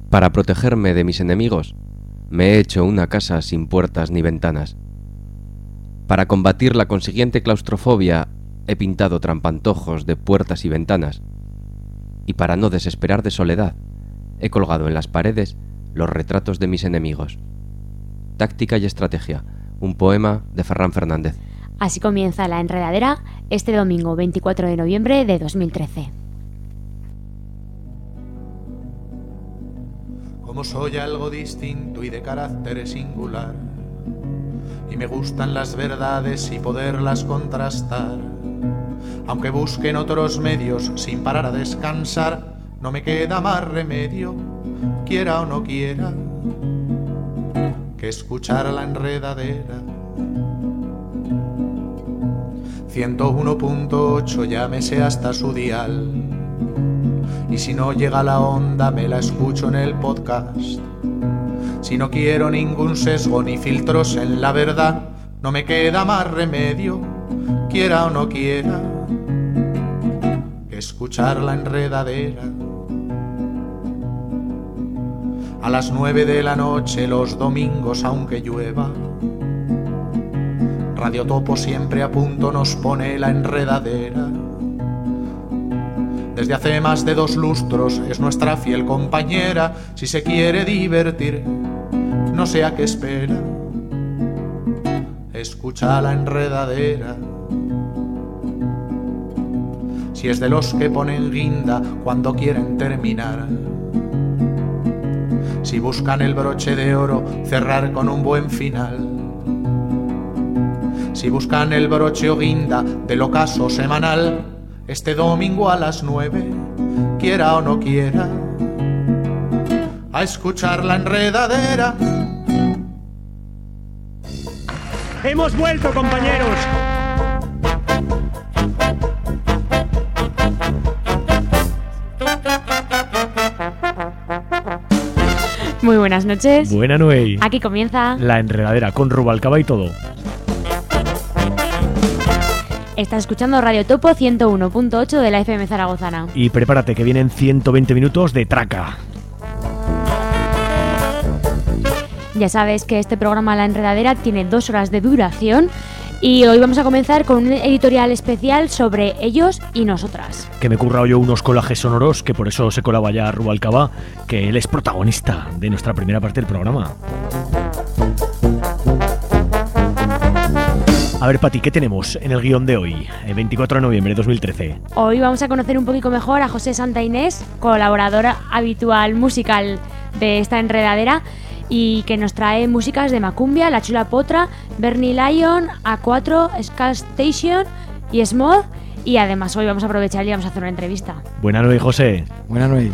Para protegerme de mis enemigos, me he hecho una casa sin puertas ni ventanas. Para combatir la consiguiente claustrofobia, he pintado trampantojos de puertas y ventanas. Y para no desesperar de soledad, he colgado en las paredes los retratos de mis enemigos. Táctica y estrategia, un poema de Ferran Fernández. Así comienza La Enredadera este domingo 24 de noviembre de 2013. Como soy algo distinto y de carácter singular, y me gustan las verdades y poderlas contrastar, aunque busquen otros medios sin parar a descansar, no me queda más remedio, quiera o no quiera, que escuchar La Enredadera. 101.8, llámese hasta su dial, y si no llega la onda me la escucho en el podcast. Si no quiero ningún sesgo ni filtros en la verdad, no me queda más remedio, quiera o no quiera, que escuchar La Enredadera. A las 9 de la noche los domingos aunque llueva, Radio Topo siempre a punto nos pone La Enredadera. Desde hace más de 2 lustros es nuestra fiel compañera. Si se quiere divertir, no sé a qué espera, escucha La Enredadera. Si es de los que ponen guinda cuando quieren terminar, si buscan el broche de oro cerrar con un buen final, si buscan el broche o guinda del ocaso semanal, este domingo a las 9, quiera o no quiera, a escuchar La Enredadera. ¡Hemos vuelto, compañeros! Muy buenas noches. Buena Noey. Aquí comienza La Enredadera con Rubalcaba y todo. Estás escuchando Radio Topo 101.8 de la FM zaragozana. Y prepárate que vienen 120 minutos de traca. Ya sabes que este programa La Enredadera tiene 2 horas de duración y hoy vamos a comenzar con un editorial especial sobre ellos y nosotras. Que me he currado yo unos colajes sonoros, que por eso se colaba ya Rubalcaba, que él es protagonista de nuestra primera parte del programa. A ver, Pati, ¿qué tenemos en el guión de hoy, el 24 de noviembre de 2013? Hoy vamos a conocer un poquito mejor a José Santa Inés, colaboradora habitual musical de esta enredadera, y que nos trae músicas de Macumbia, La Chula Potra, Bernie Lion, A4, Skull Station y Smooth. Y además hoy vamos a aprovechar y vamos a hacer una entrevista. Buenas noches, José. Buenas noches.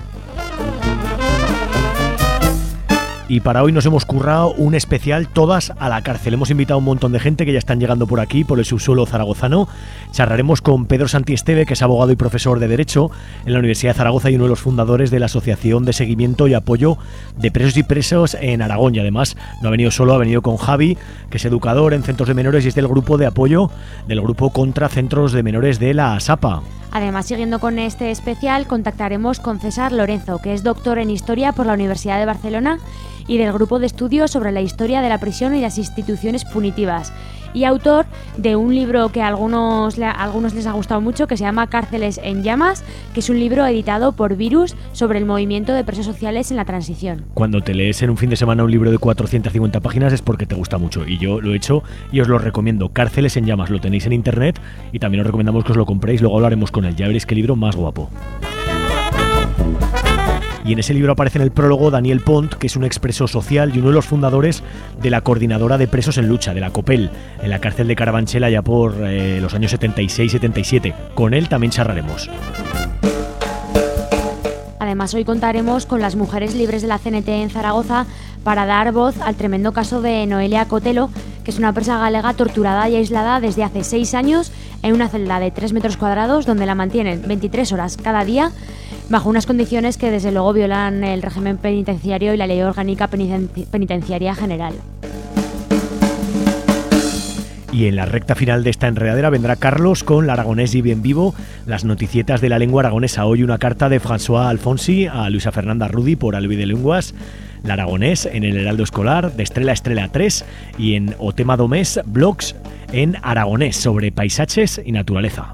Y para hoy nos hemos currado un especial Todas a la cárcel. Hemos invitado a un montón de gente que ya están llegando por aquí, por el subsuelo zaragozano. Charlaremos con Pedro Santiesteve, que es abogado y profesor de Derecho en la Universidad de Zaragoza y uno de los fundadores de la Asociación de Seguimiento y Apoyo de Presos y Presas en Aragón. Y además no ha venido solo, ha venido con Javi, que es educador en centros de menores y es del grupo de apoyo del grupo contra centros de menores de la ASAPA. Además, siguiendo con este especial, contactaremos con César Lorenzo, que es doctor en Historia por la Universidad de Barcelona y del Grupo de Estudios sobre la Historia de la Prisión y las Instituciones Punitivas, y autor de un libro que a algunos les ha gustado mucho, que se llama Cárceles en Llamas, que es un libro editado por Virus sobre el movimiento de presos sociales en la transición. Cuando te lees en un fin de semana un libro de 450 páginas es porque te gusta mucho, y yo lo he hecho y os lo recomiendo. Cárceles en Llamas, lo tenéis en internet y también os recomendamos que os lo compréis, luego hablaremos con él, ya veréis qué libro más guapo. Y en ese libro aparece en el prólogo Daniel Pont, que es un expreso social y uno de los fundadores de la Coordinadora de Presos en Lucha, de la COPEL, en la cárcel de Carabanchel allá por los años 76-77. Con él también charlaremos. Además, hoy contaremos con las mujeres libres de la CNT en Zaragoza para dar voz al tremendo caso de Noelia Cotelo, que es una presa galega torturada y aislada desde hace 6 años en una celda de 3 metros cuadrados donde la mantienen 23 horas cada día bajo unas condiciones que desde luego violan el régimen penitenciario y la ley orgánica penitenciaria general. Y en la recta final de esta enredadera vendrá Carlos con l'Aragonés y bien vivo, las noticietas de la lengua aragonesa. Hoy una carta de François Alfonsi a Luisa Fernanda Rudi por Albi de Lenguas, l'Aragonés en el Heraldo Escolar, de Estrella a Estrella 3, y en O Tema do Mes, blogs en aragonés sobre paisajes y naturaleza.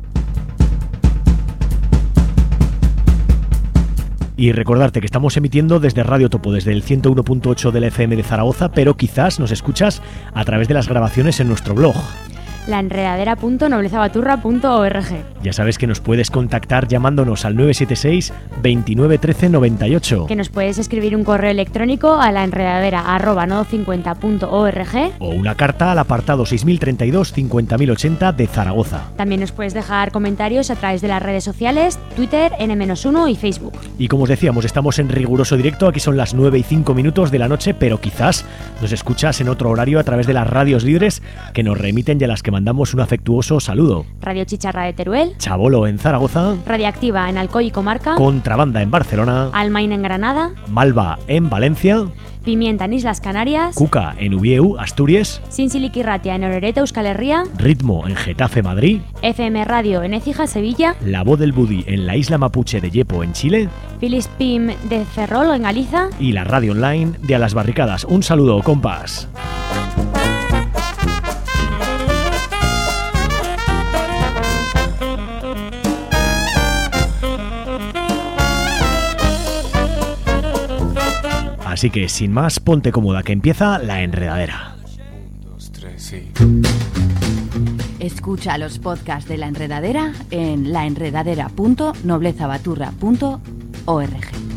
Y recordarte que estamos emitiendo desde Radio Topo, desde el 101.8 de la FM de Zaragoza, pero quizás nos escuchas a través de las grabaciones en nuestro blog. laenredadera.noblezabaturra.org. Ya sabes que nos puedes contactar llamándonos al 976 29 13 98. Que nos puedes escribir un correo electrónico a laenredadera@nodo50.org o una carta al apartado 6032 50080 de Zaragoza. También nos puedes dejar comentarios a través de las redes sociales, Twitter, N-1 y Facebook. Y como os decíamos, estamos en riguroso directo, aquí son las 9:05 de la noche, pero quizás nos escuchas en otro horario a través de las radios libres que nos remiten y a las que mandamos un afectuoso saludo. Radio Chicharra de Teruel, Chabolo en Zaragoza, Radiactiva en Alcoy y Comarca, Contrabanda en Barcelona, Almain en Granada, Malva en Valencia, Pimienta en Islas Canarias, Cuca en Ubieu, Asturias, Sinsilikirratia en Orereta, Euskal Herria, Ritmo en Getafe, Madrid, FM Radio en Écija, Sevilla, La Voz del Budi en la isla mapuche de Yepo, en Chile, Filispim de Ferrol en Galiza y la radio online de A las Barricadas. Un saludo, compas. Así que, sin más, ponte cómoda que empieza la enredadera. 1, 2, 3, sí. Escucha los podcasts de La Enredadera en laenredadera.noblezabaturra.org.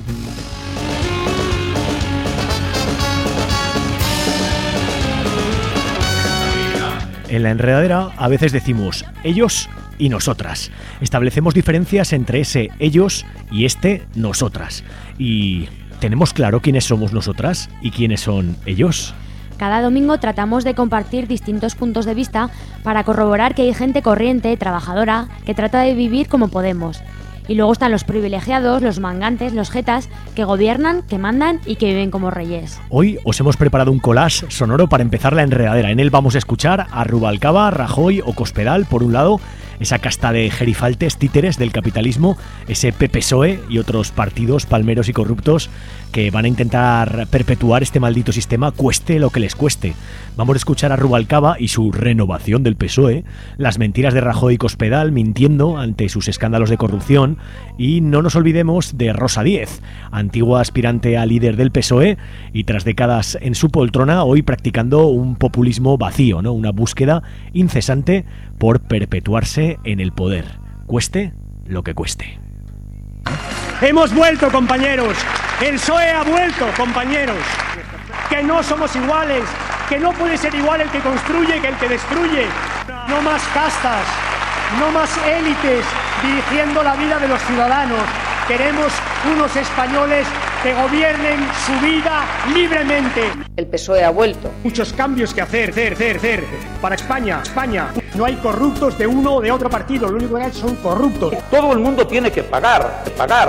En la enredadera a veces decimos ellos y nosotras. Establecemos diferencias entre ese ellos y este nosotras. Y ¿tenemos claro quiénes somos nosotras y quiénes son ellos? Cada domingo tratamos de compartir distintos puntos de vista para corroborar que hay gente corriente, trabajadora, que trata de vivir como podemos. Y luego están los privilegiados, los mangantes, los jetas, que gobiernan, que mandan y que viven como reyes. Hoy os hemos preparado un collage sonoro para empezar la enredadera. En él vamos a escuchar a Rubalcaba, Rajoy o Cospedal, por un lado, esa casta de gerifaltes títeres del capitalismo, ese PPSOE y otros partidos palmeros y corruptos que van a intentar perpetuar este maldito sistema, cueste lo que les cueste. Vamos a escuchar a Rubalcaba y su renovación del PSOE, las mentiras de Rajoy y Cospedal mintiendo ante sus escándalos de corrupción, y no nos olvidemos de Rosa Díez, antigua aspirante a líder del PSOE y tras décadas en su poltrona, hoy practicando un populismo vacío, ¿no? Una búsqueda incesante por perpetuarse en el poder, cueste lo que cueste. Hemos vuelto, compañeros. El PSOE ha vuelto, compañeros. Que no somos iguales, que no puede ser igual el que construye que el que destruye. No más castas, no más élites dirigiendo la vida de los ciudadanos. Queremos unos españoles que gobiernen su vida libremente. El PSOE ha vuelto. Muchos cambios que hacer para España. No hay corruptos de uno o de otro partido, lo único que hay son corruptos. Todo el mundo tiene que pagar.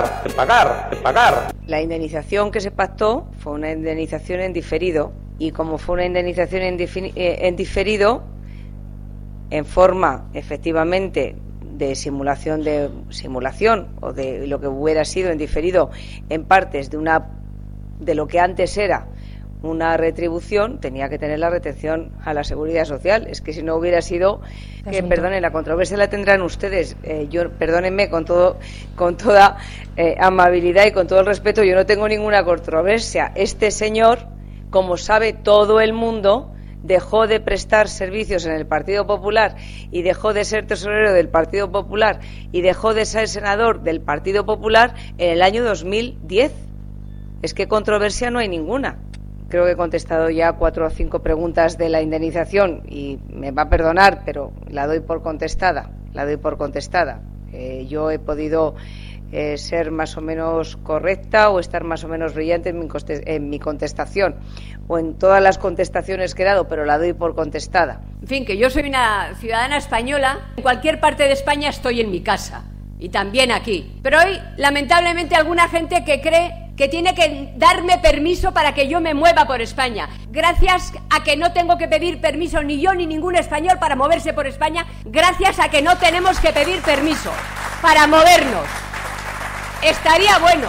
La indemnización que se pactó fue una indemnización en diferido, y como fue una indemnización en diferido, en forma efectivamente de simulación o de lo que hubiera sido en diferido en partes de lo que antes era una retribución, tenía que tener la retención a la seguridad social. Es que si no hubiera sido, que perdonen, la controversia la tendrán ustedes. Perdónenme con toda amabilidad y con todo el respeto, yo no tengo ninguna controversia. Este señor, como sabe todo el mundo, dejó de prestar servicios en el Partido Popular y dejó de ser tesorero del Partido Popular y dejó de ser senador del Partido Popular en el año 2010. Es que controversia no hay ninguna. Creo que he contestado ya 4 o 5 preguntas de la indemnización y me va a perdonar, pero la doy por contestada. Yo he podido ser más o menos correcta o estar más o menos brillante en mi contestación o en todas las contestaciones que he dado, pero la doy por contestada. En fin, que yo soy una ciudadana española. En cualquier parte de España estoy en mi casa y también aquí. Pero hoy, lamentablemente, alguna gente que cree que tiene que darme permiso para que yo me mueva por España. Gracias a que no tengo que pedir permiso ni yo ni ningún español para moverse por España, gracias a que no tenemos que pedir permiso para movernos. Estaría bueno.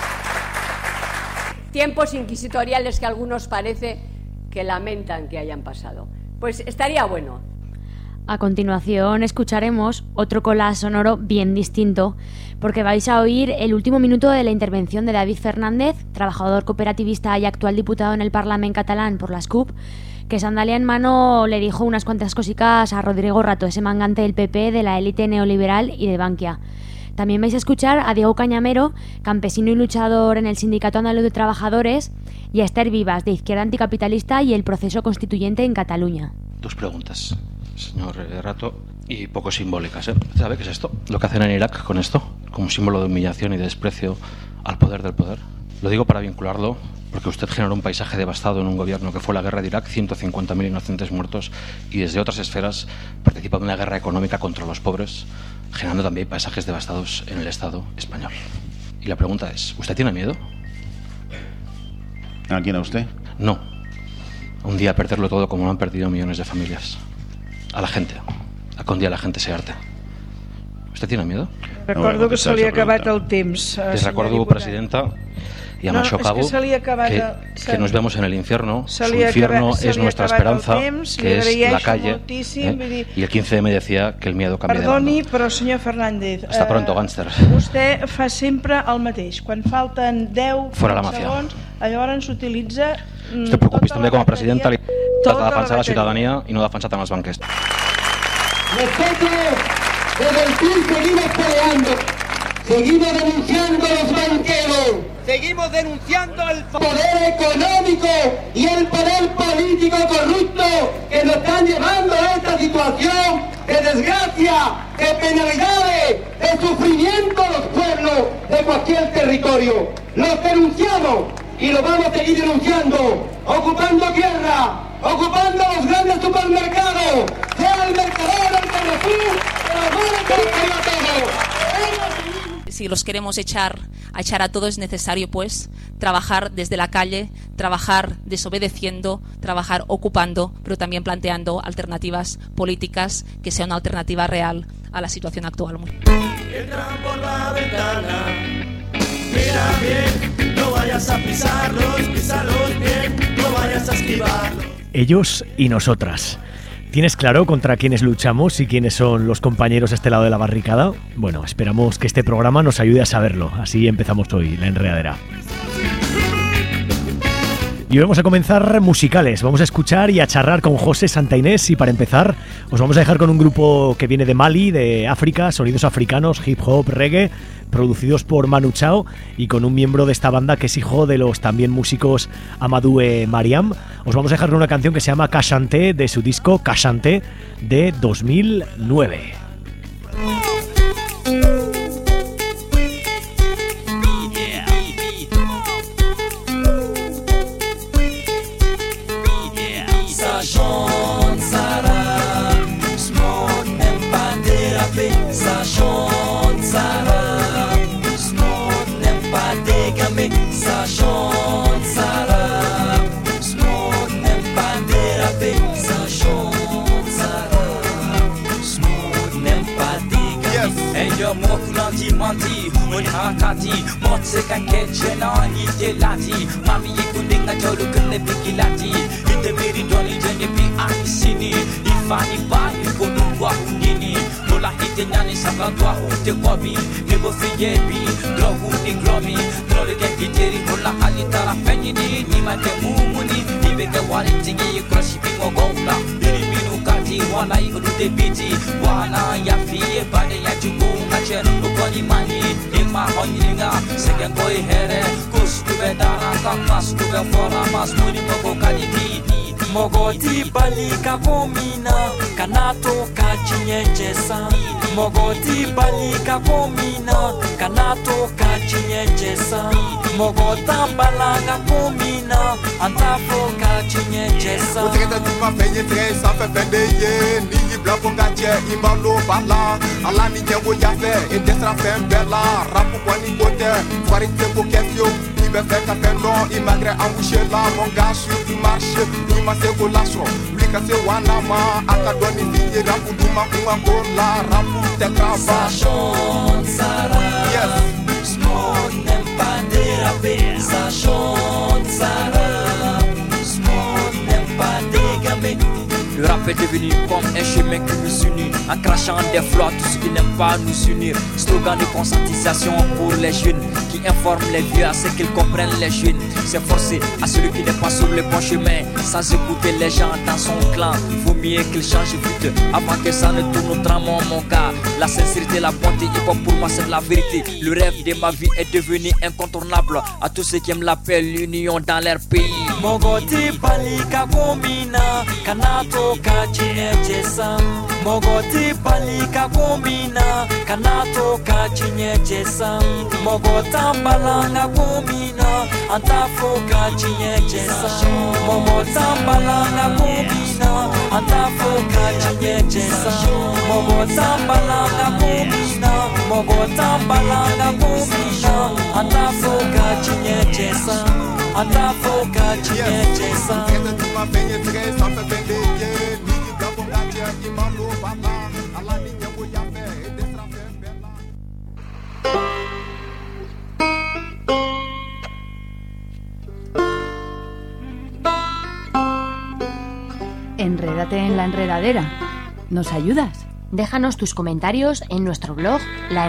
Tiempos inquisitoriales que a algunos parece que lamentan que hayan pasado. Pues estaría bueno. A continuación escucharemos otro collage sonoro bien distinto, porque vais a oír el último minuto de la intervención de David Fernández, trabajador cooperativista y actual diputado en el Parlamento catalán por las CUP, que sandalia en mano le dijo unas cuantas cosicas a Rodrigo Rato, ese mangante del PP, de la élite neoliberal y de Bankia. También vais a escuchar a Diego Cañamero, campesino y luchador en el Sindicato Andaluz de Trabajadores, y a Esther Vivas, de Izquierda Anticapitalista y el proceso constituyente en Cataluña. 2 preguntas, señor Rato, y poco simbólicas, ¿eh? ¿Sabe qué es esto? Lo que hacen en Irak con esto, como símbolo de humillación y de desprecio al poder del poder. Lo digo para vincularlo, porque usted generó un paisaje devastado en un gobierno que fue la guerra de Irak, 150.000 inocentes muertos, y desde otras esferas participa de una guerra económica contra los pobres, generando también paisajes devastados en el Estado español. Y la pregunta es, ¿usted tiene miedo? ¿A quién, a usted? No. Un día perderlo todo como lo han perdido millones de familias. A la gente. A que un día la gente se harte. ¿Usted tiene miedo? Recordo que se li ha acabat el temps. Les recuerdo, presidenta, y amb això acabo, que nos vemos en el infierno. Su infierno es nuestra esperanza, que es la calle. Y el 15M decía que el miedo cambia de bando. Perdoni, però senyor Fernández, Hasta pronto, gánster. Vostè fa sempre el mateix. Quan falten 10 segons, llavors s'utilitza... Estoy preocupat també com a presidenta de defensar la ciudadanía y no defensar tant els banquers. Nosotros desde el PIN seguimos peleando, seguimos denunciando a los banqueros, seguimos denunciando el poder económico y el poder político corrupto que nos están llevando a esta situación de desgracia, de penalidades, de sufrimiento a los pueblos de cualquier territorio. Los denunciamos y lo vamos a seguir denunciando, ocupando tierra, ocupando los grandes supermercados, sea el Mercadona, el Carrefour, el todo. Si los queremos echar a todos, es necesario pues trabajar desde la calle, trabajar desobedeciendo, trabajar ocupando, pero también planteando alternativas políticas que sean una alternativa real a la situación actual. Entran por la ventana, mira bien, no vayas a pisarlos, písalos bien, no vayas a esquivarlos. Ellos y nosotras. ¿Tienes claro contra quiénes luchamos y quiénes son los compañeros a este lado de la barricada? Bueno, esperamos que este programa nos ayude a saberlo. Así empezamos hoy, La Enredadera. Y vamos a comenzar musicales. Vamos a escuchar y a charlar con José Santa Inés. Y para empezar, os vamos a dejar con un grupo que viene de Mali, de África, sonidos africanos, hip hop, reggae, producidos por Manu Chao, y con un miembro de esta banda que es hijo de los también músicos Amadou Mariam. Os vamos a dejar con una canción que se llama Kashante, de su disco Kashante de 2009. Manti, Munhatati, Motseka Ketchena, Idelati, Mami Kundinga Tolu Kule Pikilati, in the Miridoni, Jenny Anisini, Ifani Bani, Kodua Hundini, Mula Hitenani Sabadua, the Bobby, Nebo Fiyebi, Grogu Nigromi, Nolike Kiteri, Mula Halitara Fenini, Nima Mumuni, Ibeka Walitingi, Krashipi Mogola, Biriminu Kati, Wana Igudu Biti, Wana Yafi, Bade Yajuku, Nacher, Ukoni Mani, Ima Honilinga, Second Boy Here, Kuskube Dara, Kamaskube Fora, Masmuni Mogo Kaliti, Mogoti Balika Pomina, Kanato Kachinyejesa, Mogoti Balika Pomina, Kanato Kachinyejesa, Mogota Balanga Pomina, Antafo Kachinyejesa. Utreta Tupa Feye Tresa, Fefendeye, Niji Blafongache, Imbalo Bala, Alani Nyewo Yafe, Indestra Fembela, Rapu Kwani Bote, Farite Bokesio, peut faire qu'à faire non, il malgré emboucher là, mon gars sur du marché, lui ma circulation, lui cassé wanama, akadoni fille, rapu duma kunga rapu te travail. Ça chante, ça rappe, yes. Smoke n'aime pas déraper, ça chante, ça rappe, Smoke n'aime pas dégamer. Le rap est devenu comme un chemin qui nous unit, en crachant des flots tous ceux qui n'aiment pas nous unir. Slogan de conscientisation pour les jeunes, qui informent les vieux à ce qu'ils comprennent les jeunes. C'est forcé à celui qui n'est pas sur le bon chemin, sans écouter les gens dans son clan. Vaut mieux qu'il change vite avant que ça ne tourne au drame. Mon gars, la sincérité, la bonté, hip-hop pour moi c'est la vérité. Le rêve de ma vie est devenu incontournable à tous ceux qui aiment la paix, l'union dans leur pays. Mogoti palika kombina, kanato kachinechesa. Mogoti palika kombina, kanato kachinechesa. Mogota balanga kombina, antafo kachinechesa. Mogota balanga kombina, antafo kachinechesa. Mogota balanga kombina, mogota balanga kombina, antafo kachinechesa. Atafoka chinyechesa. Enrédate en la enredadera. ¿Nos ayudas? Déjanos tus comentarios en nuestro blog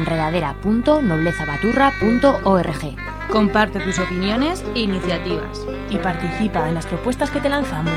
laenredadera.noblezabaturra.org. Comparte tus opiniones e iniciativas y participa en las propuestas que te lanzamos.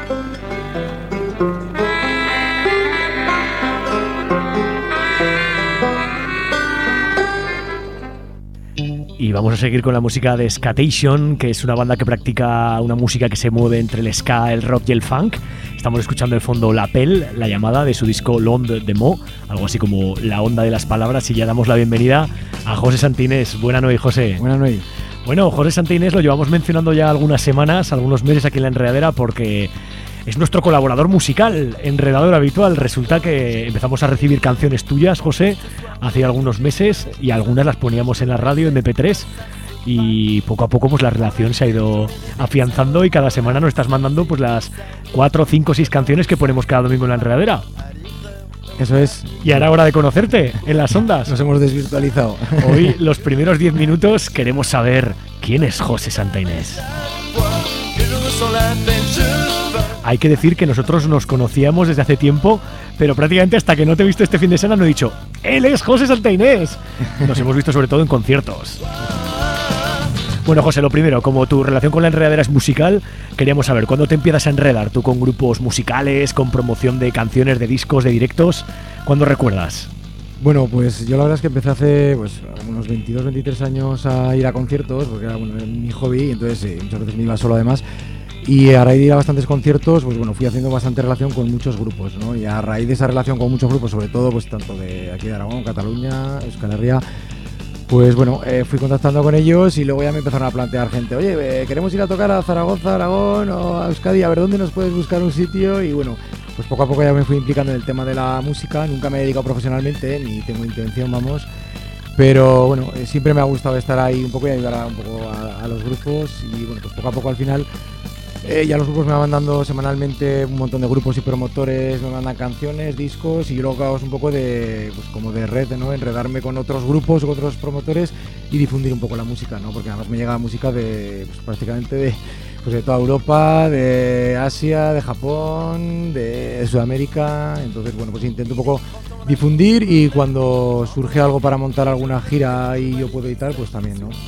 Y vamos a seguir con la música de Skatation, que es una banda que practica una música que se mueve entre el ska, el rock y el funk. Estamos escuchando de fondo L'Appel, la llamada de su disco L'Onde des mots, algo así como la onda de las palabras, y ya damos la bienvenida a José Santinés. Buenas noches, José. Buenas noches. Bueno, José Santinés lo llevamos mencionando ya algunas semanas, algunos meses aquí en La Enredadera, porque es nuestro colaborador musical, enredador habitual. Resulta que empezamos a recibir canciones tuyas, José, hace algunos meses, y algunas las poníamos en la radio, en MP3, y poco a poco pues la relación se ha ido afianzando y cada semana nos estás mandando pues las 4, 5, 6 canciones que ponemos cada domingo en La Enredadera. Eso es. Y ahora hora de conocerte en las ondas. Nos hemos desvirtualizado. Hoy, los primeros 10 minutos, queremos saber quién es José Santinés. Hay que decir que nosotros nos conocíamos desde hace tiempo, pero prácticamente hasta que no te he visto este fin de semana no he dicho ¡él es José Santinés! Nos hemos visto sobre todo en conciertos. Bueno, José, lo primero, como tu relación con La Enredadera es musical, queríamos saber, ¿cuándo te empiezas a enredar tú con grupos musicales, con promoción de canciones, de discos, de directos? ¿Cuándo recuerdas? Bueno, pues yo la verdad es que empecé hace pues, unos 22, 23 años a ir a conciertos, porque era mi hobby, y entonces muchas veces me iba solo además. Y a raíz de ir a bastantes conciertos, pues bueno, fui haciendo bastante relación con muchos grupos, ¿no? Y a raíz de esa relación con muchos grupos, sobre todo pues tanto de aquí de Aragón, Cataluña, Euskal Herria, pues bueno, fui contactando con ellos y luego ya me empezaron a plantear gente, oye, queremos ir a tocar a Zaragoza, Aragón o a Euskadi, a ver dónde nos puedes buscar un sitio. Y bueno, pues poco a poco ya me fui implicando en el tema de la música. Nunca me he dedicado profesionalmente, ni tengo intención, vamos. Pero bueno, siempre me ha gustado estar ahí un poco y ayudar un poco a los grupos. Y bueno, pues poco a poco al final ya los grupos me van mandando semanalmente un montón de grupos y promotores, me mandan canciones, discos, y yo luego hago un poco de, pues como de red, ¿no? Enredarme con otros grupos o otros promotores y difundir un poco la música, ¿no? Porque además me llega música de pues, prácticamente de toda Europa, de Asia, de Japón, de Sudamérica. Entonces bueno, pues intento un poco difundir, y cuando surge algo para montar alguna gira y yo puedo editar, pues también, ¿no?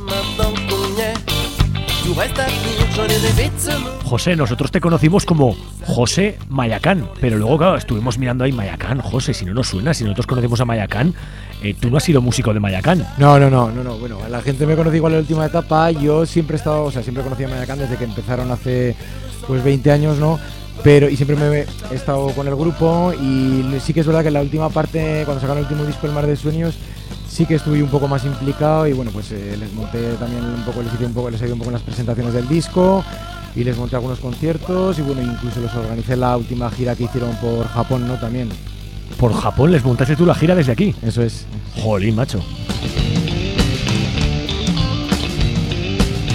José, nosotros te conocimos como José Mayacán, pero luego, claro, estuvimos mirando ahí Mayacán, José, si no nos suena, si nosotros conocemos a Mayacán, tú no has sido músico de Mayacán. No, bueno, la gente me conoce igual en la última etapa, yo siempre he estado, siempre conocí a Mayacán desde que empezaron hace pues 20 años, ¿no? Pero, y siempre me he estado con el grupo, y sí que es verdad que en la última parte, cuando sacaron el último disco, El Mar de Sueños, sí que estuve un poco más implicado, y bueno, pues les monté también un poco, les ayudé un poco en las presentaciones del disco, y les monté algunos conciertos, y bueno, incluso les organicé la última gira que hicieron por Japón, ¿no? También. ¿Por Japón les montaste tú la gira desde aquí? Eso es. Jolín, macho.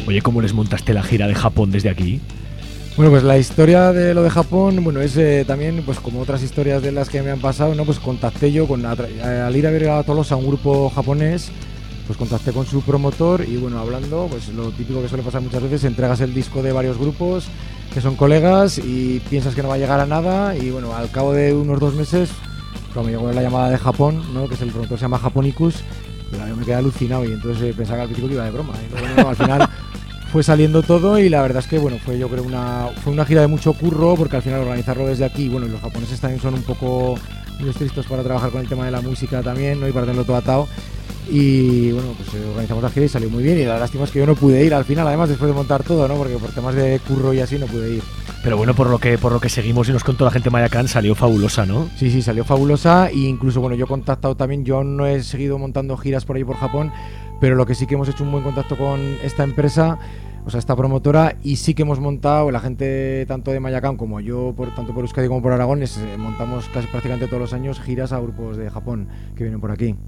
Oye, ¿cómo les montaste la gira de Japón desde aquí? Bueno, pues la historia de lo de Japón, bueno, es también, pues como otras historias de las que me han pasado, ¿no? Pues contacté yo al ir a ver a Tolosa, un grupo japonés, pues contacté con su promotor y bueno, hablando, pues lo típico que suele pasar muchas veces, entregas el disco de varios grupos que son colegas y piensas que no va a llegar a nada y bueno, al cabo de unos 2 meses, cuando me llegó la llamada de Japón, ¿no? Que es el promotor, se llama Japonicus, yo me quedé alucinado y entonces pensaba que al principio que iba de broma y luego, no, al final fue saliendo todo y la verdad es que bueno, fue yo creo una gira de mucho curro porque al final organizarlo desde aquí, bueno, y los japoneses también son un poco muy estrictos para trabajar con el tema de la música también, ¿no? Y para tenerlo todo atado. Y bueno, pues organizamos la gira y salió muy bien y la lástima es que yo no pude ir al final, además después de montar todo, ¿no? Porque por temas de curro y así no pude ir. Pero bueno, por lo que seguimos y nos contó la gente de Mayacán, salió fabulosa, ¿no? Sí, salió fabulosa e incluso bueno, yo he contactado también, yo no he seguido montando giras por ahí por Japón, pero lo que sí que hemos hecho un buen contacto con esta empresa, o sea, esta promotora, y sí que hemos montado, la gente tanto de Mayacán como yo, tanto por Euskadi como por Aragón, montamos casi prácticamente todos los años giras a grupos de Japón que vienen por aquí.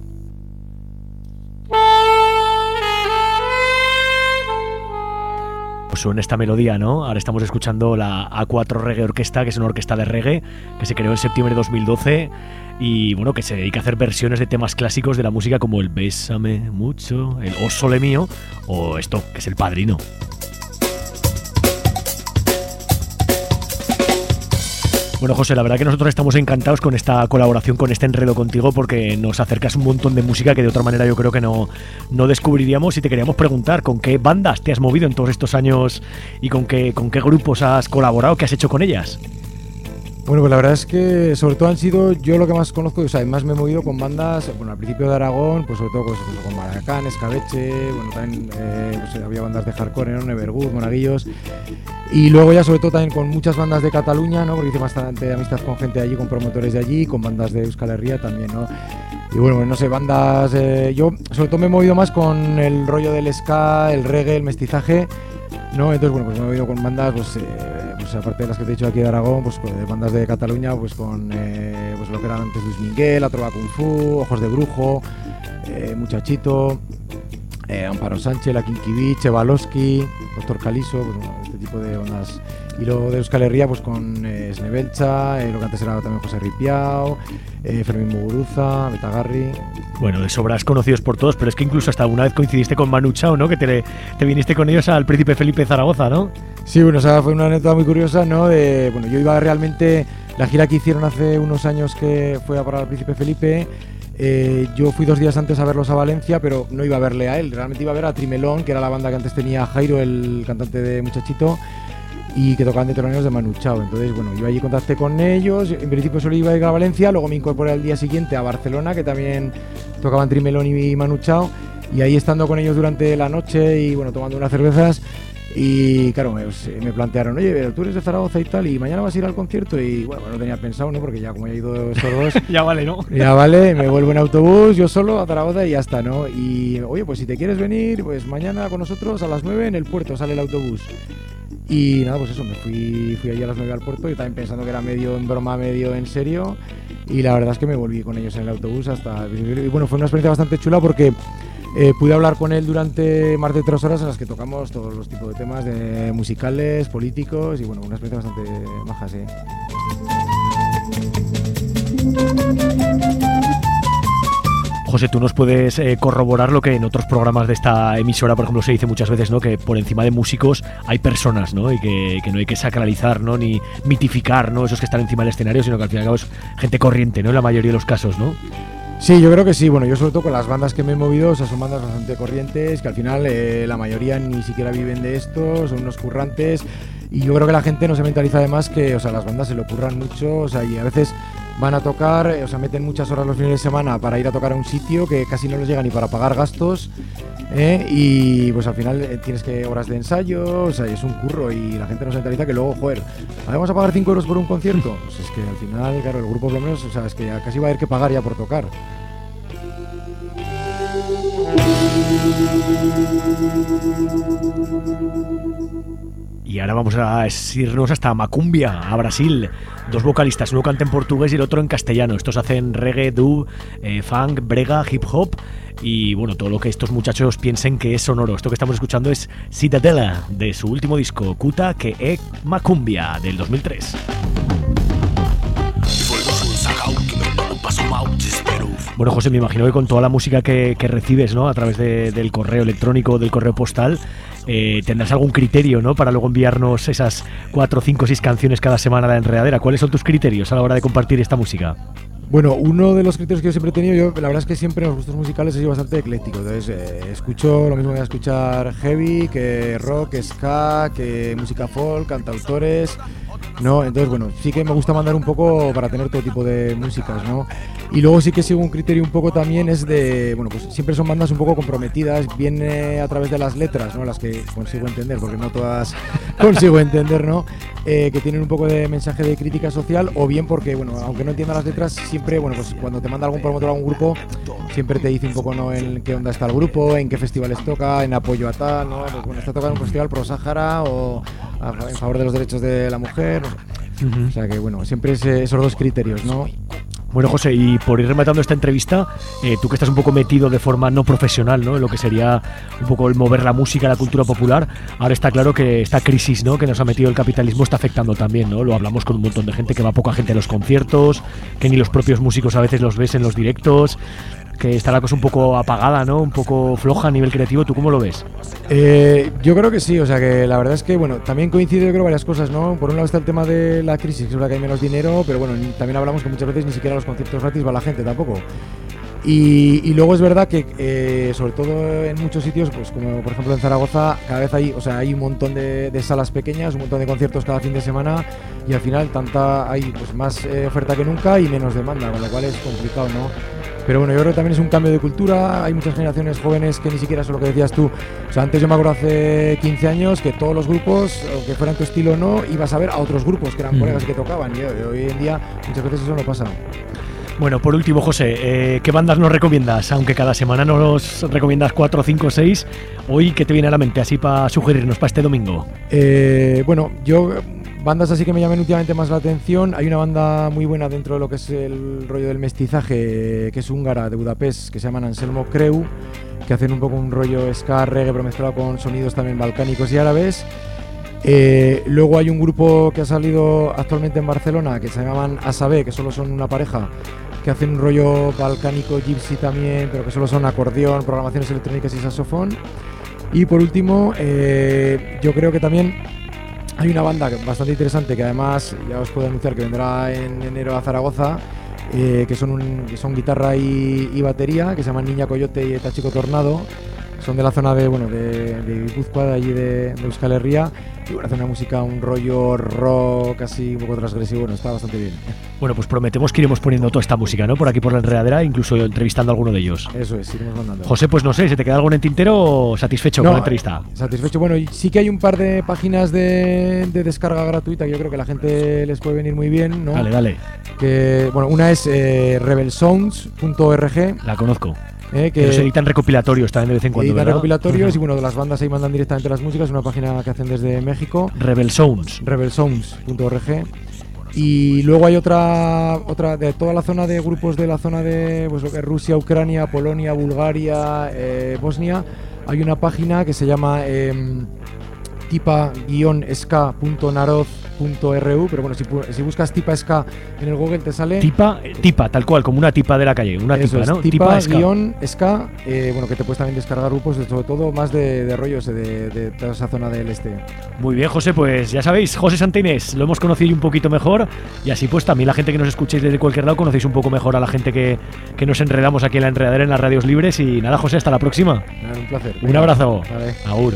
Pues suena esta melodía, ¿no? Ahora estamos escuchando la A4 Reggae Orquesta, que es una orquesta de reggae que se creó en septiembre de 2012 y bueno, que se dedica a hacer versiones de temas clásicos de la música como el Bésame Mucho, el O Sole Mío o esto, que es El Padrino. Bueno, José, la verdad que nosotros estamos encantados con esta colaboración, con este enredo contigo, porque nos acercas un montón de música que de otra manera yo creo que no descubriríamos, y te queríamos preguntar con qué bandas te has movido en todos estos años y con qué grupos has colaborado, qué has hecho con ellas. Bueno, pues la verdad es que sobre todo han sido, yo lo que más conozco, o sea, más me he movido con bandas, bueno, al principio de Aragón, pues sobre todo pues, con Mayacán, Escabeche, bueno, también pues, había bandas de hardcore, ¿no? Nevergood, Monaguillos, y luego ya sobre todo también con muchas bandas de Cataluña, ¿no? Porque hice bastante amistad con gente de allí, con promotores de allí, con bandas de Euskal Herria también, ¿no? Y bueno, no sé, bandas, yo sobre todo me he movido más con el rollo del ska, el reggae, el mestizaje, ¿no? Entonces, bueno, pues me he movido con bandas, pues aparte de las que te he dicho aquí de Aragón, pues bandas de Cataluña, pues con pues lo que eran antes Luis Miguel, La Trova Kung Fu, Ojos de Brujo, Muchachito, Amparo Sánchez, La Kinky Beach, Evalowski, Doctor Caliso, pues, bueno, este tipo de bandas. Y luego de Euskal Herria, pues con Snebelcha, lo que antes era también José Ripiao, Fermín Muguruza, Betagarri. Bueno, de sobras conocidos por todos, pero es que incluso hasta una vez coincidiste con Manu Chao, ¿no? Que te viniste con ellos al Príncipe Felipe Zaragoza, ¿no? Sí, bueno, o sea, fue una anécdota muy curiosa, ¿no? Bueno, yo iba realmente, la gira que hicieron hace unos años que fue a parar al Príncipe Felipe, yo fui 2 días antes a verlos a Valencia, pero no iba a verle a él, realmente iba a ver a Trimelón, que era la banda que antes tenía Jairo, el cantante de Muchachito, y que tocaban de teloneros de Manu Chao. Entonces, bueno, yo allí contacté con ellos, en principio solo iba a ir a Valencia, luego me incorporé al día siguiente a Barcelona, que también tocaban Trimelón y Manu Chao, y ahí estando con ellos durante la noche y bueno, tomando unas cervezas, y claro, me plantearon, oye, pero tú eres de Zaragoza y tal, y mañana vas a ir al concierto, y bueno, no tenía pensado, ¿no? Porque ya como he ido estos dos, ya vale, ¿no? Ya vale, me vuelvo en autobús, yo solo a Zaragoza y ya está, ¿no? Y oye, pues si te quieres venir, pues mañana con nosotros a las 9 en el puerto sale el autobús. Y nada, pues eso, me fui allí a las 9 al puerto, y también pensando que era medio en broma, medio en serio, y la verdad es que me volví con ellos en el autobús hasta... Y bueno, fue una experiencia bastante chula porque pude hablar con él durante más de 3 horas en las que tocamos todos los tipos de temas de musicales, políticos, y bueno, una experiencia bastante maja, sí. José, tú nos puedes corroborar lo que en otros programas de esta emisora, por ejemplo, se dice muchas veces, ¿no? Que por encima de músicos hay personas, ¿no? Y que no hay que sacralizar, ¿no? Ni mitificar, ¿no? Esos que están encima del escenario, sino que al fin y al cabo es gente corriente, ¿no? En la mayoría de los casos, ¿no? Sí, yo creo que sí. Bueno, yo sobre todo con las bandas que me he movido, o sea, son bandas bastante corrientes, que al final la mayoría ni siquiera viven de esto, son unos currantes, y yo creo que la gente no se mentaliza además que, o sea, las bandas se lo curran mucho, o sea, y a veces van a tocar, o sea, meten muchas horas los fines de semana para ir a tocar a un sitio que casi no les llega ni para pagar gastos, y pues al final tienes que horas de ensayo, o sea, y es un curro, y la gente no se mentaliza que luego, joder, ¿vamos a pagar 5 euros por un concierto? Pues es que al final, claro, el grupo por lo menos, o sea, es que ya casi va a haber que pagar ya por tocar. Y ahora vamos a irnos hasta Macumbia, a Brasil. Dos vocalistas, uno canta en portugués y el otro en castellano. Estos hacen reggae, dub, funk, brega, hip hop y bueno, todo lo que estos muchachos piensen que es sonoro. Esto que estamos escuchando es Cidadela, de su último disco, Kuta que é Macumbia, del 2003. Bueno, José, me imagino que con toda la música que recibes, ¿no?, a través del correo electrónico, del correo postal, tendrás algún criterio, ¿no?, para luego enviarnos esas 4, 5, 6 canciones cada semana a La Enredadera. ¿Cuáles son tus criterios a la hora de compartir esta música? Bueno, uno de los criterios que yo siempre he tenido, la verdad es que siempre en los gustos musicales he sido bastante ecléctico. Entonces, escucho lo mismo que escuchar heavy, que rock, ska, que música folk, cantautores, ¿no? Entonces, bueno, sí que me gusta mandar un poco para tener todo tipo de músicas, ¿no? Y luego sí que sigo un criterio un poco también es de, bueno, pues siempre son bandas un poco comprometidas, bien a través de las letras, ¿no?, las que consigo entender, porque no todas consigo entender, ¿no?, que tienen un poco de mensaje de crítica social, o bien porque, bueno, aunque no entienda las letras, siempre, bueno, pues cuando te manda algún promotor a algún grupo, siempre te dice un poco, ¿no?, en qué onda está el grupo, en qué festivales toca, en apoyo a tal, ¿no? Pues bueno, está tocando un festival pro Sahara o en favor de los derechos de la mujer, no sé. O sea que, bueno, siempre es esos dos criterios, ¿no? Bueno, José, y por ir rematando esta entrevista, tú que estás un poco metido de forma no profesional, ¿no?, en lo que sería un poco el mover la música, la cultura popular, ahora está claro que esta crisis, ¿no?, que nos ha metido el capitalismo está afectando también, ¿no? Lo hablamos con un montón de gente, que va poca gente a los conciertos, que ni los propios músicos a veces los ves en los directos, que está la cosa un poco apagada, ¿no?, un poco floja a nivel creativo. ¿Tú cómo lo ves? Yo creo que sí, o sea que la verdad es que, bueno, también coincide, yo creo, varias cosas, ¿no? Por un lado está el tema de la crisis, que es verdad que hay menos dinero, pero bueno, también hablamos que muchas veces ni siquiera a los conciertos gratis va la gente tampoco. Y luego es verdad que sobre todo en muchos sitios, pues como por ejemplo en Zaragoza, cada vez hay un montón de salas pequeñas, un montón de conciertos cada fin de semana, y al final hay pues más oferta que nunca y menos demanda, con lo cual es complicado, ¿no? Pero bueno, yo creo que también es un cambio de cultura, hay muchas generaciones jóvenes que ni siquiera son lo que decías tú. O sea, antes yo me acuerdo hace 15 años que todos los grupos, aunque fueran tu estilo o no, ibas a ver a otros grupos que eran colegas y que tocaban, y hoy en día muchas veces eso no pasa. Bueno, por último, José, ¿qué bandas nos recomiendas? Aunque cada semana nos recomiendas 4, 5, 6, hoy, ¿qué te viene a la mente así para sugerirnos para este domingo? Bueno, bandas así que me llaman últimamente más la atención. Hay una banda muy buena dentro de lo que es el rollo del mestizaje, que es húngara, de Budapest, que se llaman Anselmo Creu, que hacen un poco un rollo ska, reggae, pero mezclado con sonidos también balcánicos y árabes. Luego hay un grupo que ha salido actualmente en Barcelona, que se llaman Asabe, que solo son una pareja, que hacen un rollo balcánico, gypsy también, pero que solo son acordeón, programaciones electrónicas y saxofón. Y por último, yo creo que también hay una banda bastante interesante, que además ya os puedo anunciar que vendrá en enero a Zaragoza, que son guitarra y batería, que se llaman Niña Coyote y Tachico Tornado. Son de la zona de Guipúzcoa, de allí de Euskal Herria, y bueno, hacen una música, un rollo rock así un poco transgresivo, bueno, está bastante bien. Bueno, pues prometemos que iremos poniendo toda esta música, ¿no?, por aquí por La Enredadera, incluso entrevistando a alguno de ellos. Eso es, iremos mandando. José, pues no sé, ¿se te queda algo en el tintero o satisfecho con la entrevista? Satisfecho, bueno, sí que hay un par de páginas de descarga gratuita que yo creo que a la gente les puede venir muy bien, ¿no? Dale. Que, bueno, una es rebelsounds.org. La conozco. Que se editan recopilatorios también de vez en cuando, editan ¿verdad? recopilatorios y bueno, de las bandas ahí mandan directamente las músicas, una página que hacen desde México. rebelsounds.org. Y luego hay otra de toda la zona de grupos de la zona de pues, Rusia, Ucrania, Polonia, Bulgaria, Bosnia. Hay una página que se llama tipa-ska.narodz.ru, pero bueno, si buscas tipa ska en el Google te sale tipa, tal cual, como una tipa de la calle, una eso tipa, ¿no? Tipa-ska, bueno, que te puedes también descargar grupos, sobre todo más de rollos de toda esa zona del este. Muy bien, José, pues ya sabéis, José Santa Inés, lo hemos conocido un poquito mejor, y así pues también la gente que nos escuchéis desde cualquier lado conocéis un poco mejor a la gente que nos enredamos aquí en La Enredadera, en las radios libres. Y nada, José, hasta la próxima. Un placer. Un abrazo. Vale. Agur.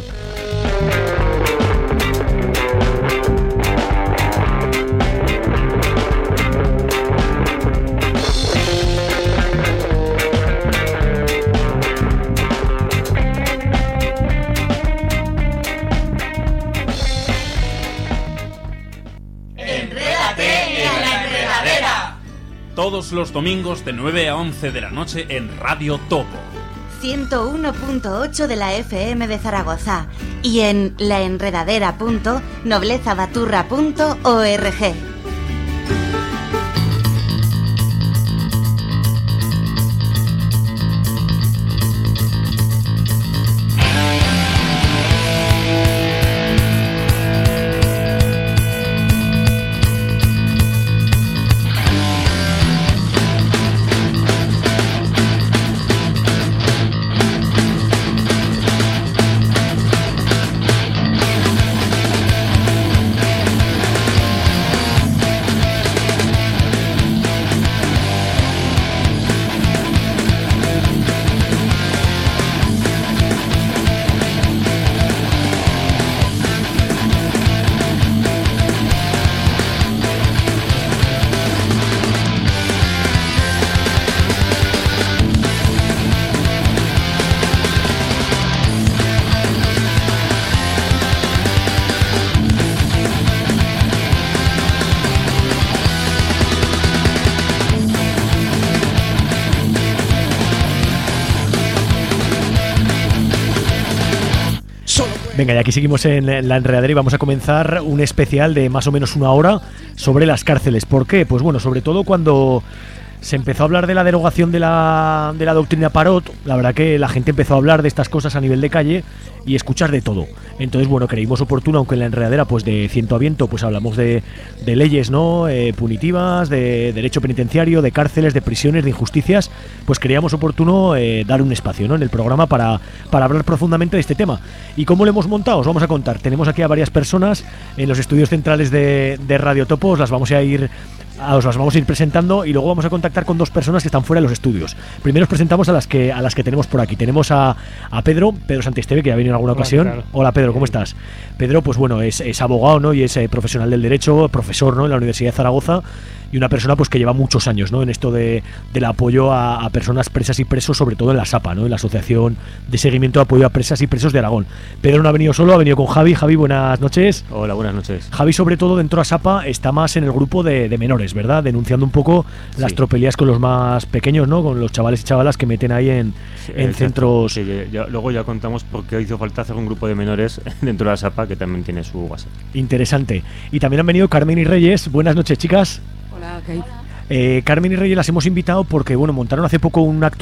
Todos los domingos de 9 a 11 de la noche en Radio Topo 101.8 de la FM de Zaragoza y en laenredadera.noblezabaturra.org. Venga, y aquí seguimos en la enredadera y vamos a comenzar un especial de más o menos una hora sobre las cárceles. ¿Por qué? Pues bueno, sobre todo cuando se empezó a hablar de la derogación de la doctrina Parot, la verdad que la gente empezó a hablar de estas cosas a nivel de calle y escuchar de todo. Entonces, bueno, creímos oportuno, aunque en la enredadera, pues de ciento a viento, pues hablamos de leyes, ¿no? Punitivas, de derecho penitenciario, de cárceles, de prisiones, de injusticias, pues creíamos oportuno dar un espacio, ¿no?, en el programa para hablar profundamente de este tema. ¿Y cómo lo hemos montado? Os vamos a contar. Tenemos aquí a varias personas en los estudios centrales de Radio Topo, os las vamos a ir presentando y luego vamos a contactar con dos personas que están fuera de los estudios. Primero os presentamos a las que tenemos por aquí. Tenemos a Pedro Santiesteve, que ya ha venido en alguna ocasión. Claro. Hola Pedro, ¿cómo estás? Pedro, pues bueno, es abogado, ¿no?, y es profesional del derecho, profesor, ¿no?, en la Universidad de Zaragoza, y una persona pues que lleva muchos años, ¿no?, en esto del apoyo a personas presas y presos, sobre todo en la SAPA, ¿no?, en la Asociación de Seguimiento de Apoyo a Presas y Presos de Aragón. Pedro no ha venido solo, ha venido con Javi. Javi, buenas noches. Hola, buenas noches. Javi, sobre todo dentro de SAPA, está más en el grupo de menores, ¿verdad?, denunciando un poco las tropelías con los más pequeños, ¿no?, con los chavales y chavalas que meten ahí en centros. Sí, luego ya contamos por qué hizo falta hacer un grupo de menores dentro de la SAPA, que también tiene su base. Interesante. Y también han venido Carmen y Reyes. Buenas noches, chicas. Hola, Kate. Carmen y Reyes las hemos invitado porque, bueno, montaron hace poco un acto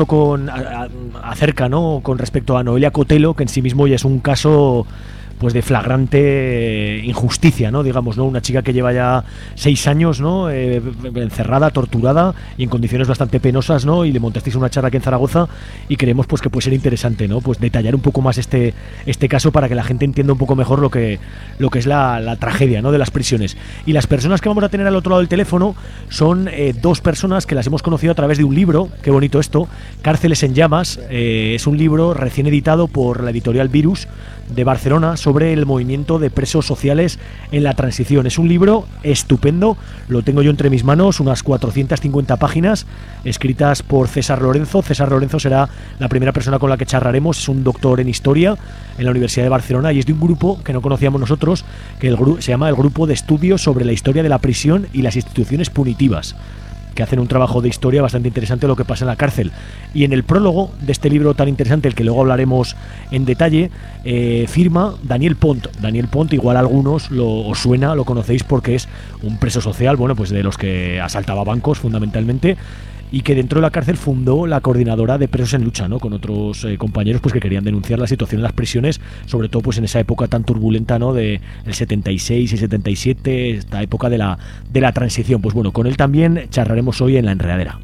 acerca, ¿no?, con respecto a Noelia Cotelo, que en sí mismo ya es un caso pues de flagrante injusticia, ¿no?, digamos, ¿no?, una chica que lleva ya 6 años, ¿no?, encerrada, torturada y en condiciones bastante penosas, ¿no?, y le montasteis una charla aquí en Zaragoza y creemos pues que puede ser interesante, ¿no?, pues detallar un poco más este caso para que la gente entienda un poco mejor lo que es la tragedia, ¿no?, de las prisiones. Y las personas que vamos a tener al otro lado del teléfono son dos personas que las hemos conocido a través de un libro, qué bonito esto, Cárceles en Llamas. Es un libro recién editado por la editorial Virus de Barcelona sobre el movimiento de presos sociales en la transición. Es un libro estupendo, lo tengo yo entre mis manos, unas 450 páginas escritas por César Lorenzo. César Lorenzo será la primera persona con la que charlaremos. Es un doctor en historia en la Universidad de Barcelona y es de un grupo que no conocíamos nosotros, que se llama el Grupo de Estudios sobre la Historia de la Prisión y las Instituciones Punitivas, que hacen un trabajo de historia bastante interesante de lo que pasa en la cárcel. Y en el prólogo de este libro tan interesante, el que luego hablaremos en detalle, firma Daniel Pont. Daniel Pont, igual a algunos os suena, lo conocéis porque es un preso social, bueno, pues de los que asaltaba bancos fundamentalmente, y que dentro de la cárcel fundó la coordinadora de presos en lucha, ¿no?, con otros compañeros pues que querían denunciar la situación en las prisiones, sobre todo pues en esa época tan turbulenta, ¿no?, del 76 y 77, esta época de la transición. Pues bueno, con él también charlaremos hoy en la enredadera.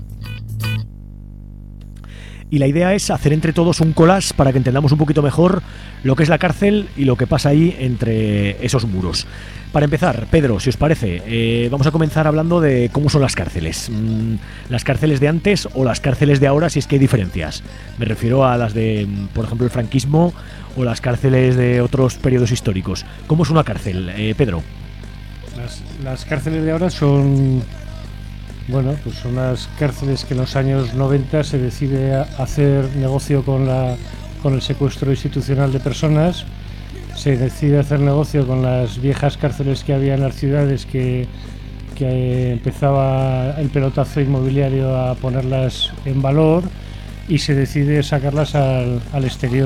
Y la idea es hacer entre todos un collage para que entendamos un poquito mejor lo que es la cárcel y lo que pasa ahí entre esos muros. Para empezar, Pedro, si os parece, vamos a comenzar hablando de cómo son las cárceles. Las cárceles de antes o las cárceles de ahora, si es que hay diferencias. Me refiero a las de, por ejemplo, el franquismo o las cárceles de otros periodos históricos. ¿Cómo es una cárcel, Pedro? Las cárceles de ahora son... Bueno, pues son las cárceles que en los años 90 se decide hacer negocio con el secuestro institucional de personas. Se decide hacer negocio con las viejas cárceles que había en las ciudades que empezaba el pelotazo inmobiliario a ponerlas en valor, y se decide sacarlas al exterior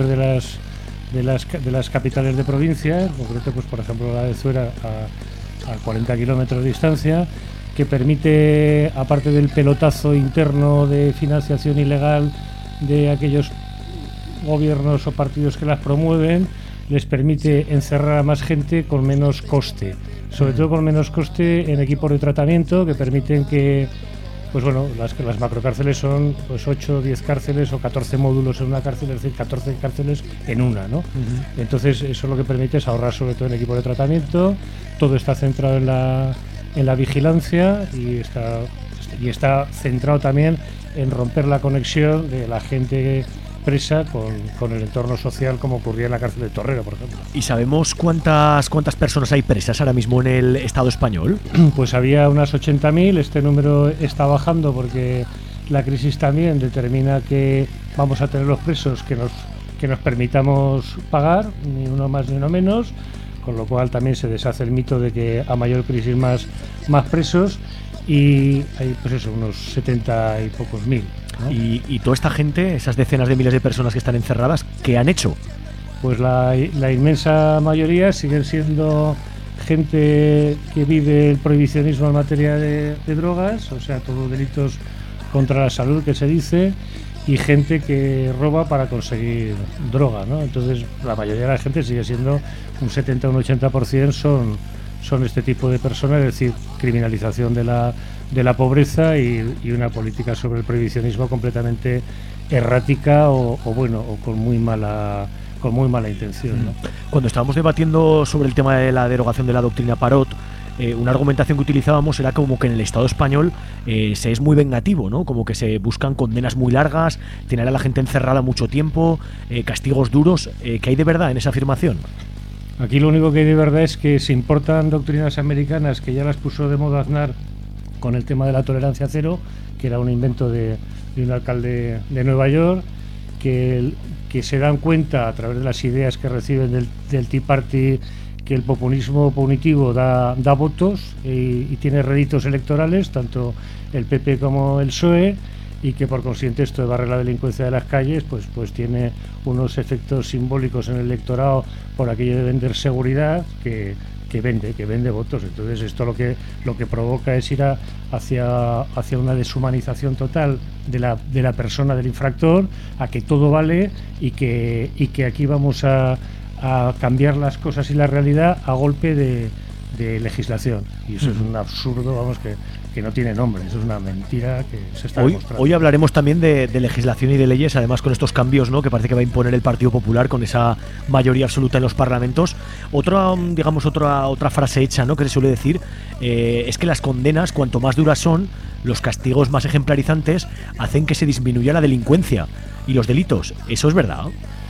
de las capitales de provincia, en concreto, pues por ejemplo la de Zuera a 40 kilómetros de distancia, que permite, aparte del pelotazo interno de financiación ilegal de aquellos gobiernos o partidos que las promueven, les permite encerrar a más gente con menos coste, sobre todo con menos coste en equipos de tratamiento que permiten que, pues bueno, las macrocárceles son pues 8 o 10 cárceles o 14 módulos en una cárcel, es decir, 14 cárceles en una, ¿no? Entonces eso lo que permite es ahorrar sobre todo en equipos de tratamiento, todo está centrado en la vigilancia y está centrado también en romper la conexión de la gente presa con el entorno social, como ocurría en la cárcel de Torrero, por ejemplo. ¿Y sabemos cuántas personas hay presas ahora mismo en el Estado español? Pues había unas 80.000, este número está bajando porque la crisis también determina que vamos a tener los presos que nos permitamos pagar, ni uno más ni uno menos, con lo cual también se deshace el mito de que a mayor crisis más presos, y hay pues eso, unos 70 y pocos mil, ¿no? Y toda esta gente, esas decenas de miles de personas que están encerradas, ¿qué han hecho? Pues la inmensa mayoría siguen siendo gente que vive el prohibicionismo en materia de drogas, o sea, todos delitos contra la salud que se dice, y gente que roba para conseguir droga, ¿no? Entonces la mayoría de la gente sigue siendo un 70 o un 80% son este tipo de personas, es decir, criminalización de la pobreza y una política sobre el prohibicionismo completamente errática o con muy mala intención, ¿no? Cuando estábamos debatiendo sobre el tema de la derogación de la doctrina Parot, una argumentación que utilizábamos era como que en el Estado español se es muy vengativo, ¿no? Como que se buscan condenas muy largas, tener a la gente encerrada mucho tiempo, castigos duros. ¿Qué hay de verdad en esa afirmación? Aquí lo único que hay de verdad es que se importan doctrinas americanas que ya las puso de moda Aznar con el tema de la tolerancia cero, que era un invento de un alcalde de Nueva York, que se dan cuenta a través de las ideas que reciben del Tea Party que el populismo punitivo da votos y tiene réditos electorales, tanto el PP como el PSOE, y que por consiguiente esto de barrer la delincuencia de las calles pues tiene unos efectos simbólicos en el electorado por aquello de vender seguridad que vende votos. Entonces esto lo que provoca es ir hacia una deshumanización total de la persona, del infractor, a que todo vale y que aquí vamos a cambiar las cosas y la realidad a golpe de legislación, y eso es un absurdo, vamos, que no tiene nombre, eso es una mentira que se está demostrando. Hoy hablaremos también de legislación y de leyes, además con estos cambios, ¿no?, que parece que va a imponer el Partido Popular con esa mayoría absoluta en los parlamentos. Otra frase hecha, ¿no?, que se suele decir es que las condenas, cuanto más duras son, los castigos más ejemplarizantes hacen que se disminuya la delincuencia y los delitos. ¿Eso es verdad?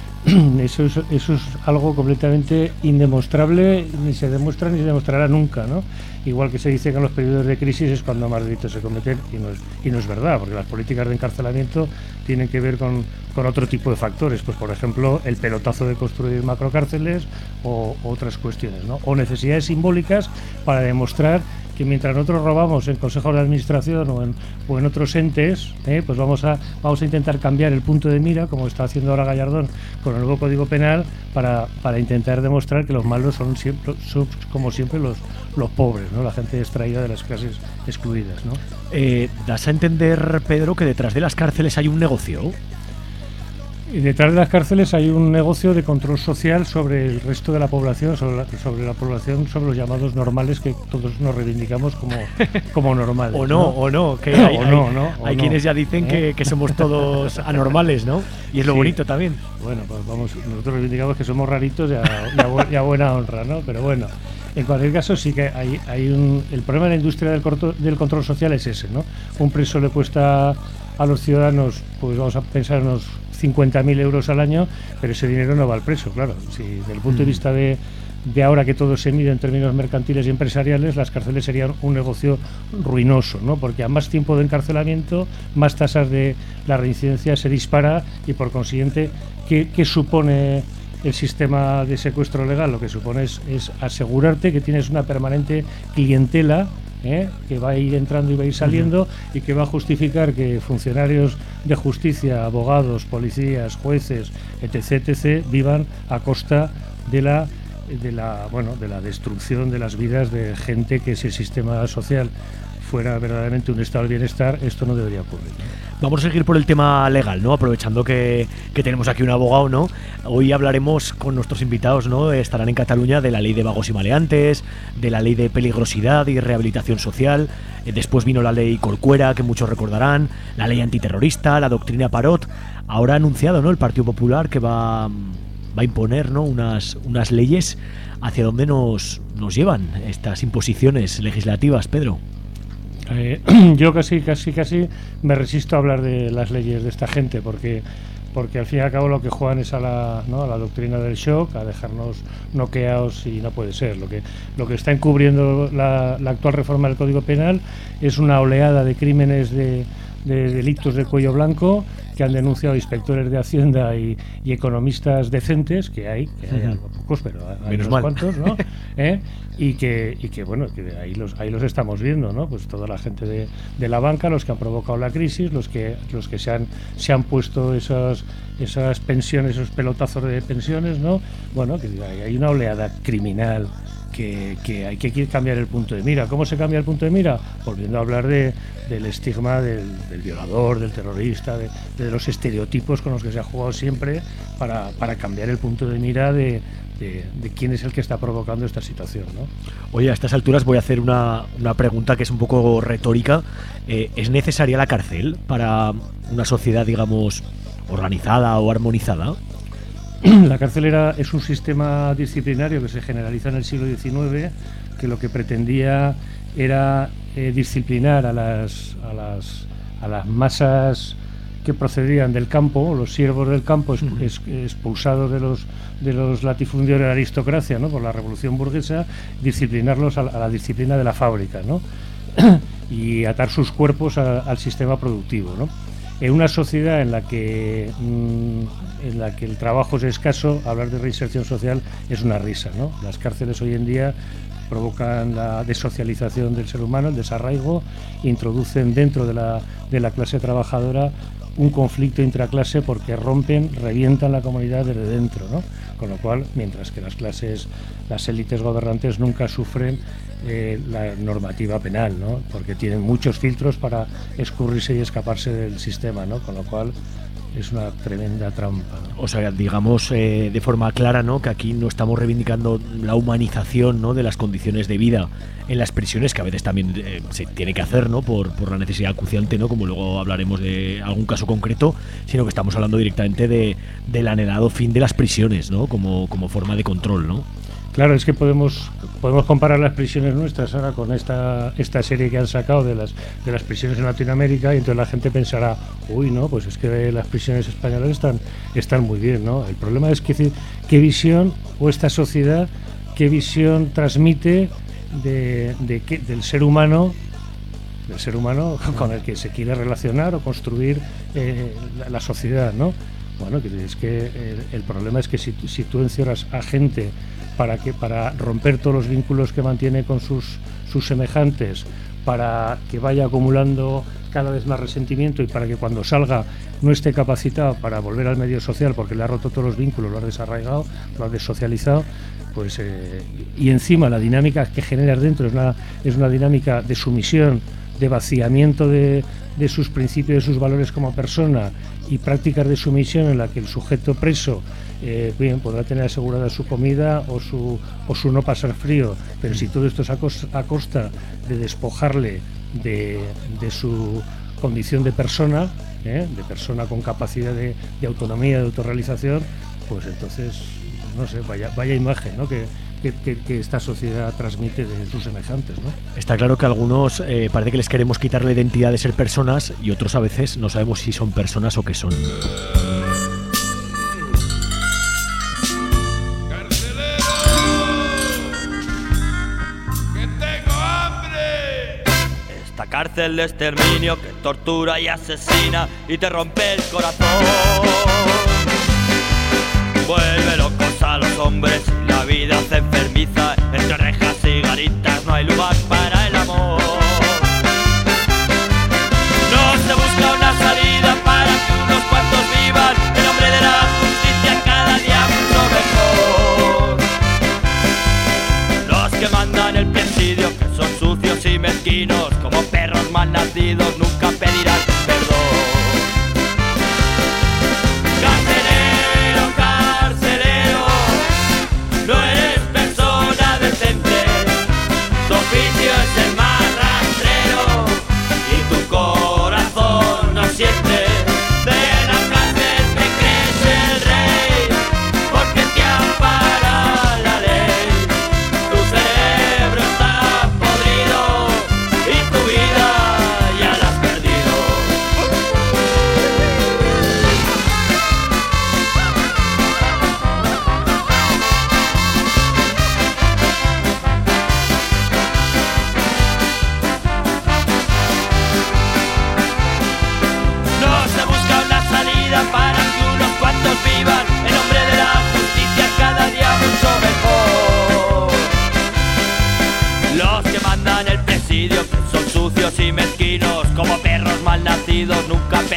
Eso es algo completamente indemostrable, ni se demuestra ni se demostrará nunca, ¿no? Igual que se dice que en los periodos de crisis es cuando más delitos se cometen, y no es verdad, porque las políticas de encarcelamiento tienen que ver con otro tipo de factores, pues por ejemplo el pelotazo de construir macrocárceles o otras cuestiones, ¿no? O necesidades simbólicas para demostrar que mientras nosotros robamos en consejos de administración o en otros entes, pues vamos a intentar cambiar el punto de mira, como está haciendo ahora Gallardón con el nuevo Código Penal, para intentar demostrar que los malos son como siempre los pobres, ¿no?, la gente extraída de las clases excluidas, ¿no? ¿Das a entender, Pedro, que detrás de las cárceles hay un negocio? Y detrás de las cárceles hay un negocio de control social sobre el resto de la población, sobre la población, sobre los llamados normales, que todos nos reivindicamos como normales. O no, que hay quienes ya dicen que somos todos anormales, ¿no? Y es lo bonito también. Bueno, pues vamos, nosotros reivindicamos que somos raritos y a buena honra, ¿no? Pero bueno, en cualquier caso sí que el problema de la industria del control social es ese, ¿no? Un preso le cuesta a los ciudadanos, pues vamos a pensar unos 50.000 euros al año, pero ese dinero no va al preso, claro. Si desde el punto de vista de ahora que todo se mide en términos mercantiles y empresariales, las cárceles serían un negocio ruinoso, ¿no? Porque a más tiempo de encarcelamiento, más tasas de la reincidencia se dispara, y por consiguiente, ¿qué supone el sistema de secuestro legal? Lo que supone es asegurarte que tienes una permanente clientela que va a ir entrando y va a ir saliendo y que va a justificar que funcionarios de justicia, abogados, policías, jueces, etc., vivan a costa de la destrucción de las vidas de gente que, si el sistema social fuera verdaderamente un estado de bienestar, esto no debería ocurrir, ¿no? Vamos a seguir por el tema legal, ¿no? Aprovechando que tenemos aquí un abogado, ¿no? Hoy hablaremos con nuestros invitados, ¿no? Estarán en Cataluña de la ley de vagos y maleantes, de la ley de peligrosidad y rehabilitación social. Después vino la ley Corcuera, que muchos recordarán, la ley antiterrorista, la doctrina Parot. Ahora ha anunciado, ¿no?, el Partido Popular que va a imponer, ¿no?, unas leyes. ¿Hacia dónde nos llevan estas imposiciones legislativas, Pedro? Yo casi me resisto a hablar de las leyes de esta gente, porque al fin y al cabo lo que juegan es a la doctrina del shock, a dejarnos noqueados, y no puede ser. Lo que está encubriendo la actual reforma del Código Penal es una oleada de crímenes de delitos de cuello blanco que han denunciado inspectores de Hacienda y economistas decentes, que hay algo pocos, pero hay unos cuantos, ¿no? Y que ahí los estamos viendo, ¿no? Pues toda la gente de la banca, los que han provocado la crisis, los que se han puesto esas pensiones, esos pelotazos de pensiones, ¿no? Bueno, que hay una oleada criminal que hay que cambiar el punto de mira. ¿Cómo se cambia el punto de mira? Volviendo a hablar del estigma del violador, del terrorista, de los estereotipos con los que se ha jugado siempre, para cambiar el punto de mira de quién es el que está provocando esta situación, ¿no? Oye, a estas alturas voy a hacer una pregunta que es un poco retórica. ¿Es necesaria la cárcel para una sociedad, digamos, organizada o armonizada? La cárcel es un sistema disciplinario que se generaliza en el siglo XIX, que lo que pretendía era disciplinar a las masas que procedían del campo, los siervos del campo expulsados de los latifundios de la aristocracia, ¿no?, por la revolución burguesa, disciplinarlos a la disciplina de la fábrica, ¿no? Y atar sus cuerpos al sistema productivo, ¿no? En una sociedad en la que el trabajo es escaso, hablar de reinserción social es una risa, ¿no? Las cárceles hoy en día provocan la desocialización del ser humano, el desarraigo, introducen dentro de la clase trabajadora un conflicto intraclase, porque revientan la comunidad desde dentro, ¿no? Con lo cual, mientras que las élites gobernantes nunca sufren la normativa penal, ¿no?, porque tienen muchos filtros para escurrirse y escaparse del sistema, ¿no? Con lo cual es una tremenda trampa, ¿no? O sea, digamos de forma clara, ¿no?, que aquí no estamos reivindicando la humanización, ¿no?, de las condiciones de vida en las prisiones, que a veces también se tiene que hacer, ¿no?, por la necesidad acuciante, ¿no?, como luego hablaremos de algún caso concreto, sino que estamos hablando directamente del anhelado fin de las prisiones, ¿no?, como forma de control, ¿no? Claro, es que podemos comparar las prisiones nuestras ahora con esta serie que han sacado de las prisiones en Latinoamérica, y entonces la gente pensará, uy, no, pues es que las prisiones españolas están muy bien, ¿no? El problema es que qué visión, o esta sociedad, qué visión transmite del ser humano con el que se quiere relacionar o construir la sociedad, ¿no? Bueno, es que el problema es que si tú encierras a gente para romper todos los vínculos que mantiene con sus semejantes, para que vaya acumulando cada vez más resentimiento, y para que cuando salga no esté capacitado para volver al medio social, porque le ha roto todos los vínculos, lo ha desarraigado, lo ha desocializado, pues y encima la dinámica que generas dentro es una dinámica de sumisión, de vaciamiento de sus principios, de sus valores como persona, y prácticas de sumisión en la que el sujeto preso podrá tener asegurada su comida o su no pasar frío, pero si todo esto es a costa de despojarle de su condición de persona con capacidad de autonomía, de autorrealización, pues entonces, no sé, vaya imagen, ¿no?, que esta sociedad transmite de sus semejantes, ¿no? Está claro que a algunos parece que les queremos quitar la identidad de ser personas, y otros a veces no sabemos si son personas o qué son. Esta cárcel de exterminio que tortura y asesina y te rompe el corazón. Vuelve locos a los hombres y la vida se enfermiza. Entre rejas y garitas no hay lugar para el amor.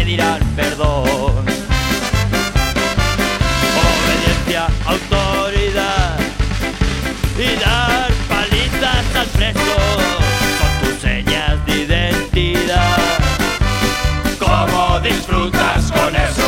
pedirán perdón. Obediencia, autoridad y dar palizas al preso son tus señas de identidad. ¿Cómo disfrutas con eso?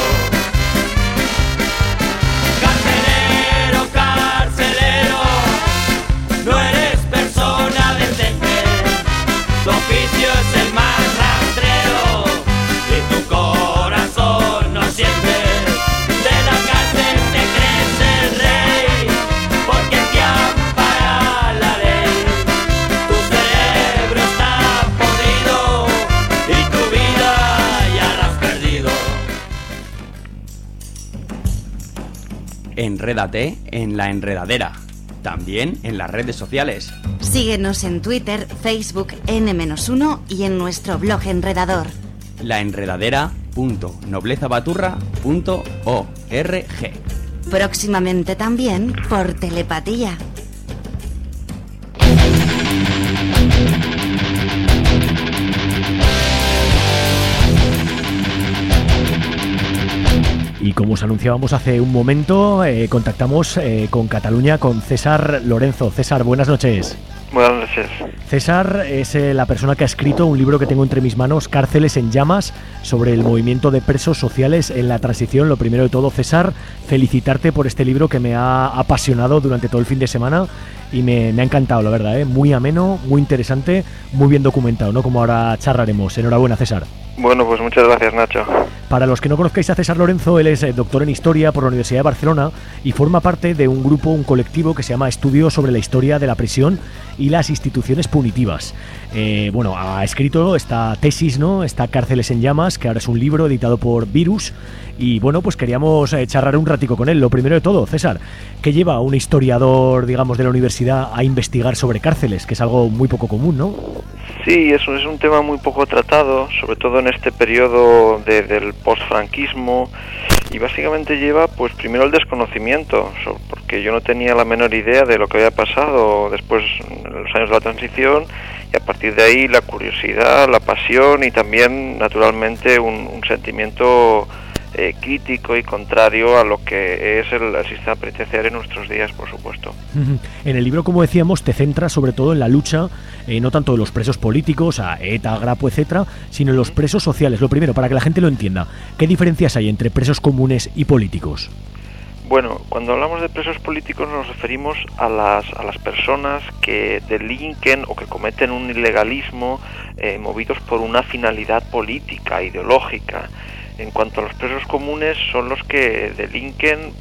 Carcelero, carcelero, no eres persona decente, tu oficio es el más rastrero y tu corazón no siente. De la cárcel te crees el rey, porque te ampara la ley. Tu cerebro está podrido y tu vida ya la has perdido. Enrédate en La Enredadera, también en las redes sociales. Síguenos en Twitter, Facebook, N-1 y en nuestro blog enredador. laenredadera.noblezabaturra.org. Próximamente también por telepatía. Y como os anunciábamos hace un momento, contactamos con Cataluña con César Lorenzo. César, buenas noches. Buenas noches. César es la persona que ha escrito un libro que tengo entre mis manos, Cárceles en llamas, sobre el movimiento de presos sociales en la transición. Lo primero de todo, César, felicitarte por este libro que me ha apasionado durante todo el fin de semana y me ha encantado, la verdad, muy ameno, muy interesante, muy bien documentado, ¿no? Como ahora charlaremos. Enhorabuena, César. Bueno, pues muchas gracias, Nacho. Para los que no conozcáis a César Lorenzo, él es doctor en Historia por la Universidad de Barcelona y forma parte de un grupo, un colectivo que se llama Estudio sobre la Historia de la Prisión y las Instituciones Punitivas. Bueno, ha escrito esta tesis, ¿no? Esta Cárceles en llamas, que ahora es un libro editado por Virus. Y bueno, pues queríamos charlar un ratico con él. Lo primero de todo, César, ¿qué lleva a un historiador, digamos, de la universidad a investigar sobre cárceles? Que es algo muy poco común, ¿no? Sí, eso es un tema muy poco tratado, sobre todo en este periodo del posfranquismo, y básicamente lleva, pues primero el desconocimiento, porque yo no tenía la menor idea de lo que había pasado después en los años de la transición, y a partir de ahí la curiosidad, la pasión y también, naturalmente, un sentimiento crítico y contrario a lo que es el sistema penitenciario en nuestros días, por supuesto. En el libro, como decíamos, te centras sobre todo en la lucha, no tanto de los presos políticos, a ETA, Grapo, etcétera, sino en los presos sociales. Lo primero, para que la gente lo entienda, ¿qué diferencias hay entre presos comunes y políticos? Bueno, cuando hablamos de presos políticos nos referimos a las personas que delinquen o que cometen un ilegalismo movidos por una finalidad política, ideológica. En cuanto a los presos comunes, son los que delinquen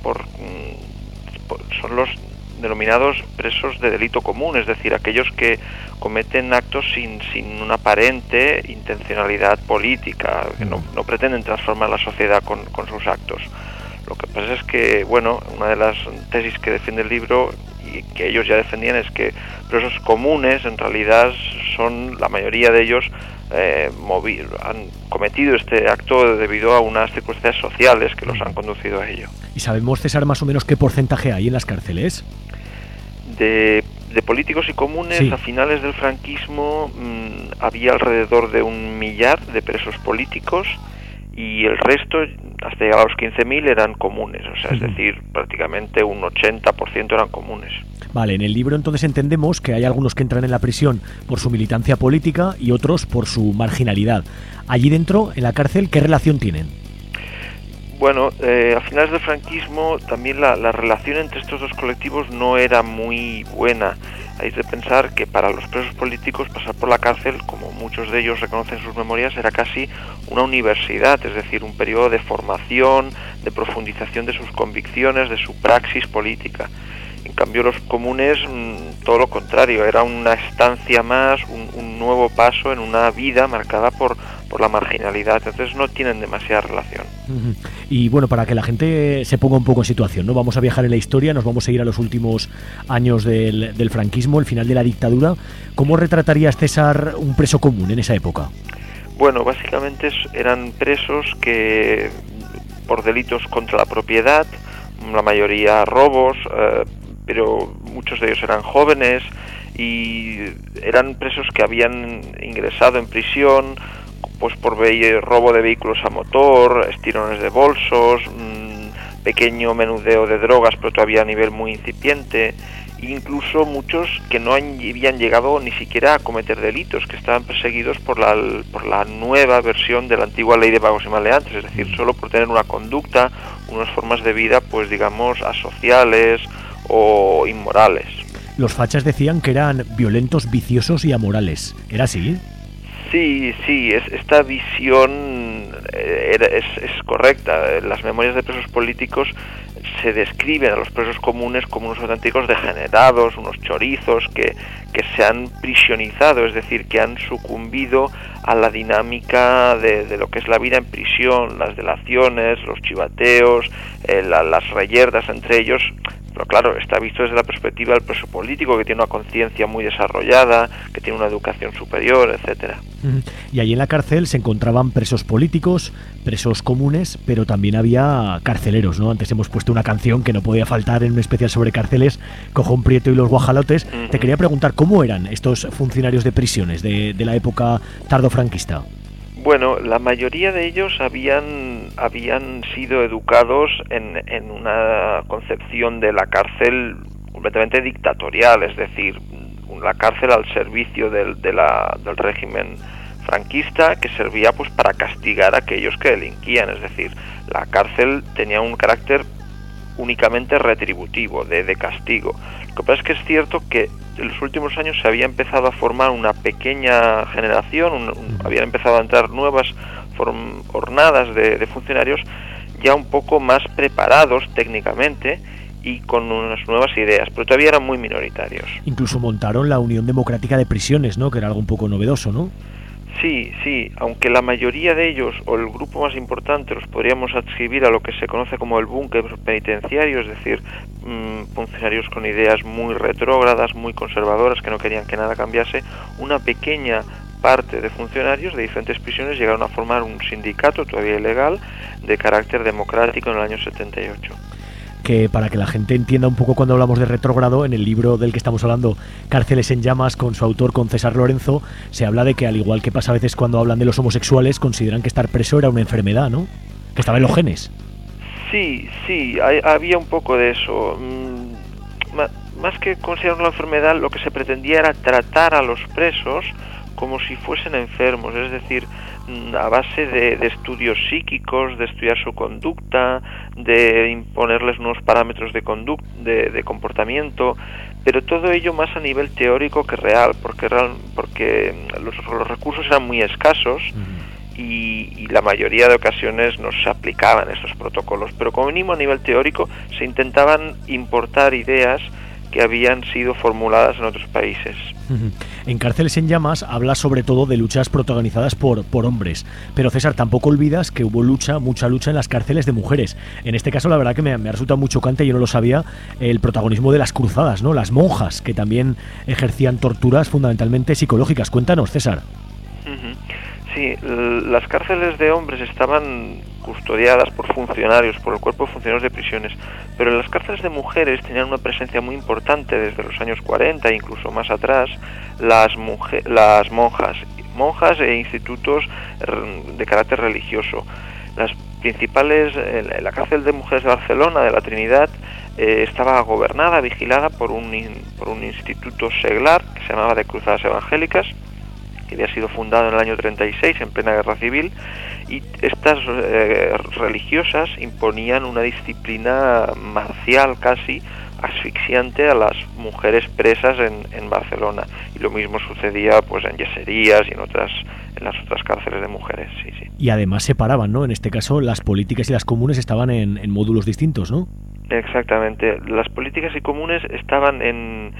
son los denominados presos de delito común, es decir, aquellos que cometen actos sin una aparente intencionalidad política, que no pretenden transformar la sociedad con sus actos. Lo que pasa es que, bueno, una de las tesis que defiende el libro y que ellos ya defendían es que presos comunes en realidad son, la mayoría de ellos, han cometido este acto debido a unas circunstancias sociales que los han conducido a ello. ¿Y sabemos, César, más o menos qué porcentaje hay en las cárceles? De políticos y comunes, sí. A finales del franquismo había alrededor de 1 millar de presos políticos y el resto, hasta llegar a los 15.000, eran comunes, o sea, es decir, prácticamente un 80% eran comunes. Vale, en el libro entonces entendemos que hay algunos que entran en la prisión por su militancia política y otros por su marginalidad. Allí dentro, en la cárcel, ¿qué relación tienen? Bueno, a finales del franquismo también la relación entre estos dos colectivos no era muy buena. Hay de pensar que para los presos políticos pasar por la cárcel, como muchos de ellos reconocen en sus memorias, era casi una universidad, es decir, un periodo de formación, de profundización de sus convicciones, de su praxis política. En cambio, los comunes, todo lo contrario, era una estancia más, un nuevo paso en una vida marcada por la marginalidad, entonces no tienen demasiada relación. Y bueno, para que la gente se ponga un poco en situación, ¿no? Vamos a viajar en la historia, nos vamos a ir a los últimos años del franquismo, el final de la dictadura. ¿Cómo retratarías, César, un preso común en esa época? Bueno, básicamente eran presos que por delitos contra la propiedad, la mayoría robos, pero muchos de ellos eran jóvenes y eran presos que habían ingresado en prisión pues por robo de vehículos a motor, estirones de bolsos, pequeño menudeo de drogas, pero todavía a nivel muy incipiente, incluso muchos que no habían llegado ni siquiera a cometer delitos, que estaban perseguidos por la nueva versión de la antigua ley de vagos y maleantes, es decir, solo por tener una conducta, unas formas de vida, pues digamos, asociales o inmorales. Los fachas decían que eran violentos, viciosos y amorales. ¿Era así? Sí, esta visión es correcta. Las memorias de presos políticos se describen a los presos comunes como unos auténticos degenerados, unos chorizos que se han prisionizado, es decir, que han sucumbido a la dinámica de lo que es la vida en prisión, las delaciones, los chivateos, las reyertas entre ellos. Pero claro, está visto desde la perspectiva del preso político, que tiene una conciencia muy desarrollada, que tiene una educación superior, etcétera. Y allí en la cárcel se encontraban presos políticos, presos comunes, pero también había carceleros, ¿no? Antes hemos puesto una canción que no podía faltar en un especial sobre cárceles, Cojón Prieto y los Guajalotes. Te quería preguntar, ¿cómo eran estos funcionarios de prisiones de la época tardofranquista? Bueno, la mayoría de ellos habían sido educados en una concepción de la cárcel completamente dictatorial, es decir, la cárcel al servicio del régimen franquista, que servía pues para castigar a aquellos que delinquían, es decir, la cárcel tenía un carácter únicamente retributivo, de castigo. Lo que pasa es que es cierto que en los últimos años se había empezado a formar una pequeña generación, habían empezado a entrar nuevas hornadas de funcionarios ya un poco más preparados técnicamente y con unas nuevas ideas, pero todavía eran muy minoritarios. Incluso montaron la Unión Democrática de Prisiones, ¿no? Que era algo un poco novedoso, ¿no? Sí, aunque la mayoría de ellos, o el grupo más importante, los podríamos adscribir a lo que se conoce como el búnker penitenciario, es decir, funcionarios con ideas muy retrógradas, muy conservadoras, que no querían que nada cambiase. Una pequeña parte de funcionarios de diferentes prisiones llegaron a formar un sindicato, todavía ilegal, de carácter democrático en el año 78. Que para que la gente entienda un poco cuando hablamos de retrógrado, en el libro del que estamos hablando, Cárceles en llamas, con su autor, con César Lorenzo, se habla de que, al igual que pasa a veces cuando hablan de los homosexuales, consideran que estar preso era una enfermedad, ¿no? Que estaba en los genes. Sí, había un poco de eso. Más que considerar una enfermedad, lo que se pretendía era tratar a los presos como si fuesen enfermos, es decir, a base de estudios psíquicos, de estudiar su conducta, de imponerles unos parámetros de comportamiento, pero todo ello más a nivel teórico que real, porque los recursos eran muy escasos y la mayoría de ocasiones no se aplicaban estos protocolos, pero como mínimo a nivel teórico se intentaban importar ideas que habían sido formuladas en otros países. En Cárceles en llamas habla sobre todo de luchas protagonizadas por hombres, pero César, tampoco olvidas que hubo mucha lucha en las cárceles de mujeres. En este caso la verdad que me ha resultado muy chocante, yo no lo sabía, el protagonismo de las cruzadas, ¿no? Las monjas, que también ejercían torturas fundamentalmente psicológicas. Cuéntanos, César. Sí, las cárceles de hombres estaban custodiadas por funcionarios, por el cuerpo de funcionarios de prisiones, pero las cárceles de mujeres tenían una presencia muy importante desde los años 40 e incluso más atrás, las monjas e institutos de carácter religioso. Las principales, la cárcel de mujeres de Barcelona, de la Trinidad, estaba gobernada, vigilada por un instituto seglar que se llamaba de Cruzadas Evangélicas, que había sido fundado en el año 36, en plena guerra civil, y estas religiosas imponían una disciplina marcial casi asfixiante a las mujeres presas en Barcelona, y lo mismo sucedía pues en yeserías y en las otras cárceles de mujeres. Sí. Y además separaban, ¿no? En este caso las políticas y las comunes estaban en módulos distintos, ¿no? Exactamente, las políticas y comunes estaban en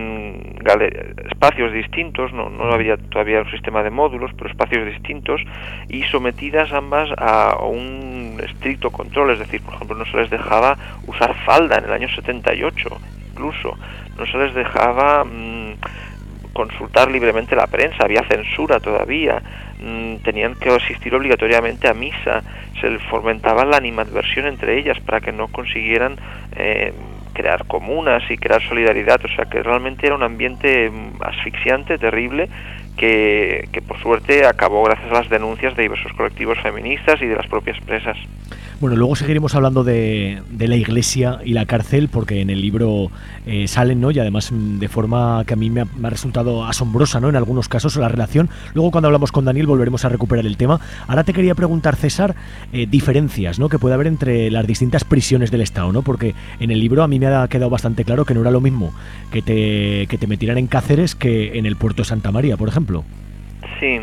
espacios distintos, no había todavía un sistema de módulos, pero espacios distintos, y sometidas ambas a un estricto control, es decir, por ejemplo, no se les dejaba usar falda en el año 78, incluso, no se les dejaba consultar libremente la prensa, había censura todavía, tenían que asistir obligatoriamente a misa, se fomentaba la animadversión entre ellas para que no consiguieran crear comunas y crear solidaridad, o sea que realmente era un ambiente asfixiante, terrible, que por suerte acabó gracias a las denuncias de diversos colectivos feministas y de las propias presas. Bueno, luego seguiremos hablando de la iglesia y la cárcel, porque en el libro salen, ¿no? Y además de forma que a mí me ha resultado asombrosa, ¿no? En algunos casos la relación. Luego cuando hablamos con Daniel volveremos a recuperar el tema. Ahora te quería preguntar, César, diferencias, ¿no? Que puede haber entre las distintas prisiones del Estado, ¿no? Porque en el libro a mí me ha quedado bastante claro que no era lo mismo que te metieran en Cáceres que en el puerto de Santa María, por ejemplo. Sí.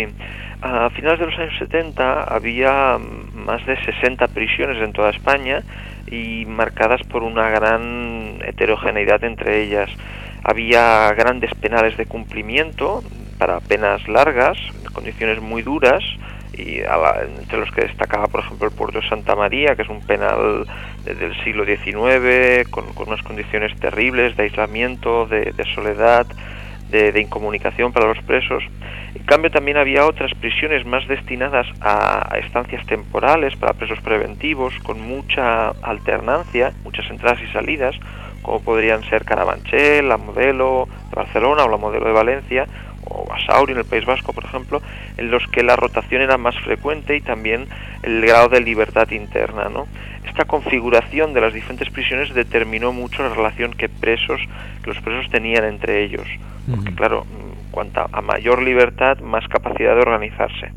A finales de los años 70 había más de 60 prisiones en toda España y marcadas por una gran heterogeneidad entre ellas. Había grandes penales de cumplimiento para penas largas, condiciones muy duras, y entre los que destacaba, por ejemplo, el puerto de Santa María, que es un penal del siglo XIX, con unas condiciones terribles de aislamiento, de soledad, de incomunicación para los presos. En cambio, también había otras prisiones más destinadas a estancias temporales para presos preventivos, con mucha alternancia, muchas entradas y salidas, como podrían ser Carabanchel, la Modelo de Barcelona o la Modelo de Valencia, o Basauri en el País Vasco, por ejemplo, en los que la rotación era más frecuente y también el grado de libertad interna, ¿no? Esta configuración de las diferentes prisiones determinó mucho la relación que los presos tenían entre ellos, porque claro, cuanto a mayor libertad, más capacidad de organizarse.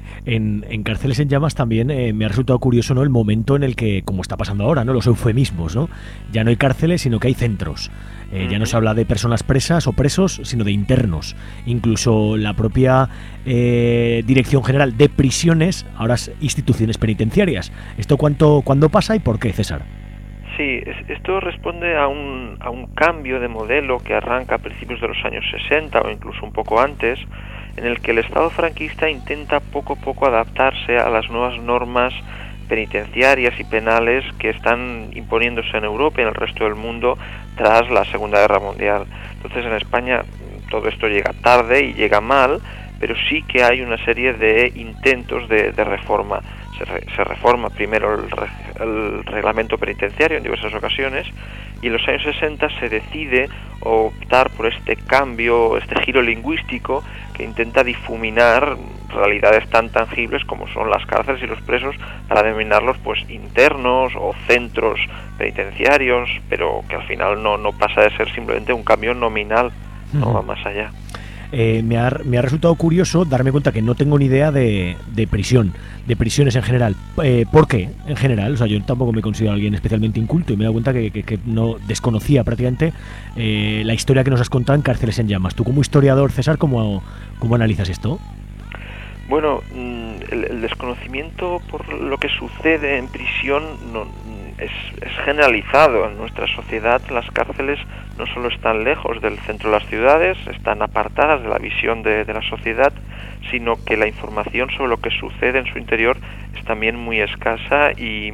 En Cárceles en Llamas también me ha resultado curioso, ¿no? El momento en el que, como está pasando ahora, ¿no? Los eufemismos, ¿no? Ya no hay cárceles, sino que hay centros. Ya no se habla de personas presas o presos, sino de internos. Incluso la propia Dirección General de Prisiones, ahora es instituciones penitenciarias. ¿Esto cuándo pasa y por qué, César? Sí, esto responde a un cambio de modelo que arranca a principios de los años 60 o incluso un poco antes, en el que el Estado franquista intenta poco a poco adaptarse a las nuevas normas penitenciarias y penales que están imponiéndose en Europa y en el resto del mundo tras la Segunda Guerra Mundial. Entonces en España todo esto llega tarde y llega mal, pero sí que hay una serie de intentos de reforma. Se reforma primero el reglamento penitenciario en diversas ocasiones, y en los años 60 se decide optar por este cambio, este giro lingüístico que intenta difuminar realidades tan tangibles como son las cárceles y los presos, para denominarlos pues internos o centros penitenciarios, pero que al final no pasa de ser simplemente un cambio nominal, no va más allá. Me ha resultado curioso darme cuenta que no tengo ni idea de prisiones en general. ¿Por qué? En general, o sea, yo tampoco me considero alguien especialmente inculto y me he dado cuenta que no desconocía prácticamente la historia que nos has contado en Cárceles en Llamas. Tú como historiador, César, ¿cómo analizas esto? Bueno, el desconocimiento por lo que sucede en prisión es generalizado en nuestra sociedad. Las cárceles no solo están lejos del centro de las ciudades, están apartadas de la visión de la sociedad, sino que la información sobre lo que sucede en su interior es también muy escasa y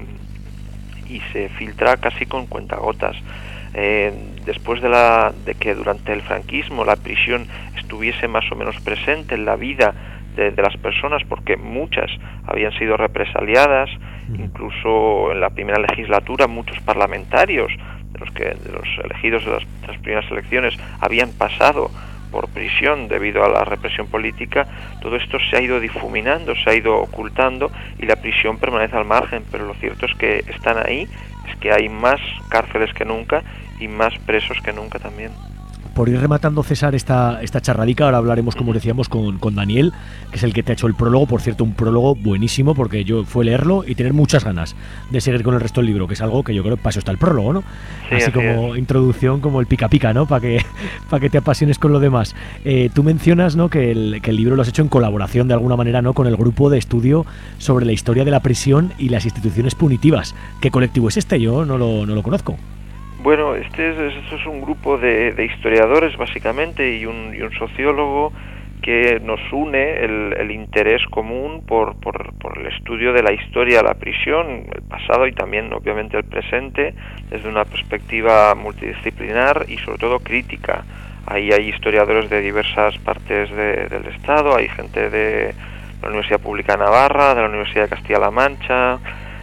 se filtra casi con cuentagotas. Después de que durante el franquismo la prisión estuviese más o menos presente en la vida de las personas, porque muchas habían sido represaliadas, incluso en la primera legislatura muchos parlamentarios de los elegidos de las primeras elecciones habían pasado por prisión debido a la represión política. Todo esto se ha ido difuminando, se ha ido ocultando y la prisión permanece al margen, pero lo cierto es que están ahí, es que hay más cárceles que nunca y más presos que nunca también. Por ir rematando, César, esta charradica, ahora hablaremos, como decíamos, con Daniel, que es el que te ha hecho el prólogo. Por cierto, un prólogo buenísimo, porque yo fue leerlo y tener muchas ganas de seguir con el resto del libro, que es algo que yo creo que para eso está el prólogo, ¿no? Sí, así como introducción, como el pica pica, ¿no? Para que te apasiones con lo demás. Tú mencionas, ¿no?, que el libro lo has hecho en colaboración, de alguna manera, ¿no?, con el grupo de estudio sobre la historia de la prisión y las instituciones punitivas. ¿Qué colectivo es este? Yo no lo conozco. Bueno, esto es un grupo de historiadores básicamente y un sociólogo que nos une el interés común por el estudio de la historia de la prisión, el pasado y también obviamente el presente, desde una perspectiva multidisciplinar y sobre todo crítica. Ahí hay historiadores de diversas partes del Estado, hay gente de la Universidad Pública de Navarra, de la Universidad de Castilla-La Mancha,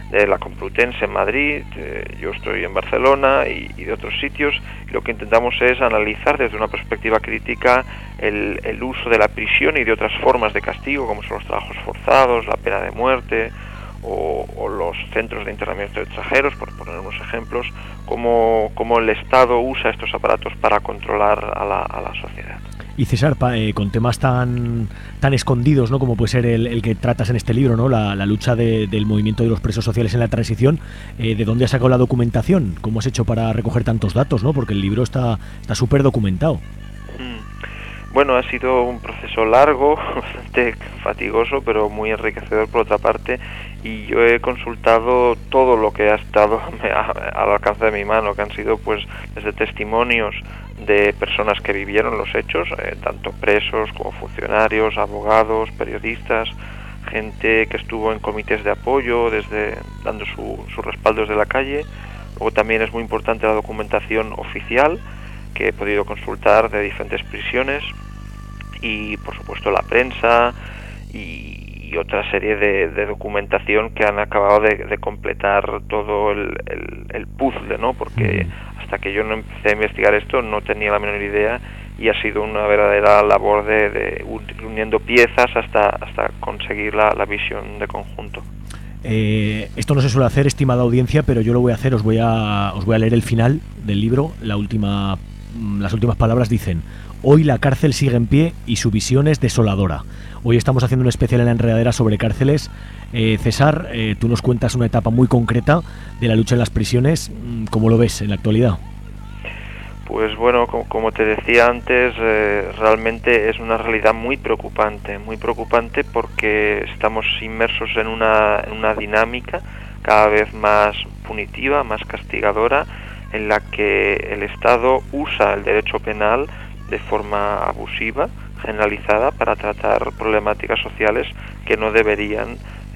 de la Complutense en Madrid, yo estoy en Barcelona y de otros sitios, y lo que intentamos es analizar desde una perspectiva crítica el uso de la prisión y de otras formas de castigo, como son los trabajos forzados, la pena de muerte o los centros de internamiento de extranjeros, por poner unos ejemplos, cómo el Estado usa estos aparatos para controlar a la sociedad. Y César, con temas tan escondidos, ¿no?, como puede ser el que tratas en este libro, ¿no?, la lucha del movimiento de los presos sociales en la transición, ¿de dónde has sacado la documentación? ¿Cómo has hecho para recoger tantos datos, ¿no? Porque el libro está súper documentado. Bueno, ha sido un proceso largo, bastante fatigoso, pero muy enriquecedor por otra parte, y yo he consultado todo lo que ha estado al alcance de mi mano, que han sido pues desde testimonios de personas que vivieron los hechos, tanto presos como funcionarios, abogados, periodistas, gente que estuvo en comités de apoyo, dando su respaldo desde la calle. Luego también es muy importante la documentación oficial que he podido consultar de diferentes prisiones, y por supuesto la prensa y otra serie de documentación que han acabado de completar todo el puzzle, ¿no? Porque hasta que yo no empecé a investigar esto no tenía la menor idea, y ha sido una verdadera labor de uniendo piezas hasta conseguir la visión de conjunto. Esto no se suele hacer, estimada audiencia, pero yo lo voy a hacer. Os voy a leer el final del libro. Las últimas palabras dicen: hoy la cárcel sigue en pie y su visión es desoladora. Hoy estamos haciendo un especial en La Enredadera sobre cárceles. César, tú nos cuentas una etapa muy concreta de la lucha en las prisiones. ¿Cómo lo ves en la actualidad? Pues bueno, como te decía antes, realmente es una realidad muy preocupante porque estamos inmersos en una dinámica cada vez más punitiva, más castigadora, en la que el Estado usa el derecho penal de forma abusiva, generalizada, para tratar problemáticas sociales que no deberían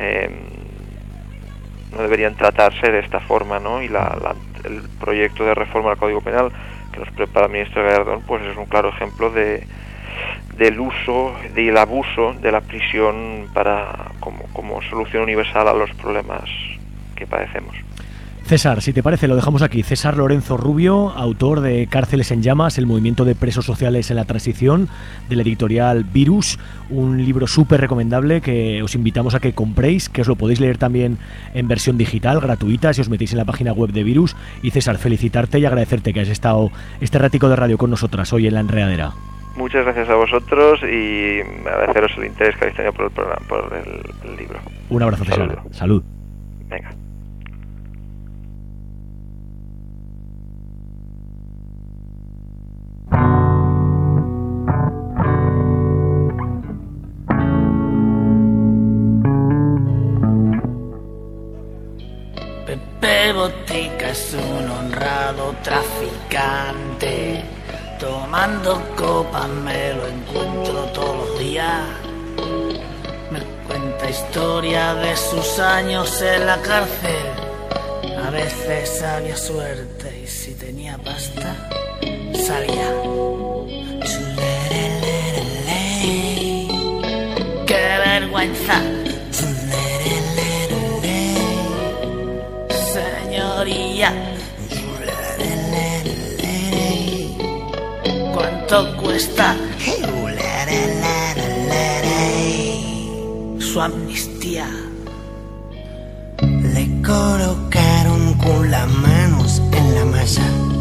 tratarse de esta forma, ¿no? Y el proyecto de reforma al Código Penal que nos prepara el ministro Gallardón, pues es un claro ejemplo del uso y el abuso de la prisión como solución universal a los problemas que padecemos. César, si te parece, lo dejamos aquí. César Lorenzo Rubio, autor de Cárceles en Llamas, el movimiento de presos sociales en la transición, de la editorial Virus, un libro súper recomendable que os invitamos a que compréis, que os lo podéis leer también en versión digital, gratuita, si os metéis en la página web de Virus. Y César, felicitarte y agradecerte que hayas estado este ratico de radio con nosotras hoy en La Enredadera. Muchas gracias a vosotros y agradeceros el interés que habéis tenido por el programa, por el libro. Un abrazo, César. Salud. Venga. Pepe Botica es un honrado traficante. Tomando copas me lo encuentro todos los días. Me cuenta historia de sus años en la cárcel. A veces había suerte y si tenía pasta salía. ¡Qué vergüenza! Señoría, ¿cuánto cuesta su amnistía? Le colocaron con las manos en la masa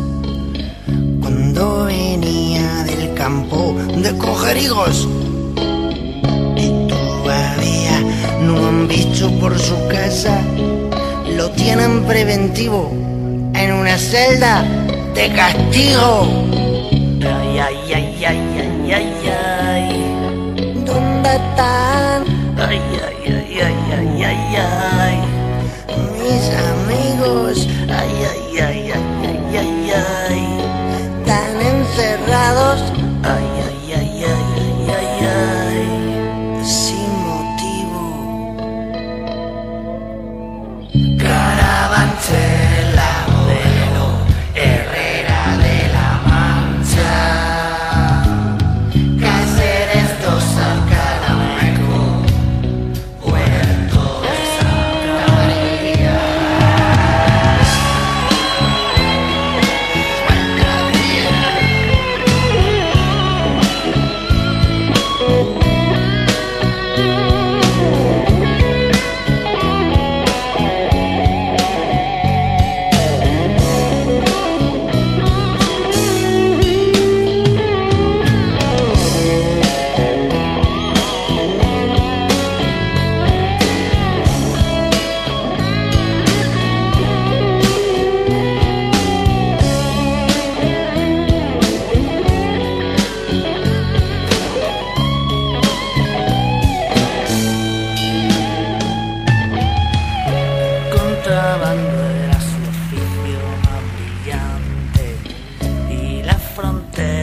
cuando venía del campo de coger higos, y todavía no han visto por su casa. Lo tienen preventivo en una celda de castigo. Ay, ay, ay, ay, ay, ay, ay. ¿Dónde están? Ay, ay, ay, ay, ay, ay, ay. Mis amigos. Ay, ay, ay, ay, ay, ay, ay. Están encerrados. Ay, ay, ay, ay, ay, ay, ay. Sin motivo. Carabanchela, modelo, Herrera de la Mancha, Cáceres dos Alcalá, Puerto de Santa María.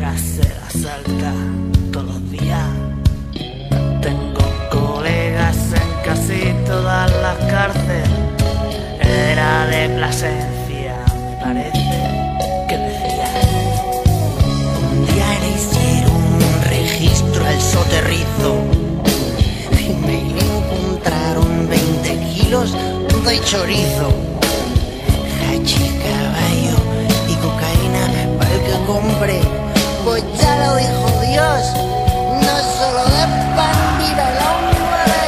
hacer asalta todos los días. Tengo colegas en casi todas las cárceles. Era de Plasencia, me parece que decía. Un día le hicieron un registro al soterrizo y me encontraron 20 kilos de chorizo, hachís, caballo y cocaína para el que compre. Pues ya lo dijo Dios, no solo de pan vive el hombre.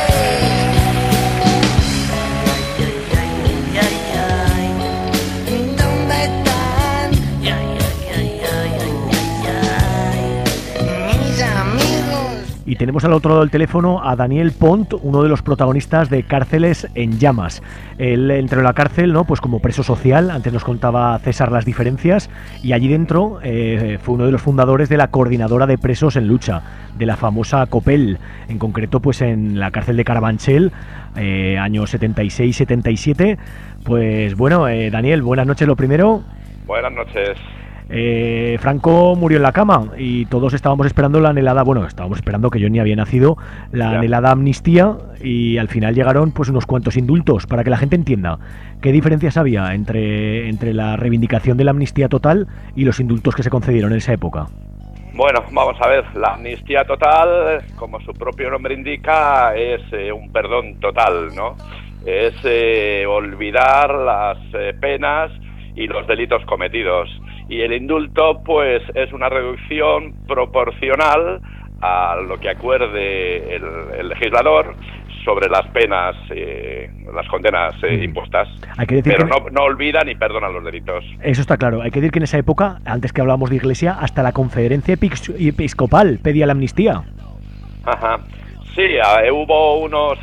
¿Dónde están mis amigos? Y tenemos al otro lado del teléfono a Daniel Pont, uno de los protagonistas de Cárceles en Llamas. Él entró en la cárcel, ¿no?, pues como preso social. Antes nos contaba César las diferencias, y allí dentro fue uno de los fundadores de la Coordinadora de Presos en Lucha, de la famosa COPEL, en concreto pues en la cárcel de Carabanchel, años 76-77. Pues bueno, Daniel, buenas noches lo primero. Buenas noches. Franco murió en la cama y todos estábamos esperando la anhelada, bueno, estábamos esperando, que yo ni había nacido, la anhelada amnistía, y al final llegaron pues unos cuantos indultos. Para que la gente entienda qué diferencias había entre la reivindicación de la amnistía total y los indultos que se concedieron en esa época. Bueno, vamos a ver, la amnistía total, como su propio nombre indica, es un perdón total, ¿no? Es olvidar las penas y los delitos cometidos. Y el indulto, pues, es una reducción proporcional a lo que acuerde el legislador sobre las penas, las condenas impuestas. Hay que decir, pero no olvida ni perdona los delitos. Eso está claro. Hay que decir que en esa época, antes que hablábamos de Iglesia, hasta la Conferencia Episcopal pedía la amnistía. Ajá. Sí, hubo unos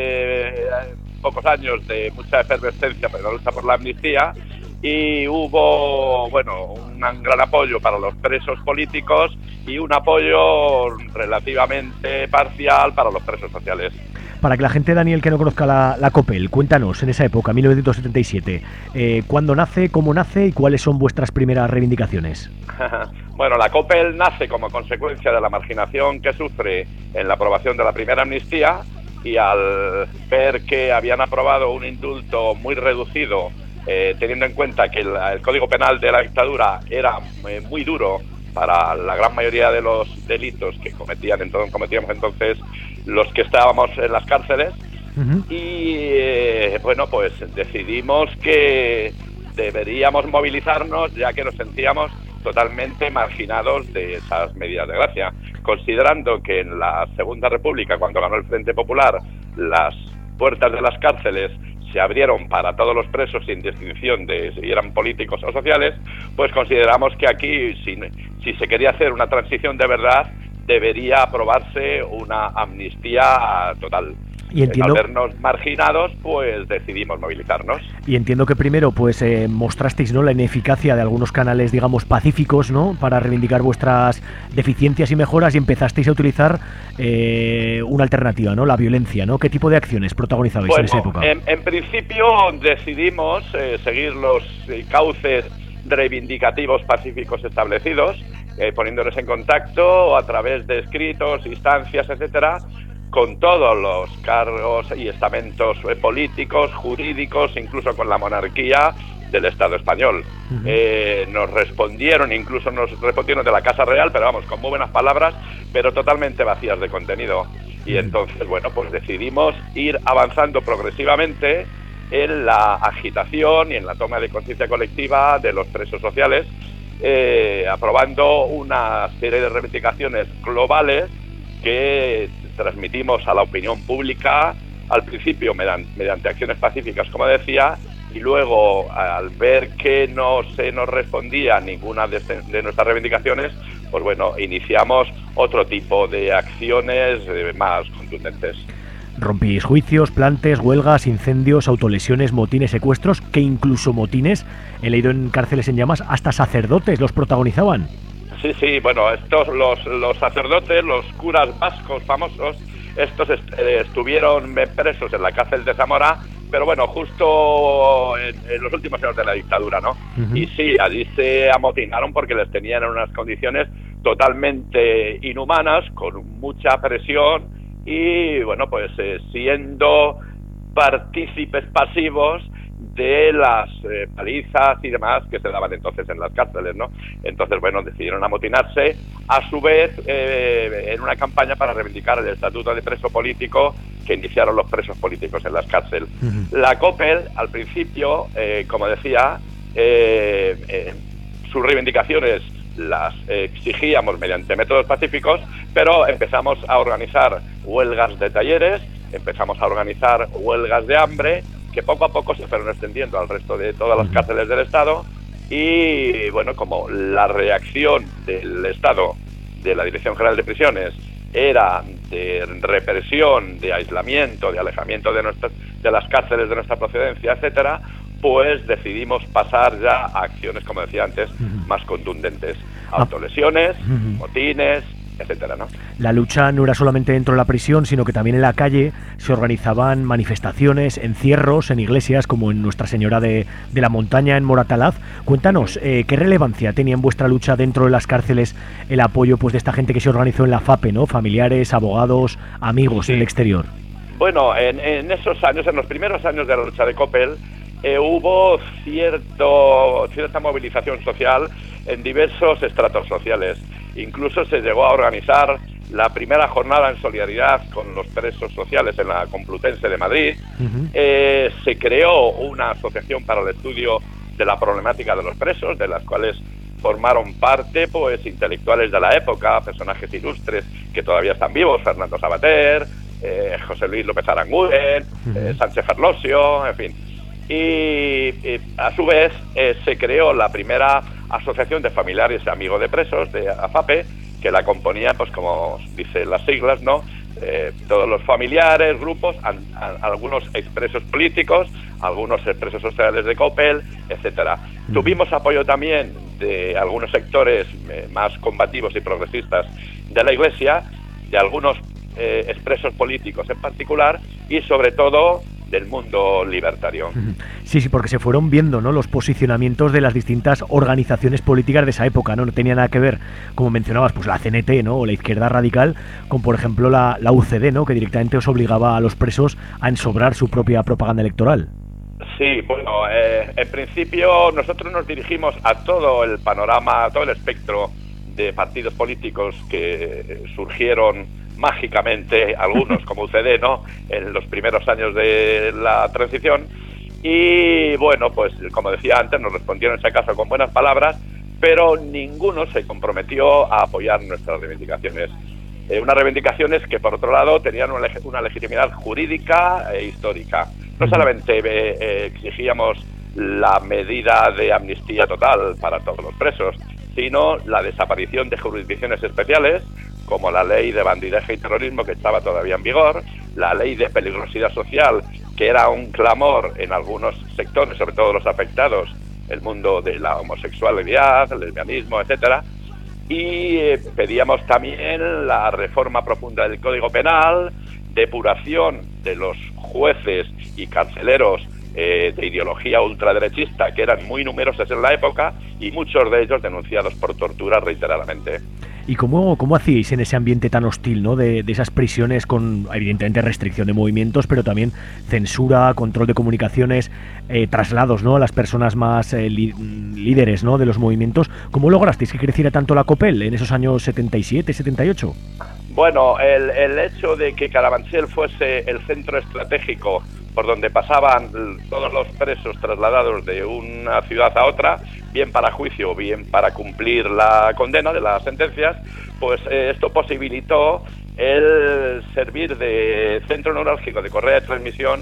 pocos años de mucha efervescencia para la lucha por la amnistía, y hubo, bueno, un gran apoyo para los presos políticos y un apoyo relativamente parcial para los presos sociales. Para que la gente, Daniel, que no conozca la COPEL, cuéntanos, en esa época, 1977, ¿cuándo nace, cómo nace y cuáles son vuestras primeras reivindicaciones? Bueno, la COPEL nace como consecuencia de la marginación que sufre en la aprobación de la primera amnistía, y al ver que habían aprobado un indulto muy reducido, teniendo en cuenta que el Código Penal de la dictadura era muy duro para la gran mayoría de los delitos que cometíamos entonces los que estábamos en las cárceles. Y bueno, pues decidimos que deberíamos movilizarnos, ya que nos sentíamos totalmente marginados de esas medidas de gracia, considerando que en la Segunda República, cuando ganó el Frente Popular, las puertas de las cárceles se abrieron para todos los presos sin distinción de si eran políticos o sociales. Pues consideramos que aquí, si se quería hacer una transición de verdad, debería aprobarse una amnistía total. Y entiendo, al vernos marginados, pues decidimos movilizarnos. Y entiendo que primero pues mostrasteis, ¿no?, la ineficacia de algunos canales, digamos, pacíficos, ¿no?, para reivindicar vuestras deficiencias y mejoras, y empezasteis a utilizar una alternativa, ¿no?, la violencia, ¿no? ¿Qué tipo de acciones protagonizabais en esa época? En principio decidimos seguir los cauces reivindicativos pacíficos establecidos, poniéndonos en contacto a través de escritos, instancias, etcétera, con todos los cargos y estamentos políticos, jurídicos, incluso con la monarquía del Estado español. Nos respondieron de la Casa Real, pero vamos, con muy buenas palabras, pero totalmente vacías de contenido. Y entonces, bueno, pues decidimos ir avanzando progresivamente en la agitación y en la toma de conciencia colectiva de los presos sociales, aprobando una serie de reivindicaciones globales que transmitimos a la opinión pública, al principio mediante acciones pacíficas, como decía, y luego, al ver que no se nos respondía ninguna de nuestras reivindicaciones, pues bueno, iniciamos otro tipo de acciones más contundentes. Rompís juicios, plantes, huelgas, incendios, autolesiones, motines, secuestros, que incluso motines, he leído en Cárceles en Llamas, hasta sacerdotes los protagonizaban. Sí, bueno, estos los sacerdotes, los curas vascos famosos, estos estuvieron presos en la cárcel de Zamora, pero bueno, justo en los últimos años de la dictadura, ¿no? Y sí, allí se amotinaron porque les tenían en unas condiciones totalmente inhumanas, con mucha presión y, bueno, pues siendo partícipes pasivos de las palizas y demás que se daban entonces en las cárceles, ¿no? Entonces, bueno, decidieron amotinarse, a su vez, en una campaña para reivindicar el estatuto de preso político que iniciaron los presos políticos en las cárceles. La COPEL, al principio, como decía, sus reivindicaciones las exigíamos mediante métodos pacíficos, pero empezamos a organizar huelgas de talleres, empezamos a organizar huelgas de hambre, que poco a poco se fueron extendiendo al resto de todas las cárceles del Estado y, bueno, como la reacción del Estado, de la Dirección General de Prisiones, era de represión, de aislamiento, de alejamiento de las cárceles de nuestra procedencia, etcétera, pues decidimos pasar ya a acciones, como decía antes, más contundentes. Autolesiones, motines, etcétera, ¿no? La lucha no era solamente dentro de la prisión, sino que también en la calle se organizaban manifestaciones, encierros en iglesias, como en Nuestra Señora de la Montaña en Moratalaz. Cuéntanos, ¿qué relevancia tenía en vuestra lucha dentro de las cárceles el apoyo, pues, de esta gente que se organizó en la FAPE, ¿no? Familiares, abogados, amigos en el exterior. Bueno, en esos años, en los primeros años de la lucha de COPEL, hubo cierta movilización social en diversos estratos sociales. Incluso se llegó a organizar la primera jornada en solidaridad con los presos sociales en la Complutense de Madrid. Se creó una asociación para el estudio de la problemática de los presos, de las cuales formaron parte, pues, intelectuales de la época, personajes ilustres que todavía están vivos, Fernando Sabater, José Luis López Aranguren, Sánchez Ferlosio, en fin. Y a su vez se creó la primera asociación de familiares y amigos de presos, de AFAPE, que la componían, pues, como dicen las siglas, ¿no? Todos los familiares, grupos, algunos expresos políticos, algunos expresos sociales de COPEL, etcétera. Tuvimos apoyo también de algunos sectores más combativos y progresistas de la Iglesia, de algunos expresos políticos en particular, y sobre todo del mundo libertario. Sí, porque se fueron viendo, ¿no?, los posicionamientos de las distintas organizaciones políticas de esa época, ¿no? No tenía nada que ver, como mencionabas, pues la CNT, ¿no?, o la Izquierda Radical, con, por ejemplo, la UCD, ¿no?, que directamente os obligaba a los presos a ensobrar su propia propaganda electoral. Sí, bueno, en principio nosotros nos dirigimos a todo el panorama, a todo el espectro de partidos políticos que surgieron mágicamente, algunos como UCD, ¿no?, en los primeros años de la transición, y bueno, pues como decía antes, nos respondieron en ese caso con buenas palabras, pero ninguno se comprometió a apoyar nuestras reivindicaciones. Unas reivindicaciones que, por otro lado, tenían una legitimidad jurídica e histórica. No solamente exigíamos la medida de amnistía total para todos los presos, sino la desaparición de jurisdicciones especiales, como la ley de bandidaje y terrorismo, que estaba todavía en vigor, la ley de peligrosidad social, que era un clamor en algunos sectores, sobre todo los afectados, el mundo de la homosexualidad, el lesbianismo, etcétera, y pedíamos también la reforma profunda del Código Penal, depuración de los jueces y carceleros de ideología ultraderechista, que eran muy numerosos en la época, y muchos de ellos denunciados por tortura reiteradamente. ¿Y cómo hacíais en ese ambiente tan hostil, ¿no?, de esas prisiones con, evidentemente, restricción de movimientos, pero también censura, control de comunicaciones, traslados, ¿no?, a las personas más líderes, ¿no?, de los movimientos? ¿Cómo lograsteis que creciera tanto la COPEL en esos años 77, 78? Bueno, el hecho de que Carabanchel fuese el centro estratégico por donde pasaban todos los presos trasladados de una ciudad a otra, bien para juicio o bien para cumplir la condena de las sentencias, pues esto posibilitó el servir de centro neurálgico de correa de transmisión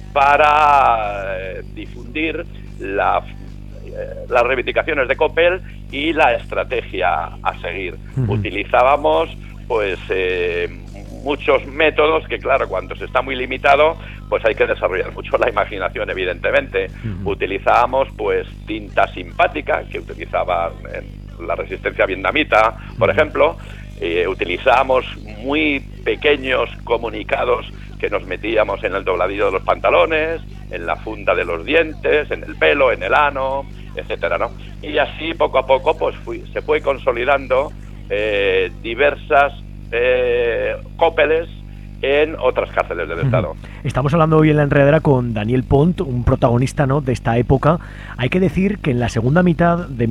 para difundir las reivindicaciones de COPEL y la estrategia a seguir. Utilizábamos, pues, muchos métodos que, claro, cuando se está muy limitado, pues hay que desarrollar mucho la imaginación, evidentemente. Utilizábamos, pues, tinta simpática, que utilizaba la resistencia vietnamita, por ejemplo. Utilizábamos muy pequeños comunicados que nos metíamos en el dobladillo de los pantalones, en la funda de los dientes, en el pelo, en el ano, etcétera, ¿no? Y así, poco a poco, pues se fue consolidando diversas cópeles en otras cárceles del Estado. Estamos hablando hoy en La Enredadera con Daniel Pont, un protagonista, ¿no?, de esta época. Hay que decir que en la segunda mitad de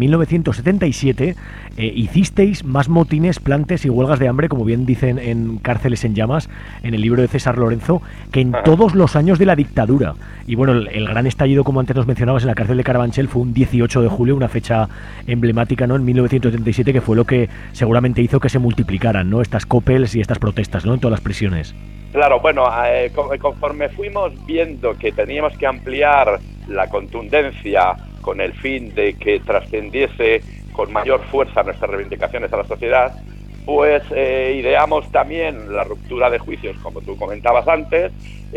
1977 hicisteis más motines, plantes y huelgas de hambre, como bien dicen en Cárceles en Llamas, en el libro de César Lorenzo, que en todos los años de la dictadura. Y bueno, el gran estallido, como antes nos mencionabas, en la cárcel de Carabanchel fue un 18 de julio, una fecha emblemática, ¿no?, en 1977, que fue lo que seguramente hizo que se multiplicaran, ¿no?, estas cópeles y estas protestas, ¿no?, en todas las prisiones. Claro, bueno, conforme fuimos viendo que teníamos que ampliar la contundencia con el fin de que trascendiese con mayor fuerza nuestras reivindicaciones a la sociedad, pues ideamos también la ruptura de juicios, como tú comentabas antes,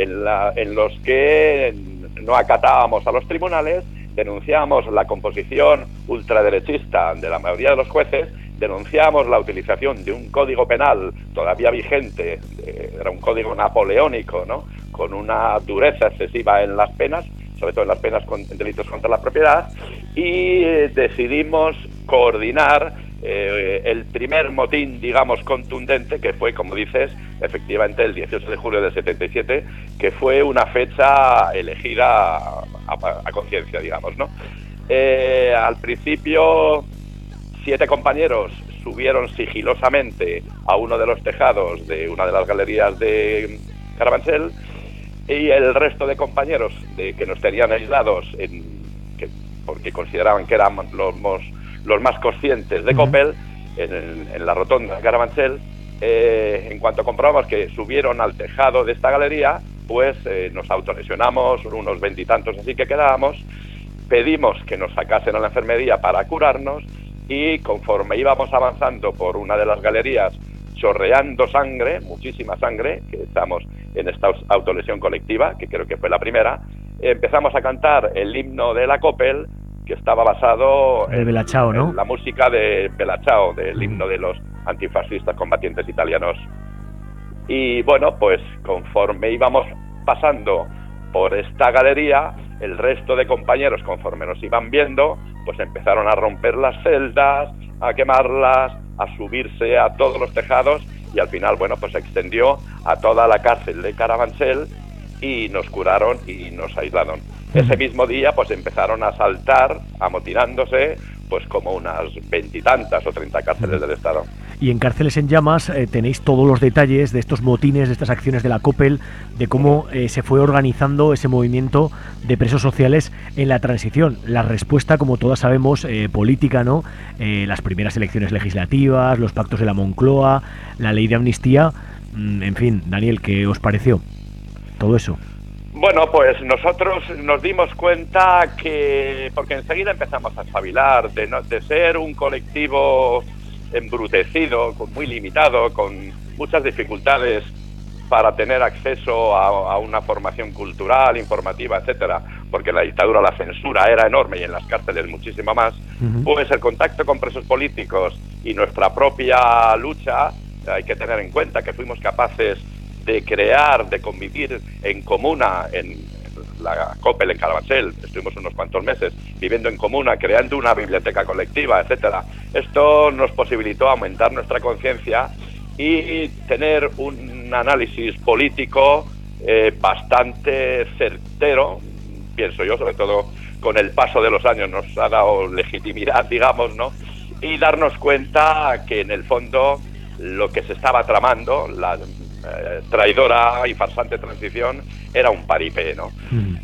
en los que no acatábamos a los tribunales, denunciábamos la composición ultraderechista de la mayoría de los jueces, denunciamos la utilización de un código penal todavía vigente, era un código napoleónico, ¿no?, con una dureza excesiva en las penas, sobre todo en las penas con delitos contra la propiedad, y decidimos coordinar el primer motín, digamos, contundente, que fue, como dices, efectivamente el 18 de julio del 77, que fue una fecha elegida a conciencia, digamos, ¿no? Al principio 7 compañeros subieron sigilosamente a uno de los tejados de una de las galerías de Carabanchel, y el resto de compañeros que nos tenían aislados porque consideraban que éramos los más conscientes de Coppel, en la rotonda de Carabanchel, en cuanto comprobamos que subieron al tejado de esta galería, pues nos autolesionamos, unos 20 y tantos así que quedábamos, pedimos que nos sacasen a la enfermería para curarnos, y conforme íbamos avanzando por una de las galerías, chorreando sangre, muchísima sangre, que estamos en esta autolesión colectiva, que creo que fue la primera, empezamos a cantar el himno de la Coppel, que estaba basado en Bella Ciao, ¿no?, en la música de Bella Ciao, del himno de los antifascistas combatientes italianos. Y bueno, pues conforme íbamos pasando por esta galería, el resto de compañeros, conforme nos iban viendo, pues empezaron a romper las celdas, a quemarlas, a subirse a todos los tejados, y al final, bueno, pues se extendió a toda la cárcel de Carabanchel y nos curaron y nos aislaron. Ese mismo día, pues empezaron a saltar, amotinándose, pues como unas 20 y tantas o 30 cárceles del Estado. Y en Cárceles en Llamas tenéis todos los detalles de estos motines, de estas acciones de la Coppel, de cómo se fue organizando ese movimiento de presos sociales en la transición. La respuesta, como todas sabemos, política, ¿no? Las primeras elecciones legislativas, los pactos de la Moncloa, la ley de amnistía, en fin, Daniel, ¿qué os pareció todo eso? Bueno, pues nosotros nos dimos cuenta que, porque enseguida empezamos a espabilar, de ser un colectivo embrutecido, muy limitado, con muchas dificultades para tener acceso a una formación cultural, informativa, etcétera, porque la dictadura, la censura era enorme y en las cárceles muchísimo más, pues el contacto con presos políticos y nuestra propia lucha, hay que tener en cuenta que fuimos capaces de crear, de convivir en comuna en la Coppel en Carabanchel, estuvimos unos cuantos meses viviendo en comuna, creando una biblioteca colectiva, etcétera. Esto nos posibilitó aumentar nuestra conciencia y tener un análisis político bastante certero, pienso yo, sobre todo con el paso de los años nos ha dado legitimidad, digamos, ¿no? Y darnos cuenta que en el fondo lo que se estaba tramando, la traidora y farsante transición, era un paripé, ¿no?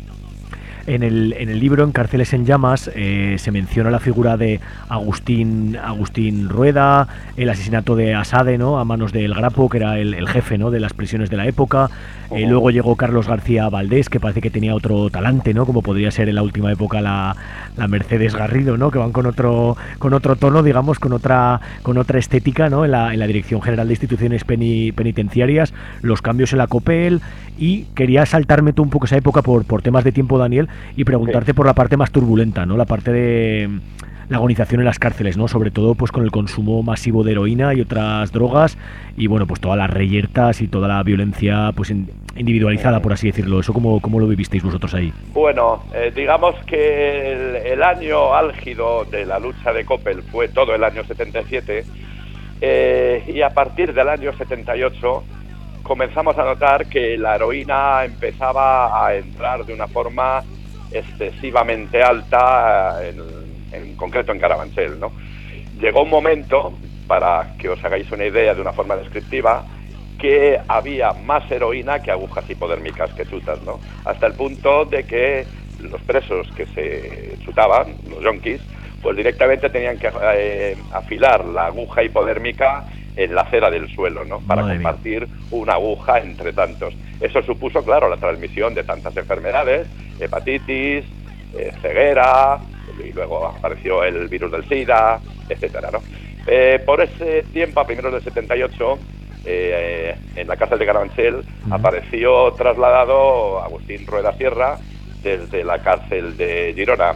En el libro, en Cárceles en Llamas, se menciona la figura de Agustín Rueda, el asesinato de Asade, ¿no?, a manos del Grapo, que era el jefe, ¿no?, de las prisiones de la época. Luego llegó Carlos García Valdés, que parece que tenía otro talante, ¿no?, como podría ser en la última época la Mercedes Garrido, ¿no?, que van con otro tono, digamos, con otra estética, ¿no?, en la Dirección General de Instituciones Penitenciarias, los cambios en la Coppel. Y quería saltarme tú un poco esa época por temas de tiempo, Daniel, y preguntarte por la parte más turbulenta, ¿no?, la parte de la agonización en las cárceles, ¿no?, sobre todo pues con el consumo masivo de heroína y otras drogas, y bueno, pues todas las reyertas y toda la violencia pues individualizada, por así decirlo. ¿Eso cómo lo vivisteis vosotros ahí? Bueno, digamos que el año álgido de la lucha de Coppel fue todo el año 77, Y a partir del año 78 comenzamos a notar que la heroína empezaba a entrar de una forma excesivamente alta, en concreto en Carabanchel, ¿no? Llegó un momento, para que os hagáis una idea de una forma descriptiva, que había más heroína que agujas hipodérmicas que chutas, ¿no? Hasta el punto de que los presos que se chutaban, los yonkis, pues directamente tenían que afilar la aguja hipodérmica en la acera del suelo, ¿no? Para compartir una aguja entre tantos. Eso supuso, claro, la transmisión de tantas enfermedades, hepatitis, ceguera, y luego apareció el virus del SIDA, etcétera, ¿no? Por ese tiempo, a primeros del 78, en la cárcel de Carabanchel, apareció trasladado Agustín Rueda Sierra desde la cárcel de Girona.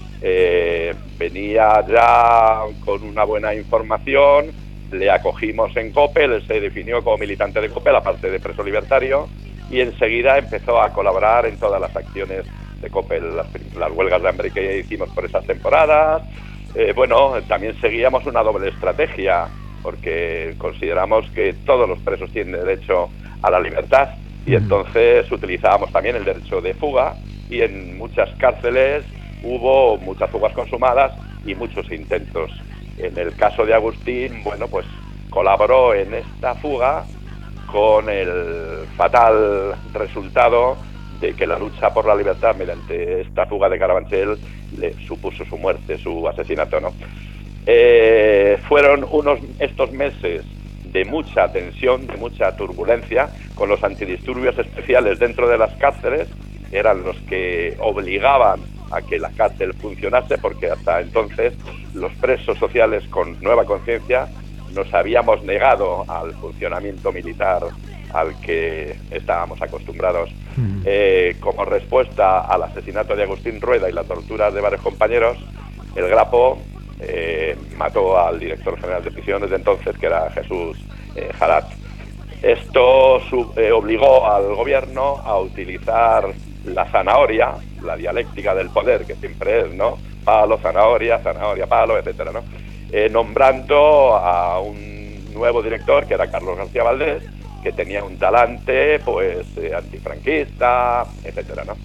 Venía ya con una buena información, le acogimos en COPEL, él se definió como militante de COPEL, aparte de preso libertario, y enseguida empezó a colaborar en todas las acciones de COPEL, las huelgas de hambre que hicimos por esas temporadas. Bueno, también seguíamos una doble estrategia, porque consideramos que todos los presos tienen derecho a la libertad, y entonces utilizábamos también el derecho de fuga, y en muchas cárceles hubo muchas fugas consumadas y muchos intentos. En el caso de Agustín, bueno, pues colaboró en esta fuga con el fatal resultado de que la lucha por la libertad mediante esta fuga de Carabanchel le supuso su muerte, su asesinato, ¿no? Fueron estos meses de mucha tensión, de mucha turbulencia, con los antidisturbios especiales dentro de las cárceles, eran los que obligaban a que la cárcel funcionase, porque hasta entonces los presos sociales con nueva conciencia nos habíamos negado al funcionamiento militar al que estábamos acostumbrados. Como respuesta al asesinato de Agustín Rueda y la tortura de varios compañeros, el Grapo mató al director general de prisiones de entonces, que era Jesús Jarat. Esto obligó al gobierno a utilizar la zanahoria, la dialéctica del poder, que siempre es, ¿no? Palo, zanahoria, zanahoria, palo, etcétera, ¿no? Nombrando a un nuevo director, que era Carlos García Valdés, que tenía un talante, pues, antifranquista, etcétera, ¿no?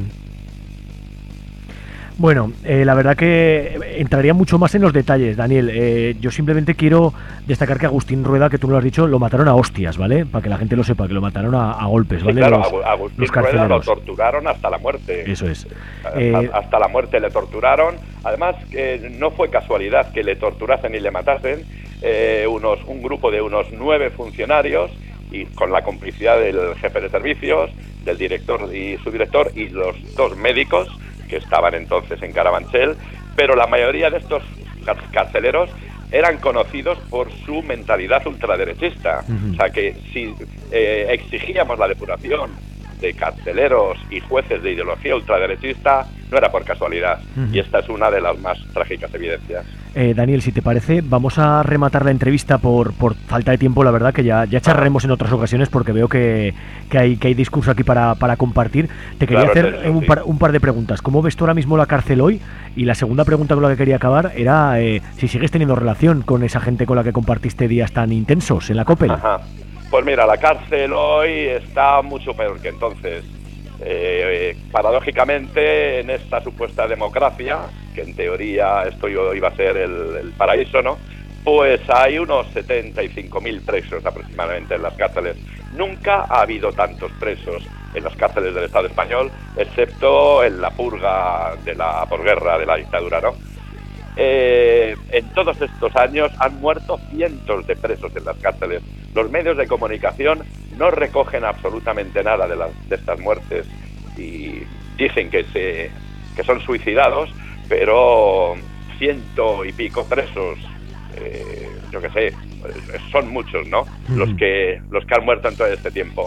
Bueno, la verdad que entraría mucho más en los detalles, Daniel. Yo simplemente quiero destacar que Agustín Rueda, que tú me lo has dicho, lo mataron a hostias, ¿vale? Para que la gente lo sepa, que lo mataron a golpes, ¿vale? Sí, claro, Agustín Rueda lo torturaron hasta la muerte. Eso es. Hasta la muerte le torturaron. Además, no fue casualidad que le torturasen y le matasen. Un grupo de unos 9 funcionarios, y con la complicidad del jefe de servicios, del director y su director, y los 2 médicos que estaban entonces en Carabanchel, pero la mayoría de estos carceleros eran conocidos por su mentalidad ultraderechista. O sea que si exigíamos la depuración de carceleros y jueces de ideología ultraderechista, no era por casualidad. Y esta es una de las más trágicas evidencias. Daniel, si te parece, vamos a rematar la entrevista por falta de tiempo, la verdad, que ya charlaremos en otras ocasiones, porque veo que hay discurso aquí para compartir. Te quería hacer un par de preguntas. ¿Cómo ves tú ahora mismo la cárcel hoy? Y la segunda pregunta con la que quería acabar era si sigues teniendo relación con esa gente con la que compartiste días tan intensos en la COPEL. Ajá. Pues mira, la cárcel hoy está mucho peor que entonces. Paradójicamente, en esta supuesta democracia, que en teoría esto iba a ser el paraíso, ¿no? Pues hay unos 75.000 presos aproximadamente en las cárceles. Nunca ha habido tantos presos en las cárceles del Estado español, excepto en la purga de la posguerra de la dictadura, ¿no? En todos estos años han muerto cientos de presos en las cárceles. Los medios de comunicación no recogen absolutamente nada de estas muertes y dicen que son suicidados, pero 100 y pico presos, yo qué sé, son muchos, ¿no? Los que han muerto en todo este tiempo.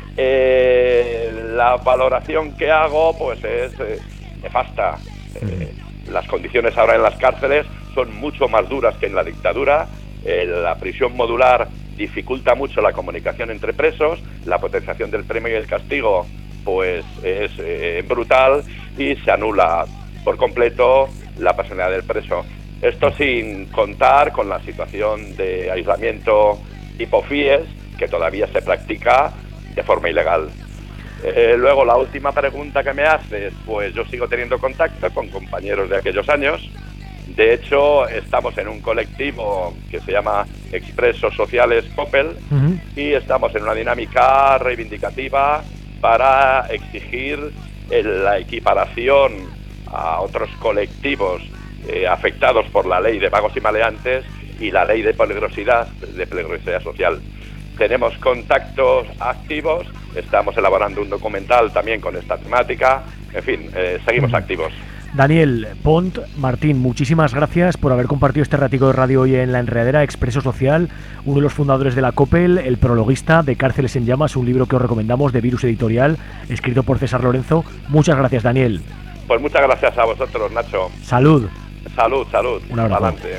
La valoración que hago, pues, es nefasta. Las condiciones ahora en las cárceles son mucho más duras que en la dictadura. La prisión modular dificulta mucho la comunicación entre presos, la potenciación del premio y el castigo pues es brutal, y se anula por completo la personalidad del preso. Esto sin contar con la situación de aislamiento tipo FIES, que todavía se practica de forma ilegal. Luego, la última pregunta que me haces, pues yo sigo teniendo contacto con compañeros de aquellos años. De hecho, estamos en un colectivo que se llama Expresos Sociales Coppel, y estamos en una dinámica reivindicativa para exigir la equiparación a otros colectivos afectados por la ley de vagos y maleantes y la ley de peligrosidad social. Tenemos contactos activos, estamos elaborando un documental también con esta temática, en fin, seguimos activos. Daniel Pont Martín, muchísimas gracias por haber compartido este ratico de radio hoy en La Enredadera. Expreso Social, uno de los fundadores de la Coppel, el prologuista de Cárceles en Llamas, un libro que os recomendamos de Virus Editorial, escrito por César Lorenzo. Muchas gracias, Daniel. Pues muchas gracias a vosotros, Nacho. Salud. Salud, salud. Un abrazo. Adelante.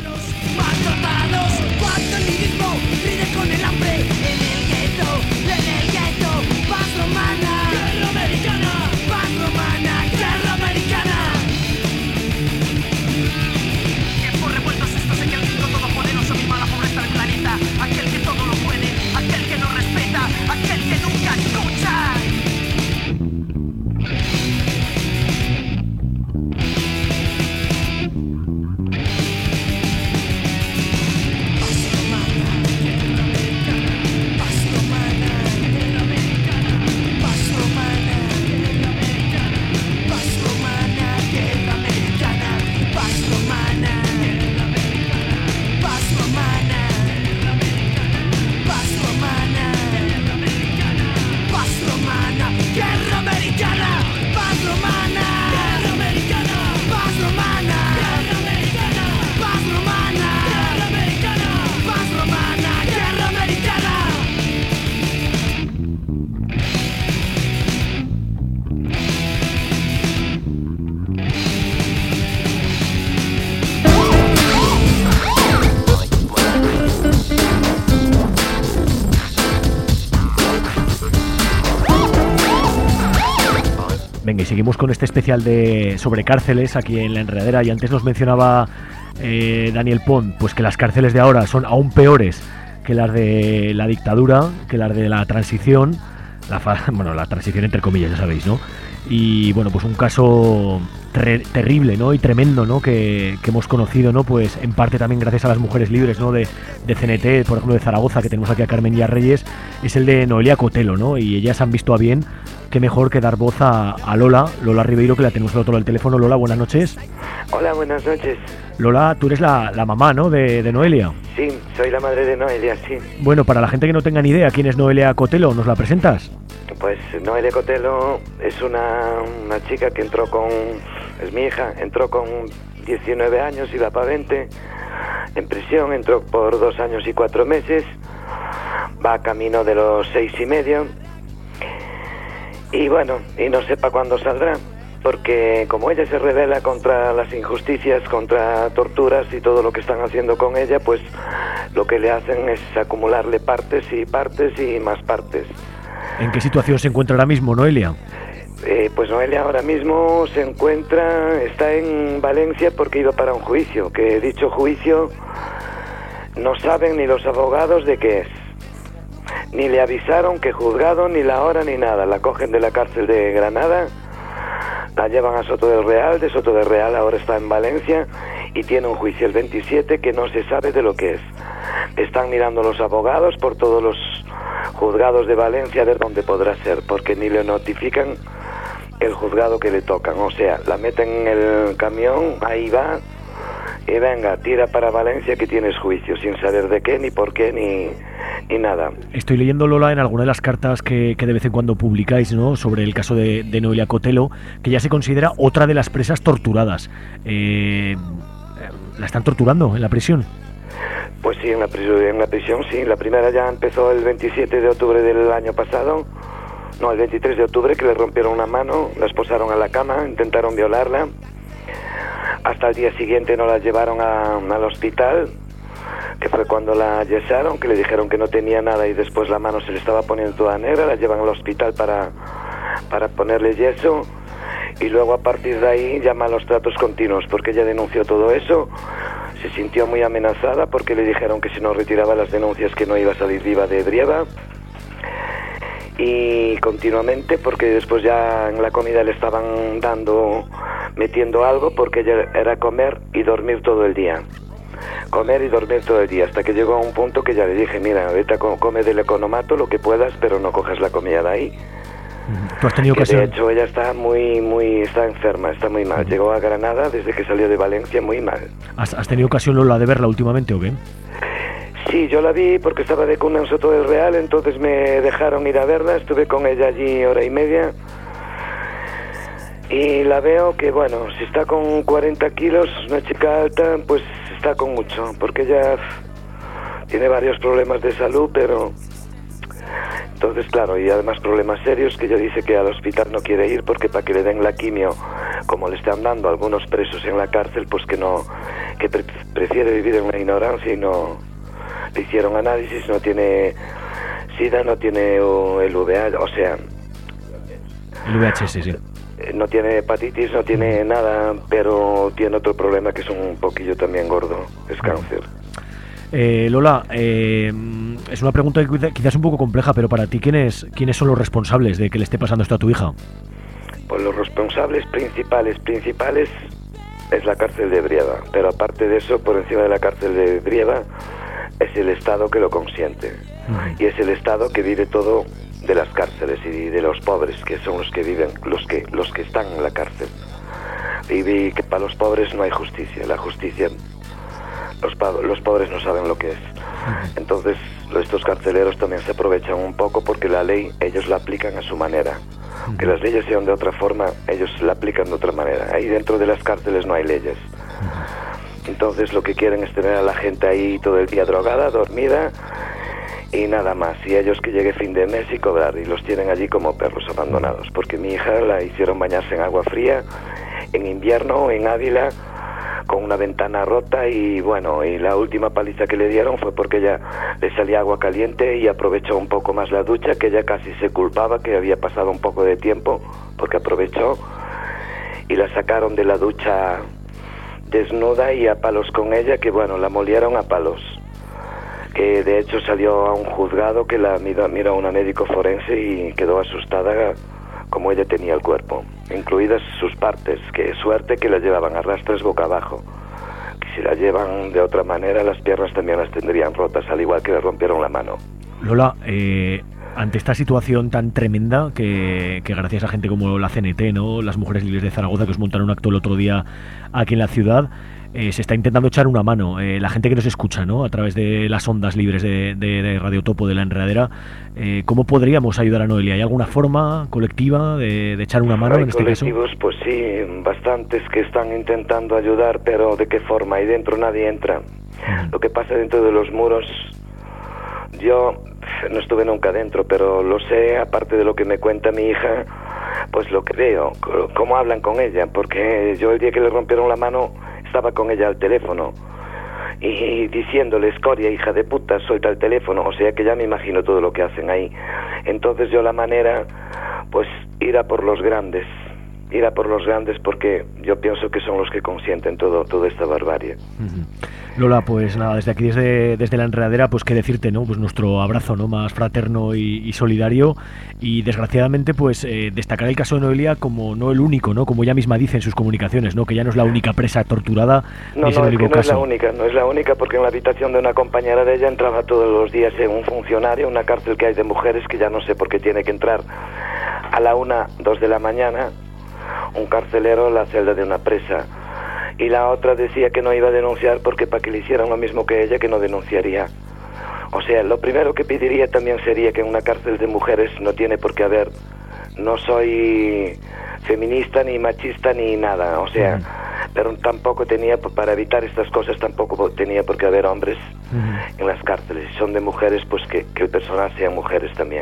Venga, y seguimos con este especial sobre cárceles aquí en La Enredadera. Y antes nos mencionaba Daniel Pont, pues que las cárceles de ahora son aún peores que las de la dictadura, que las de la transición, la transición entre comillas, ya sabéis, ¿no? Y bueno, pues un caso terrible, ¿no? Y tremendo, ¿no? Que hemos conocido, ¿no? Pues en parte también gracias a las mujeres libres, ¿no? De CNT, por ejemplo de Zaragoza, que tenemos aquí a Carmen Díaz Reyes, es el de Noelia Cotelo, ¿no? Y ellas han visto a bien, qué mejor que dar voz a Lola Ribeiro, que la tenemos al otro lado del teléfono. Lola, buenas noches. Hola, buenas noches. Lola, tú eres la mamá, ¿no? De Noelia. Sí, soy la madre de Noelia, sí. Bueno, para la gente que no tenga ni idea, ¿quién es Noelia Cotelo? ¿Nos la presentas? Pues Noelia Cotelo es una chica que es mi hija, entró con 19 años y va para 20 en prisión, entró por 2 años y 4 meses, va a camino de los 6 y medio, y bueno, y no sé para cuándo saldrá, porque como ella se rebela contra las injusticias, contra torturas y todo lo que están haciendo con ella, pues lo que le hacen es acumularle partes y más partes. ¿En qué situación se encuentra ahora mismo, Noelia? Pues Noelia ahora mismo está en Valencia porque iba para un juicio, que dicho juicio no saben ni los abogados de qué es. Ni le avisaron qué juzgado, ni la hora, ni nada. La cogen de la cárcel de Granada, la llevan a Soto del Real, de Soto del Real ahora está en Valencia y tiene un juicio el 27 que no se sabe de lo que es. Están mirando los abogados por todos los juzgados de Valencia a ver dónde podrá ser, porque ni le notifican el juzgado que le tocan, o sea, la meten en el camión, ahí va, y venga, tira para Valencia que tienes juicio, sin saber de qué, ni por qué, ni nada. Estoy leyendo, Lola, en alguna de las cartas que de vez en cuando publicáis, ¿no?, sobre el caso de Noelia Cotelo, que ya se considera otra de las presas torturadas. ¿La están torturando en la prisión? Pues sí, en la prisión sí. La primera ya empezó el 27 de octubre del año pasado. No, el 23 de octubre, que le rompieron una mano, la esposaron a la cama, intentaron violarla. Hasta el día siguiente no la llevaron al hospital, que fue cuando la yesaron, que le dijeron que no tenía nada y después la mano se le estaba poniendo toda negra. La llevan al hospital para ponerle yeso. y luego a partir de ahí ya malos tratos continuos, porque ella denunció todo eso, se sintió muy amenazada porque le dijeron que si no retiraba las denuncias que no iba a salir viva de Brieva, y continuamente, porque después ya en la comida le estaban metiendo algo, porque ella era comer y dormir todo el día. Comer y dormir todo el día, hasta que llegó a un punto que ya le dije, mira, vete a come del economato lo que puedas, pero no cojas la comida de ahí. ¿Tú has tenido ocasión? De hecho, ella está está enferma, está muy mal. Llegó a Granada desde que salió de Valencia muy mal. ¿Has tenido ocasión, Lola, de verla últimamente o qué? Sí, yo la vi porque estaba de cuna en Soto del Real, entonces me dejaron ir a verla, estuve con ella allí hora y media. Y la veo que, bueno, si está con 40 kilos, una chica alta, pues está con mucho, porque ella tiene varios problemas de salud, pero... Entonces, claro, y además problemas serios, que ella dice que al hospital no quiere ir porque para que le den la quimio, como le están dando a algunos presos en la cárcel, pues que no, que prefiere vivir en la ignorancia y no... Le hicieron análisis, no tiene SIDA, no tiene el VIH, o sea... El VIH, sí. No tiene hepatitis, no tiene nada, pero tiene otro problema que es un poquillo también gordo, es cáncer. Lola, es una pregunta que quizás es un poco compleja, pero para ti, ¿quiénes son los responsables de que le esté pasando esto a tu hija? Pues los responsables principales es la cárcel de Brieva, pero aparte de eso, por encima de la cárcel de Brieva, es el Estado que lo consiente. Y es el Estado que vive todo de las cárceles y de los pobres, que son los que viven, los que están en la cárcel. Y que para los pobres no hay justicia. La justicia, los pobres no saben lo que es. Entonces, estos carceleros también se aprovechan un poco porque la ley ellos la aplican a su manera. Que las leyes sean de otra forma, ellos la aplican de otra manera. Ahí dentro de las cárceles no hay leyes. Entonces lo que quieren es tener a la gente ahí todo el día drogada, dormida y nada más. Y ellos que llegue fin de mes y cobrar, y los tienen allí como perros abandonados. Porque mi hija la hicieron bañarse en agua fría en invierno en Ávila con una ventana rota, y bueno, y la última paliza que le dieron fue porque ella le salía agua caliente y aprovechó un poco más la ducha, que ella casi se culpaba que había pasado un poco de tiempo porque aprovechó, y la sacaron de la ducha desnuda y a palos con ella, que bueno, la molieron a palos, que de hecho salió a un juzgado que la miró una médico forense y quedó asustada como ella tenía el cuerpo, incluidas sus partes, que suerte que la llevaban a rastras boca abajo, que si la llevan de otra manera las piernas también las tendrían rotas, al igual que le rompieron la mano. Lola, ante esta situación tan tremenda que gracias a gente como la CNT, ¿no?, las Mujeres Libres de Zaragoza, que os montaron un acto el otro día aquí en la ciudad, se está intentando echar una mano. La gente que nos escucha, ¿no?, a través de las ondas libres de Radio Topo, de La Enredadera, ¿cómo podríamos ayudar a Noelia? ¿Hay alguna forma colectiva de echar una mano en este caso? Pues sí, bastantes que están intentando ayudar, pero ¿de qué forma? Ahí dentro nadie entra. Lo que pasa dentro de los muros, yo no estuve nunca dentro, pero lo sé, aparte de lo que me cuenta mi hija, pues lo que veo, cómo hablan con ella, porque yo el día que le rompieron la mano estaba con ella al teléfono y diciéndole, escoria, hija de puta, suelta el teléfono, o sea que ya me imagino todo lo que hacen ahí. Entonces yo la manera, pues ir a por los grandes, porque yo pienso que son los que consienten toda esta barbarie. Lola, pues nada, desde aquí, desde La Enredadera, pues qué decirte, ¿no? Pues nuestro abrazo, ¿no?, más fraterno y solidario, y desgraciadamente pues destacar el caso de Noelia como no el único, ¿no?, como ella misma dice en sus comunicaciones, ¿no?, que ya no es la única presa torturada, no, ni es el único caso. No es la única, porque en la habitación de una compañera de ella entraba todos los días un funcionario, una cárcel que hay de mujeres, que ya no sé por qué tiene que entrar a la 1, 2 de la mañana, un carcelero en la celda de una presa. Y la otra decía que no iba a denunciar porque para que le hicieran lo mismo que ella, que no denunciaría. O sea, lo primero que pediría también sería que en una cárcel de mujeres no tiene por qué haber, no soy feminista ni machista ni nada, o sea, pero tampoco tenía, para evitar estas cosas, tampoco tenía por qué haber hombres en las cárceles. Si son de mujeres, pues que el personal sean mujeres también.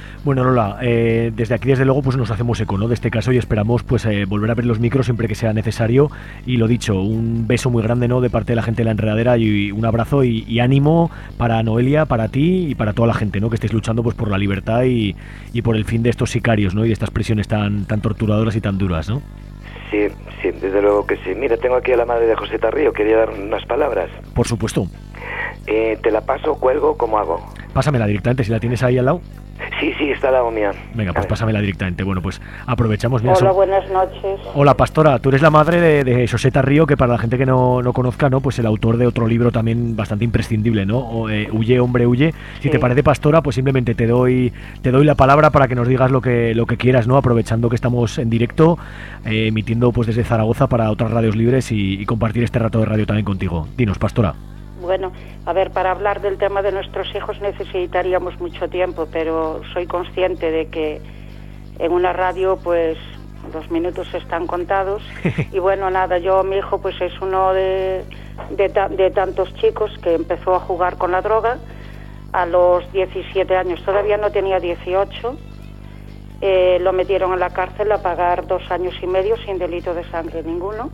Bueno, Lola, desde aquí, desde luego, pues nos hacemos eco, ¿no?, de este caso y esperamos pues volver a abrir los micros siempre que sea necesario. Y lo dicho, un beso muy grande, ¿no?, de parte de la gente de La Enredadera y un abrazo y ánimo para Noelia, para ti y para toda la gente, ¿no?, que estéis luchando pues por la libertad y por el fin de estos sicarios, ¿no?, y de estas prisiones tan torturadoras y tan duras, ¿no? Sí, desde luego que sí. Mira, tengo aquí a la madre de José Tarrío, quería dar unas palabras. Por supuesto. ¿Te la paso, cuelgo, cómo hago? Pásamela directamente, si la tienes ahí al lado. Sí, está al lado mía. Venga, pues pásamela directamente. Bueno, pues aprovechamos. Mira, hola, buenas noches. Hola, Pastora, tú eres la madre de José Tarrío, que para la gente que no conozca, ¿no?, pues el autor de otro libro también bastante imprescindible, ¿no?, Huye, hombre, huye. Si te parece, Pastora, pues simplemente te doy la palabra para que nos digas lo que quieras, ¿no?, aprovechando que estamos en directo, emitiendo pues desde Zaragoza para otras radios libres y compartir este rato de radio también contigo. Dinos, Pastora. Bueno, a ver, para hablar del tema de nuestros hijos necesitaríamos mucho tiempo, pero soy consciente de que en una radio pues los minutos están contados. Y bueno, nada, mi hijo pues es uno de tantos chicos que empezó a jugar con la droga a los 17 años, todavía no tenía 18, lo metieron en la cárcel a pagar 2 años y medio sin delito de sangre ninguno.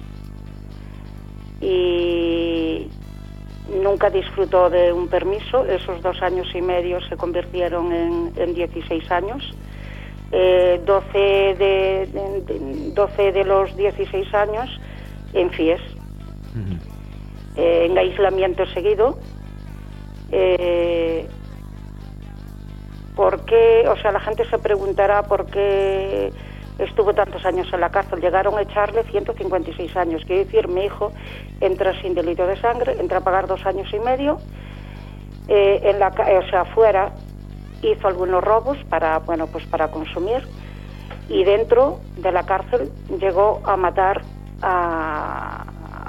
Y nunca disfrutó de un permiso. Esos 2 años y medio se convirtieron en 16 años. 12 de los 16 años en FIES, en aislamiento seguido. ¿Por qué? O sea, la gente se preguntará por qué estuvo tantos años en la cárcel. Llegaron a echarle 156 años. Quiere decir, mi hijo entra sin delito de sangre, entra a pagar 2 años y medio. Fuera hizo algunos robos para consumir, y dentro de la cárcel llegó a matar a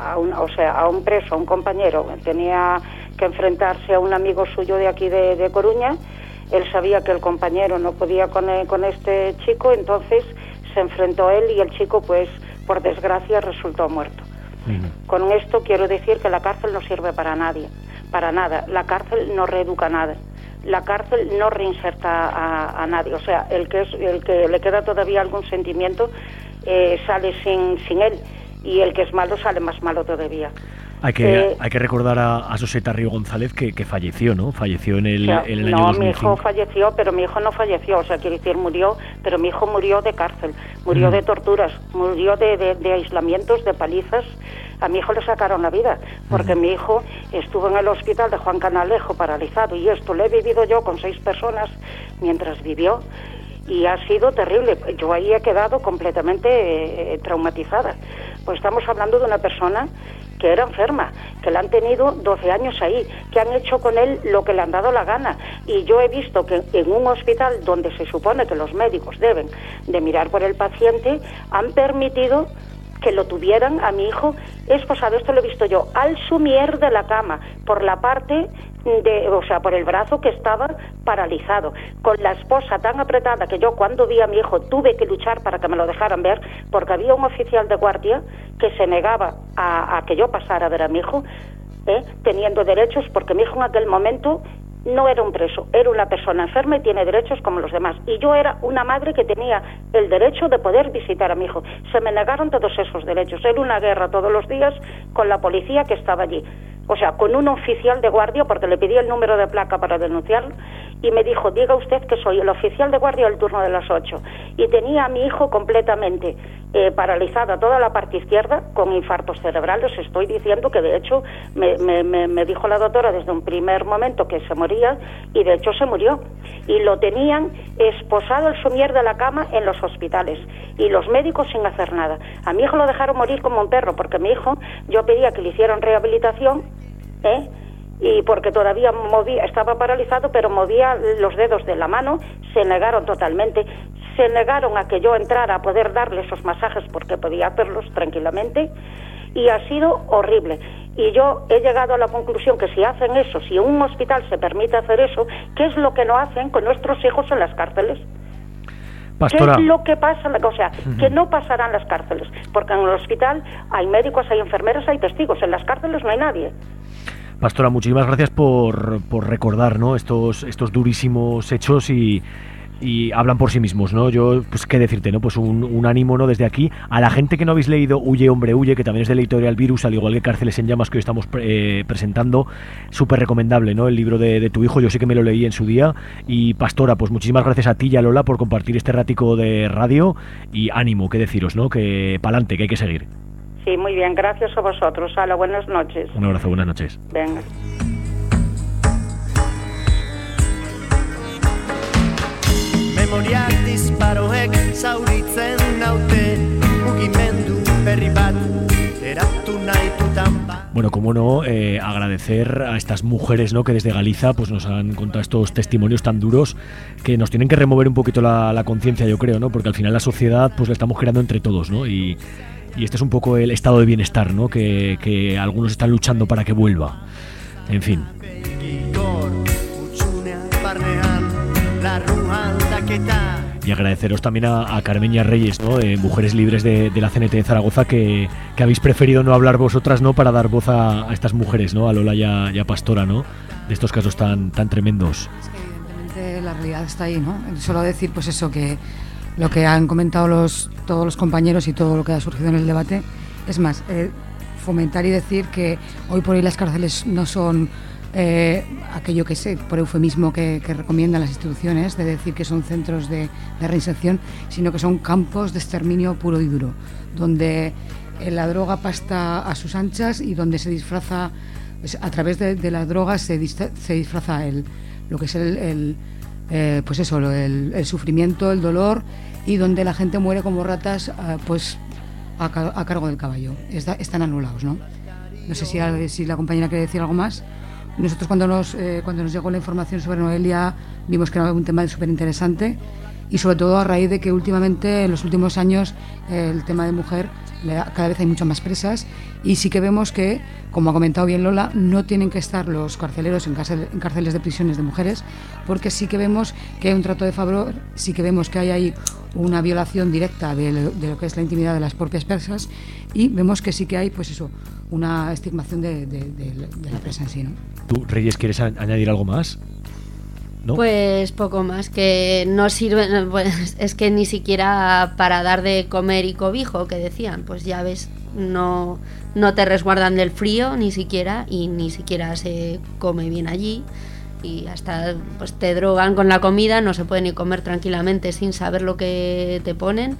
un preso, a un compañero. Tenía que enfrentarse a un amigo suyo de aquí de Coruña. Él sabía que el compañero no podía con este chico, entonces se enfrentó a él y el chico, pues, por desgracia, resultó muerto. Con esto quiero decir que la cárcel no sirve para nadie, para nada. La cárcel no reeduca nada. La cárcel no reinserta a nadie. O sea, el que le queda todavía algún sentimiento sale sin él, y el que es malo sale más malo todavía. Hay que recordar a José Tarrío González que falleció, ¿no? Falleció en el año 2005. No, mi hijo falleció, pero mi hijo no falleció. O sea, quiere decir, murió, pero mi hijo murió de cárcel, murió de torturas, murió de aislamientos, de palizas. A mi hijo le sacaron la vida, porque mi hijo estuvo en el hospital de Juan Canalejo paralizado, y esto lo he vivido yo con 6 personas mientras vivió, y ha sido terrible. Yo ahí he quedado completamente traumatizada. Pues estamos hablando de una persona que era enferma, que la han tenido 12 años ahí, que han hecho con él lo que le han dado la gana. Y yo he visto que en un hospital donde se supone que los médicos deben de mirar por el paciente, han permitido que lo tuvieran a mi hijo esposado. Esto lo he visto yo, al sumier de la cama, por la parte por el brazo que estaba paralizado, con la esposa tan apretada que yo, cuando vi a mi hijo, tuve que luchar para que me lo dejaran ver, porque había un oficial de guardia que se negaba a que yo pasara a ver a mi hijo, teniendo derechos, porque mi hijo en aquel momento no era un preso, era una persona enferma y tiene derechos como los demás. Y yo era una madre que tenía el derecho de poder visitar a mi hijo. Se me negaron todos esos derechos. Era una guerra todos los días con la policía que estaba allí. O sea, con un oficial de guardia, porque le pedí el número de placa para denunciarlo, y me dijo, diga usted que soy el oficial de guardia del turno de las 8. Y tenía a mi hijo completamente paralizada toda la parte izquierda, con infartos cerebrales. Estoy diciendo que de hecho me dijo la doctora desde un primer momento que se moría, y de hecho se murió. Y lo tenían esposado al sumier de la cama en los hospitales, y los médicos sin hacer nada. A mi hijo lo dejaron morir como un perro, porque mi hijo, yo pedía que le hicieran rehabilitación, y porque todavía estaba paralizado, pero movía los dedos de la mano. Se negaron totalmente, se negaron a que yo entrara a poder darle esos masajes, porque podía hacerlos tranquilamente, y ha sido horrible. Y yo he llegado a la conclusión que si hacen eso, si en un hospital se permite hacer eso, ¿qué es lo que no hacen con nuestros hijos en las cárceles? Pastora. ¿Qué es lo que pasa? O sea, que no pasará en las cárceles, porque en el hospital hay médicos, hay enfermeras, hay testigos. En las cárceles no hay nadie. Pastora, muchísimas gracias por recordar, ¿no?, estos durísimos hechos y y hablan por sí mismos, ¿no? Yo, pues qué decirte, ¿no? Pues un ánimo, ¿no? Desde aquí, a la gente que no habéis leído Huye, hombre, huye, que también es de la editorial Virus, al igual que Cárceles en llamas, que hoy estamos presentando, súper recomendable, ¿no? El libro de tu hijo, yo sí que me lo leí en su día. Y Pastora, pues muchísimas gracias a ti y a Lola por compartir este ratico de radio, y ánimo, qué deciros, ¿no? Que pa'lante, que hay que seguir. Sí, muy bien, gracias a vosotros. Hala, buenas noches. Un abrazo, buenas noches. Venga. Memoriak disparoek zauritzen naute mugimendu berri bat eratu nahi dutan bat. Bueno, cómo no, agradecer a estas mujeres, ¿no? Que desde Galiza pues nos han contado estos testimonios tan duros que nos tienen que remover un poquito la conciencia, yo creo, ¿no? Porque al final la sociedad pues la estamos creando entre todos, ¿no? Y este es un poco el estado de bienestar, ¿no? Que algunos están luchando para que vuelva. En fin. Y agradeceros también a Carmeña Reyes, ¿no? Mujeres Libres de la CNT de Zaragoza, que habéis preferido no hablar vosotras, ¿no? Para dar voz a estas mujeres, ¿no? A Lola y a Pastora, ¿no? De estos casos tan tremendos. Es que evidentemente la realidad está ahí, ¿no? Solo decir pues eso, que lo que han comentado todos los compañeros y todo lo que ha surgido en el debate, es más, fomentar y decir que hoy por hoy las cárceles no son aquello que sé, por eufemismo que recomiendan las instituciones, de decir que son centros de reinserción, sino que son campos de exterminio puro y duro, donde la droga pasta a sus anchas y donde se disfraza, a través de las drogas se disfraza lo que es el sufrimiento, el dolor, y donde la gente muere como ratas pues a cargo del caballo. Están anulados, ¿no? No sé si la compañera quiere decir algo más. Nosotros cuando nos llegó la información sobre Noelia vimos que era un tema súper interesante, y sobre todo a raíz de que últimamente, en los últimos años, el tema de mujer, cada vez hay muchas más presas, y sí que vemos que, como ha comentado bien Lola, no tienen que estar los carceleros en cárceles de prisiones de mujeres, porque sí que vemos que hay un trato de favor, sí que vemos que hay ahí una violación directa de lo que es la intimidad de las propias presas, y vemos que sí que hay, pues eso, una estigmación de la presa en sí, ¿no? ¿Tú, Reyes, quieres añadir algo más? ¿No? Pues poco más, que no sirve, pues, es que ni siquiera para dar de comer y cobijo, que decían, pues ya ves, no te resguardan del frío ni siquiera, y ni siquiera se come bien allí, y hasta pues te drogan con la comida, no se puede ni comer tranquilamente sin saber lo que te ponen,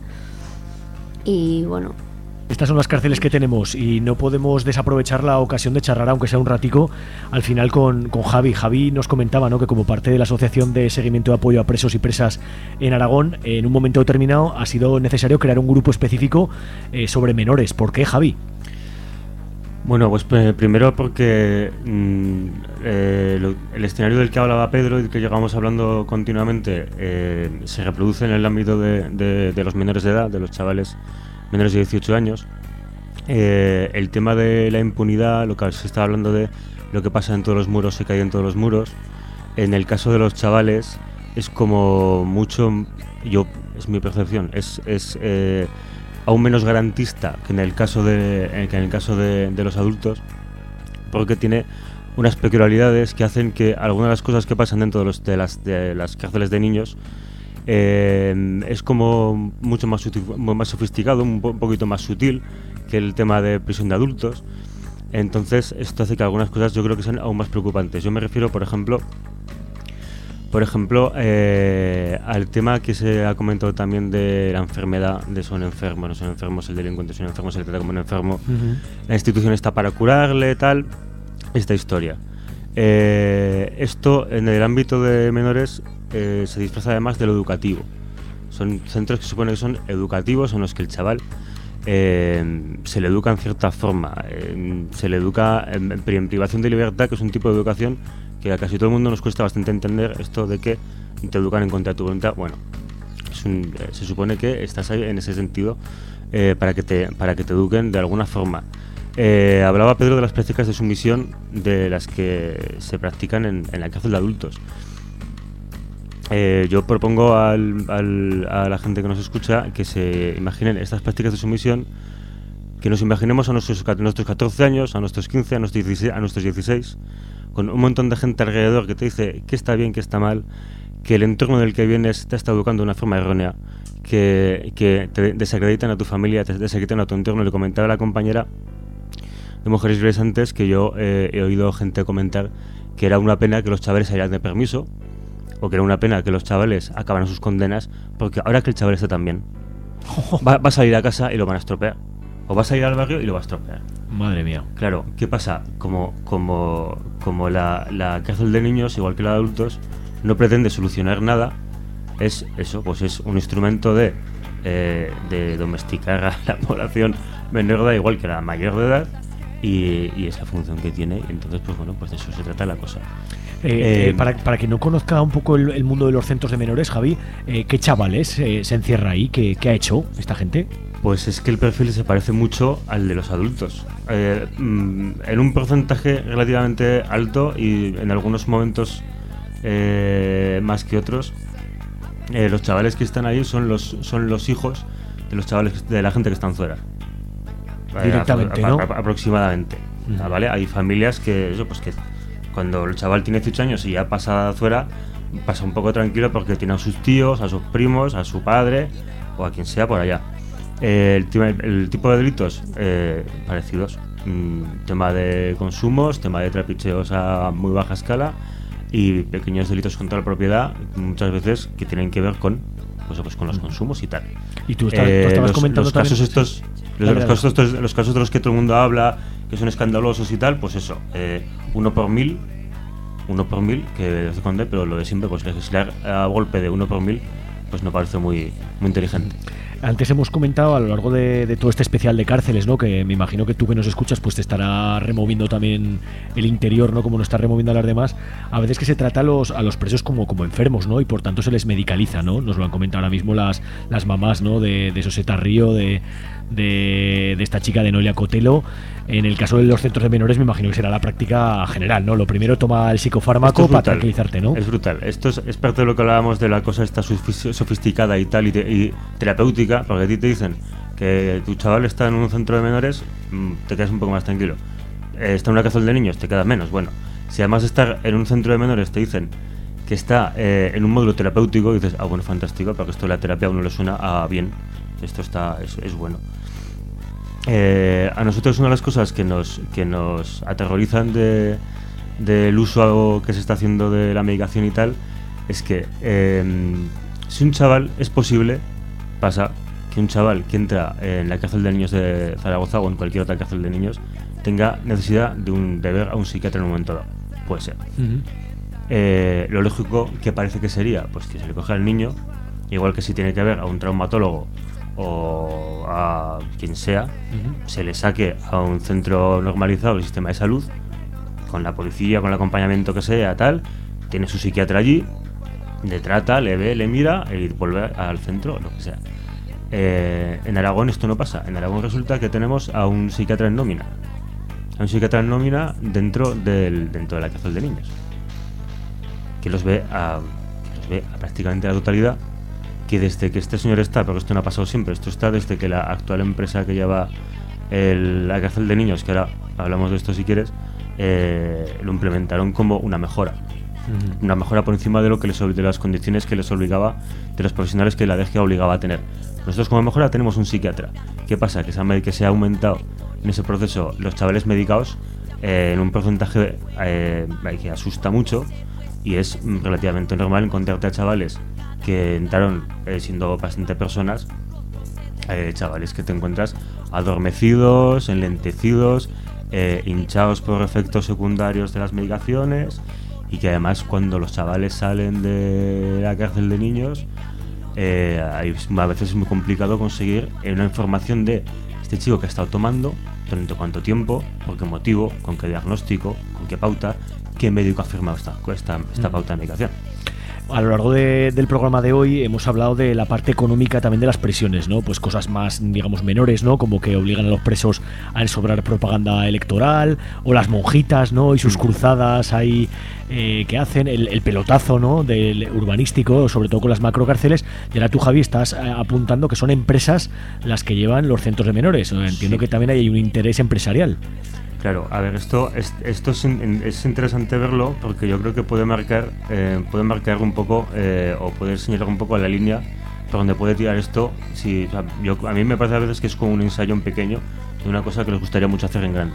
y bueno. Estas son las cárceles que tenemos, y no podemos desaprovechar la ocasión de charlar, aunque sea un ratico, al final con Javi. Javi nos comentaba, ¿no?, que como parte de la Asociación de Seguimiento y Apoyo a Presos y Presas en Aragón, en un momento determinado ha sido necesario crear un grupo específico sobre menores. ¿Por qué, Javi? Bueno, pues primero porque el escenario del que hablaba Pedro y del que llevamos hablando continuamente se reproduce en el ámbito de los menores de edad, de los chavales menores de 18 años. El tema de la impunidad, lo que se está hablando de lo que pasa en todos los muros, se cae en todos los muros. En el caso de los chavales es como mucho, es mi percepción, es aún menos garantista que en el caso de los adultos, porque tiene unas peculiaridades que hacen que algunas de las cosas que pasan dentro de las cárceles de niños es como mucho más sofisticado, un poquito más sutil que el tema de prisión de adultos. Entonces esto hace que algunas cosas yo creo que sean aún más preocupantes. Yo me refiero, por ejemplo, al tema que se ha comentado también de la enfermedad, de son enfermos, el delincuente es un enfermo, se le trata como un enfermo, la institución está para curarle, tal, esta historia. Esto en el ámbito de menores se disfraza además de lo educativo. Son centros que se supone que son educativos, en los que el chaval se le educa en cierta forma, se le educa en privación de libertad, que es un tipo de educación que a casi todo el mundo nos cuesta bastante entender, esto de que te educan en contra de tu voluntad. Bueno, se supone que estás ahí en ese sentido para que te eduquen de alguna forma. Hablaba Pedro de las prácticas de sumisión de las que se practican en la cárcel de adultos. Yo propongo a la gente que nos escucha que se imaginen estas prácticas de sumisión, que nos imaginemos a nuestros 14 años, a nuestros 15, a nuestros 16, con un montón de gente alrededor que te dice qué está bien, qué está mal, que el entorno del que vienes te está educando de una forma errónea, que te desacreditan a tu familia, te desacreditan a tu entorno. Le comentaba a la compañera de Mujeres Libres antes que yo he oído gente comentar que era una pena que los chavales salieran de permiso, o que era una pena que los chavales acabaran sus condenas, porque ahora que el chaval está tan bien, va a salir a casa y lo van a estropear. O va a salir al barrio y lo va a estropear. Madre mía. Claro, ¿qué pasa? Como la cárcel de niños, igual que la de adultos, no pretende solucionar nada, es eso, pues es un instrumento de domesticar a la población menor de edad igual que la mayor de edad, y es la función que tiene. Entonces, pues bueno, pues de eso se trata la cosa. Para quien no conozca un poco el mundo de los centros de menores, Javi, ¿qué chavales se encierra ahí? ¿Qué ha hecho esta gente? Pues es que el perfil se parece mucho al de los adultos, en un porcentaje relativamente alto y en algunos momentos más que otros. Los chavales que están ahí son los hijos de los chavales de la gente que están fuera. Directamente, ¿no? Aproximadamente. ¿Vale? Hay familias que cuando el chaval tiene 18 años y ya pasa fuera, pasa un poco tranquilo porque tiene a sus tíos, a sus primos, a su padre o a quien sea por allá. El tipo de delitos parecidos. Tema de consumos, tema de trapicheos a muy baja escala y pequeños delitos contra la propiedad, muchas veces que tienen que ver con con los consumos y tal. Y tú estabas comentando los casos estos, los casos de los que todo el mundo habla, que son escandalosos y tal, pues eso, 1 por 1000, que se esconde, pero lo de siempre, pues legislar a golpe de 1 por 1000, pues no parece muy inteligente. Antes hemos comentado a lo largo de todo este especial de cárceles, ¿no? Que me imagino que tú que nos escuchas pues te estará removiendo también el interior, ¿no? Como nos está removiendo a las demás. A veces que se trata a los presos como enfermos, ¿no? Y por tanto se les medicaliza, ¿no? Nos lo han comentado ahora mismo las mamás, ¿no? De Soseta Río, de esta chica de Noelia Cotelo. En el caso de los centros de menores me imagino que será la práctica general, ¿no? Lo primero toma el psicofármaco para tranquilizarte, ¿no? Es brutal. Esto es parte de lo que hablábamos de la cosa esta sofisticada y tal y terapéutica, porque a ti te dicen que tu chaval está en un centro de menores, te quedas un poco más tranquilo. Está en una cárcel de niños, te quedas menos. Bueno, si además de estar en un centro de menores te dicen que está en un módulo terapéutico, dices, bueno, fantástico, porque esto de la terapia a uno le suena bien. Esto es bueno. A nosotros una de las cosas que nos aterrorizan del uso que se está haciendo de la medicación y tal es que si un chaval pasa que un chaval que entra en la cárcel de niños de Zaragoza o en cualquier otra cárcel de niños tenga necesidad de ver a un psiquiatra en un momento dado. Puede ser. Lo lógico que parece que sería pues que se le coge al niño, igual que si tiene que ver a un traumatólogo o a quien sea, se le saque a un centro normalizado del sistema de salud, con la policía, con el acompañamiento que sea, tal, tiene su psiquiatra allí, le trata, le ve, le mira y vuelve al centro, lo que sea. En Aragón esto no pasa. En Aragón resulta que tenemos a un psiquiatra en nómina. A un psiquiatra en nómina dentro de la cárcel de niños, que los ve a prácticamente la totalidad. Que desde que este señor está, porque esto no ha pasado siempre, esto está desde que la actual empresa que lleva la cárcel de niños, que ahora hablamos de esto si quieres, lo implementaron como una mejora. Una mejora por encima de las condiciones que les obligaba, de los profesionales que la DGA obligaba a tener. Nosotros como mejora tenemos un psiquiatra. ¿Qué pasa? Que se ha aumentado en ese proceso los chavales medicados en un porcentaje que asusta mucho, y es relativamente normal encontrarte a chavales que entraron siendo bastante personas, chavales que te encuentras adormecidos, enlentecidos, hinchados por efectos secundarios de las medicaciones, y que además cuando los chavales salen de la cárcel de niños, a veces es muy complicado conseguir una información de este chico que ha estado tomando, durante cuánto tiempo, por qué motivo, con qué diagnóstico, con qué pauta, qué médico ha firmado esta pauta de medicación. A lo largo del programa de hoy hemos hablado de la parte económica también de las prisiones, ¿no? Pues cosas más, digamos, menores, ¿no? Como que obligan a los presos a ensobrar propaganda electoral, o las monjitas, ¿no? Y sus cruzadas ahí que hacen, el pelotazo, ¿no? Del urbanístico, sobre todo con las macrocárceles. Y ahora tú, Javi, estás apuntando que son empresas las que llevan los centros de menores. Entiendo que también hay un interés empresarial. Claro, a ver, esto es interesante verlo porque yo creo que puede marcar un poco o puede señalar un poco a la línea por donde puede tirar esto. Si, o sea, a mí me parece a veces que es como un ensayo en pequeño de una cosa que les gustaría mucho hacer en grande.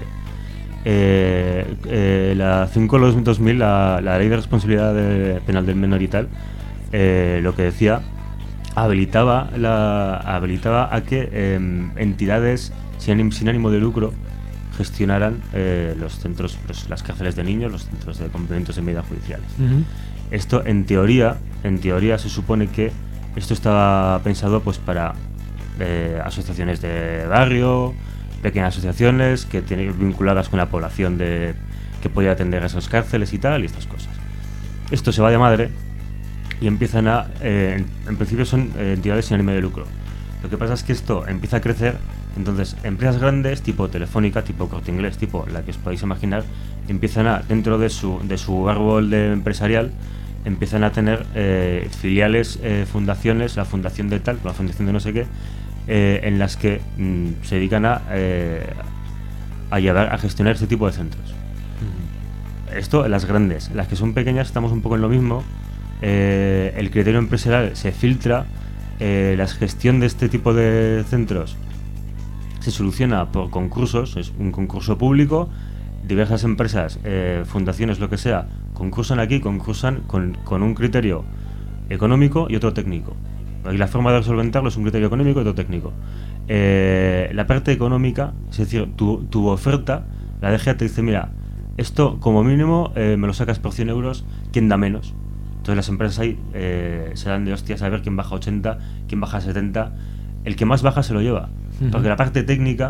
La 5/2000, la ley de responsabilidad penal del menor y tal, lo que decía, habilitaba a que entidades sin ánimo de lucro gestionaran los centros, las cárceles de niños, los centros de cumplimientos de medidas judiciales. Esto, en teoría, se supone que esto estaba pensado pues para asociaciones de barrio, pequeñas asociaciones que tienen vinculadas con la población que podía atender a esas cárceles y tal, y estas cosas. Esto se va de madre y empiezan en principio son entidades sin ánimo de lucro. Lo que pasa es que esto empieza a crecer. Entonces, empresas grandes, tipo Telefónica, tipo Corte Inglés, tipo la que os podéis imaginar, empiezan dentro de su árbol empresarial, empiezan a tener filiales, fundaciones, la fundación de tal, la fundación de no sé qué, en las que se dedican a gestionar este tipo de centros. Esto, las grandes. Las que son pequeñas, estamos un poco en lo mismo. El criterio empresarial se filtra, la gestión de este tipo de centros se soluciona por concursos, es un concurso público, diversas empresas, fundaciones, lo que sea, concursan con un criterio económico y otro técnico. Y la forma de solventarlo es un criterio económico y otro técnico. La parte económica, es decir, tu oferta, la DGA te dice, mira, esto como mínimo me lo sacas por 100 euros, ¿quién da menos? Entonces las empresas ahí se dan de hostias a ver quién baja 80, quién baja 70, el que más baja se lo lleva. Porque la parte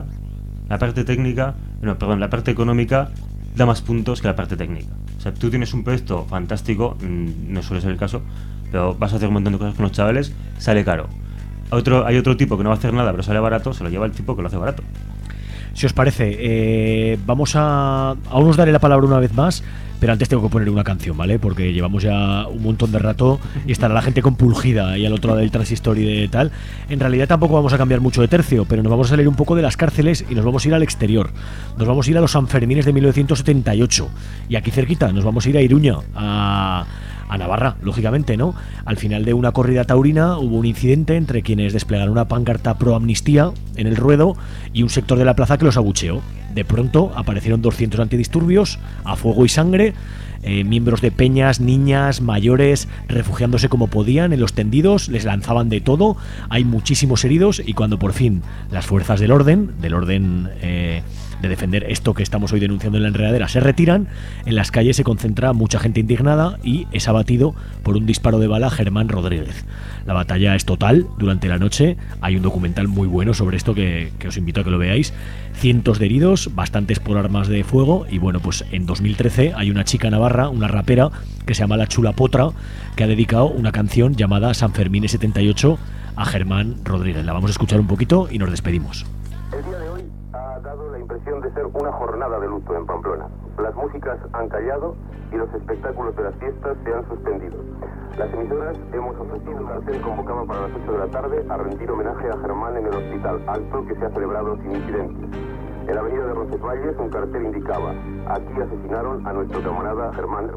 económica da más puntos que la parte técnica. O sea, tú tienes un proyecto fantástico, no suele ser el caso, pero vas a hacer un montón de cosas con los chavales, sale caro. Hay otro tipo que no va a hacer nada, pero sale barato, se lo lleva el tipo que lo hace barato. Si os parece, vamos aún os daré la palabra una vez más, pero antes tengo que poner una canción, ¿vale? Porque llevamos ya un montón de rato y estará la gente compulgida ahí al otro lado del transistor y de tal. En realidad tampoco vamos a cambiar mucho de tercio, pero nos vamos a salir un poco de las cárceles y nos vamos a ir al exterior. Nos vamos a ir a los Sanfermines de 1978 y aquí cerquita nos vamos a ir a Iruña, a Navarra, lógicamente, ¿no? Al final de una corrida taurina hubo un incidente entre quienes desplegaron una pancarta pro amnistía en el ruedo y un sector de la plaza que los abucheó. De pronto aparecieron 200 antidisturbios a fuego y sangre, miembros de peñas, niñas, mayores, refugiándose como podían en los tendidos, les lanzaban de todo, hay muchísimos heridos y cuando por fin las fuerzas del orden de defender esto que estamos hoy denunciando en la enredadera se retiran, en las calles se concentra mucha gente indignada y es abatido por un disparo de bala Germán Rodríguez. La batalla es total durante la noche, hay un documental muy bueno sobre esto que os invito a que lo veáis, cientos de heridos, bastantes por armas de fuego y bueno, pues en 2013 hay una chica navarra, una rapera que se llama La Chula Potra, que ha dedicado una canción llamada Sanfermines 78 a Germán Rodríguez. La vamos a escuchar un poquito y nos despedimos. El día de hoy ha dado la impresión de ser una jornada de luto en Pamplona. Las músicas han callado y los espectáculos de las fiestas se han suspendido. Las emisoras hemos ofrecido un cartel convocado para las 8 de la tarde a rendir homenaje a Germán en el Hospital Alto, que se ha celebrado sin incidentes. En la avenida de Roncesvalles un cartel indicaba: aquí asesinaron a nuestro camarada Germán.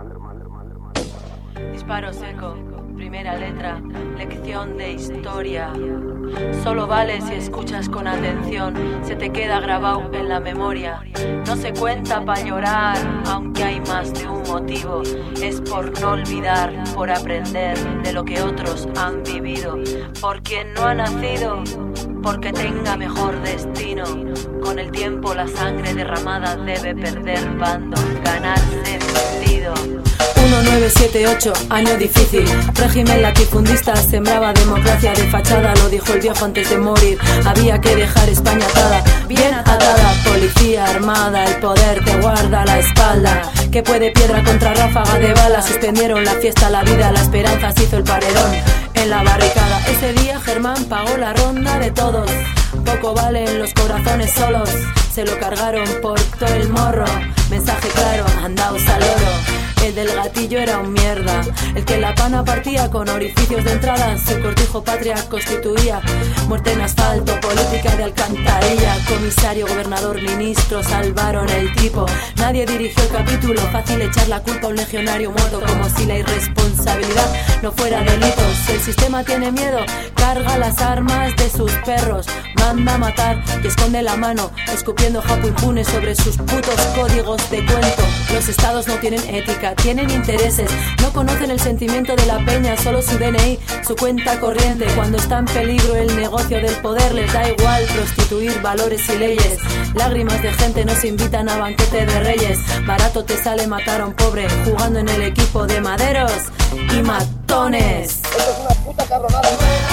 Disparo seco, primera letra, lección de historia. Solo vale si escuchas con atención, se te queda grabado en la memoria. No se cuenta para llorar, aunque hay más de un motivo. Es por no olvidar, por aprender de lo que otros han vivido. Por quien no ha nacido, porque tenga mejor destino. Con el tiempo la sangre derramada debe perder bando, ganarse sentido. 1978, año difícil. Régimen latifundista sembraba democracia de fachada, lo dijo el viejo antes de morir. Había que dejar España atada, bien atada. Policía armada, el poder te guarda la espalda. Que puede piedra contra ráfaga de bala. Suspendieron la fiesta, la vida, la esperanza, se hizo el paredón en la barricada. Ese día Germán pagó la ronda de todos. Poco valen los corazones solos. Se lo cargaron por todo el morro. Mensaje claro, andaos al oro. El del gatillo era un mierda. El que la pana partía con orificios de entrada. Su cortijo patria constituía. Muerte en asfalto, política de alcantarilla. Comisario, gobernador, ministro, salvaron el tipo. Nadie dirigió el capítulo. Fácil echar la culpa a un legionario muerto, como si la irresponsabilidad no fuera delito. Si el sistema tiene miedo, carga las armas de sus perros. Manda a matar y esconde la mano, escupiendo japo impune sobre sus putos códigos de cuento. Los estados no tienen ética, tienen intereses. No conocen el sentimiento de la peña, solo su DNI, su cuenta corriente. Cuando está en peligro el negocio del poder, les da igual prostituir valores y leyes. Lágrimas de gente nos invitan a banquete de reyes. Barato te sale matar a un pobre jugando en el equipo de maderos y matones. Esto es una puta cabronada.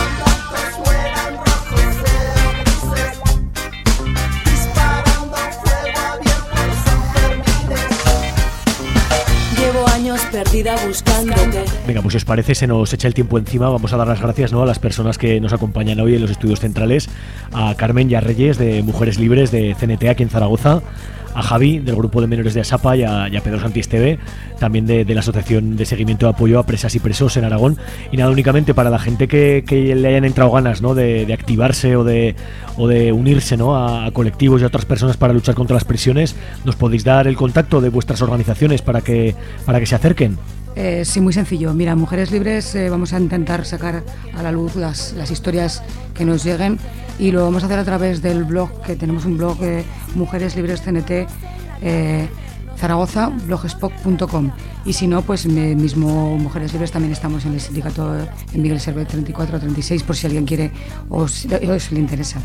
Llevo años perdida buscándote. Venga, pues si os parece, se nos echa el tiempo encima. Vamos a dar las gracias, ¿no?, a las personas que nos acompañan hoy en los estudios centrales. A Carmen y a Reyes, de Mujeres Libres de CNT aquí en Zaragoza. A Javi, del grupo de menores de Asapa, y a Pedro Santiesteve, también de la Asociación de Seguimiento y Apoyo a Presas y Presos en Aragón. Y nada, únicamente para la gente que le hayan entrado ganas, ¿no?, de activarse o de unirse, ¿no?, a colectivos y a otras personas para luchar contra las prisiones, ¿nos podéis dar el contacto de vuestras organizaciones para que se acerquen? Sí, muy sencillo. Mira, Mujeres Libres, vamos a intentar sacar a la luz las historias que nos lleguen, y lo vamos a hacer a través del blog, que tenemos un blog, Mujeres Libres CNT Zaragoza, blogspot.com. Y si no, pues mismo Mujeres Libres también estamos en el sindicato en Miguel Servet 34-36, por si alguien quiere o si le interesa.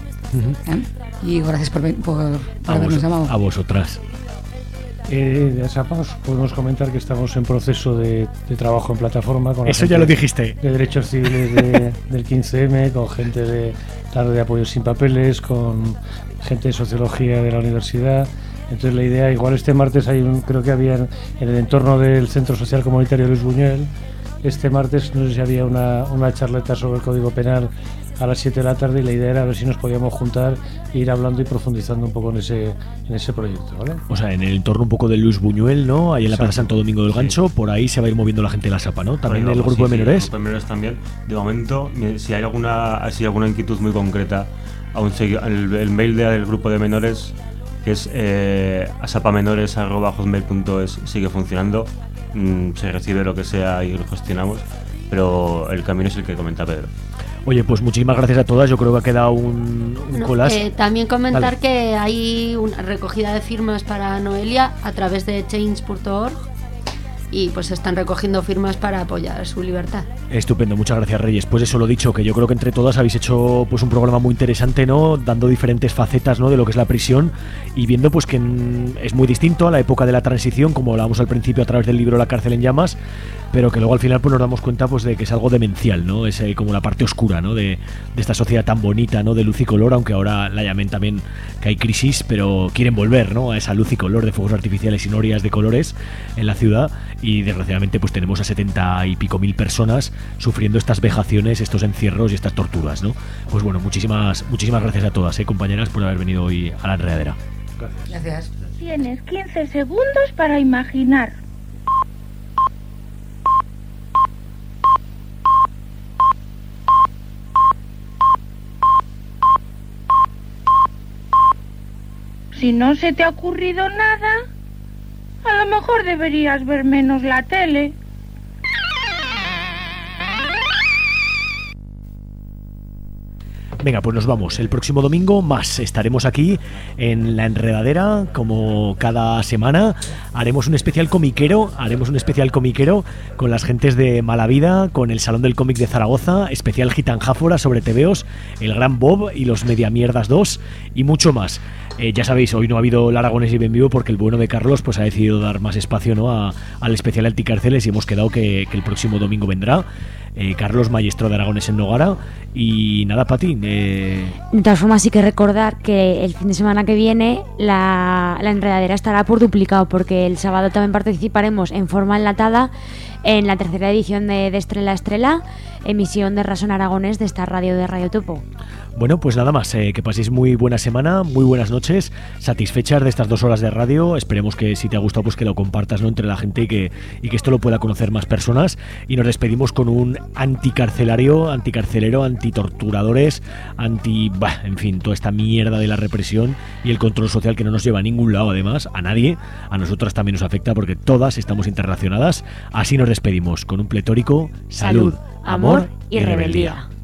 Y gracias por habernos llamado. A vosotras. De Asapa os podemos comentar que estamos en proceso de trabajo en plataforma con eso ya lo dijiste, de derechos civiles del 15M, con gente de la red de apoyo sin papeles, con gente de sociología de la universidad. Entonces la idea, igual este martes creo que había en el entorno del Centro Social Comunitario Luis Buñuel, este martes no sé si había una charleta sobre el Código Penal a las 7 de la tarde, y la idea era ver si nos podíamos juntar e ir hablando y profundizando un poco en ese proyecto, ¿vale? O sea, en el entorno un poco de Luis Buñuel, ¿no? Ahí en la Plaza Santo Domingo del Gancho, por ahí se va a ir moviendo la gente de la Asapa, ¿no? También el grupo de menores. El grupo de menores también. De momento, si hay alguna inquietud muy concreta, el mail del grupo de menores, que es asapamenores@hotmail.es, sigue funcionando. Se recibe lo que sea y lo gestionamos, pero el camino es el que comenta Pedro. Oye, pues muchísimas gracias a todas. Yo creo que ha quedado un collage. También comentar que hay una recogida de firmas para Noelia a través de change.org, y pues están recogiendo firmas para apoyar su libertad. Estupendo, muchas gracias, Reyes. Pues eso, lo dicho, que yo creo que entre todas habéis hecho pues un programa muy interesante, ¿no?, dando diferentes facetas, ¿no?, de lo que es la prisión, y viendo pues que es muy distinto a la época de la transición, como hablábamos al principio a través del libro La cárcel en llamas, pero que luego al final pues nos damos cuenta pues de que es algo demencial, ¿no? Es como la parte oscura, ¿no?, de esta sociedad tan bonita, ¿no?, de luz y color, aunque ahora la llamen también que hay crisis, pero quieren volver, ¿no?, a esa luz y color de fuegos artificiales y norias de colores en la ciudad, y desgraciadamente pues tenemos a 70 y pico mil personas sufriendo estas vejaciones, estos encierros y estas torturas, ¿no? Pues bueno, muchísimas gracias a todas, compañeras, por haber venido hoy a La Enredadera. Gracias. Tienes 15 segundos para imaginar. Si no se te ha ocurrido nada, a lo mejor deberías ver menos la tele. Venga, pues nos vamos. El próximo domingo más estaremos aquí en La Enredadera, como cada semana. Haremos un especial comiquero con las gentes de Malavida, con el Salón del Cómic de Zaragoza, especial Gitanjáfora sobre tebeos, el Gran Bob y los Mediamierdas 2 y mucho más. Ya sabéis, hoy no ha habido el Aragones y Ben Vivo porque el bueno de Carlos pues ha decidido dar más espacio, ¿no?, al especial Anticárceles, y hemos quedado que el próximo domingo vendrá Carlos, maestro de Aragones en Nogara. Y nada, Pati, de todas formas, sí que recordar que el fin de semana que viene la Enredadera estará por duplicado, porque el sábado también participaremos en forma enlatada en la tercera edición de Estrella a Estrella, emisión de Razón Aragones de esta radio de Radio Topo. Bueno, pues nada más, que paséis muy buena semana, muy buenas noches, satisfechas de estas 2 horas de radio. Esperemos que si te ha gustado, pues que lo compartas, ¿no?, entre la gente y que esto lo pueda conocer más personas. Y nos despedimos con un anticarcelero, antitorturadores, en fin, toda esta mierda de la represión y el control social que no nos lleva a ningún lado, además, a nadie. A nosotras también nos afecta porque todas estamos interrelacionadas. Así nos despedimos con un pletórico: salud, amor y rebeldía.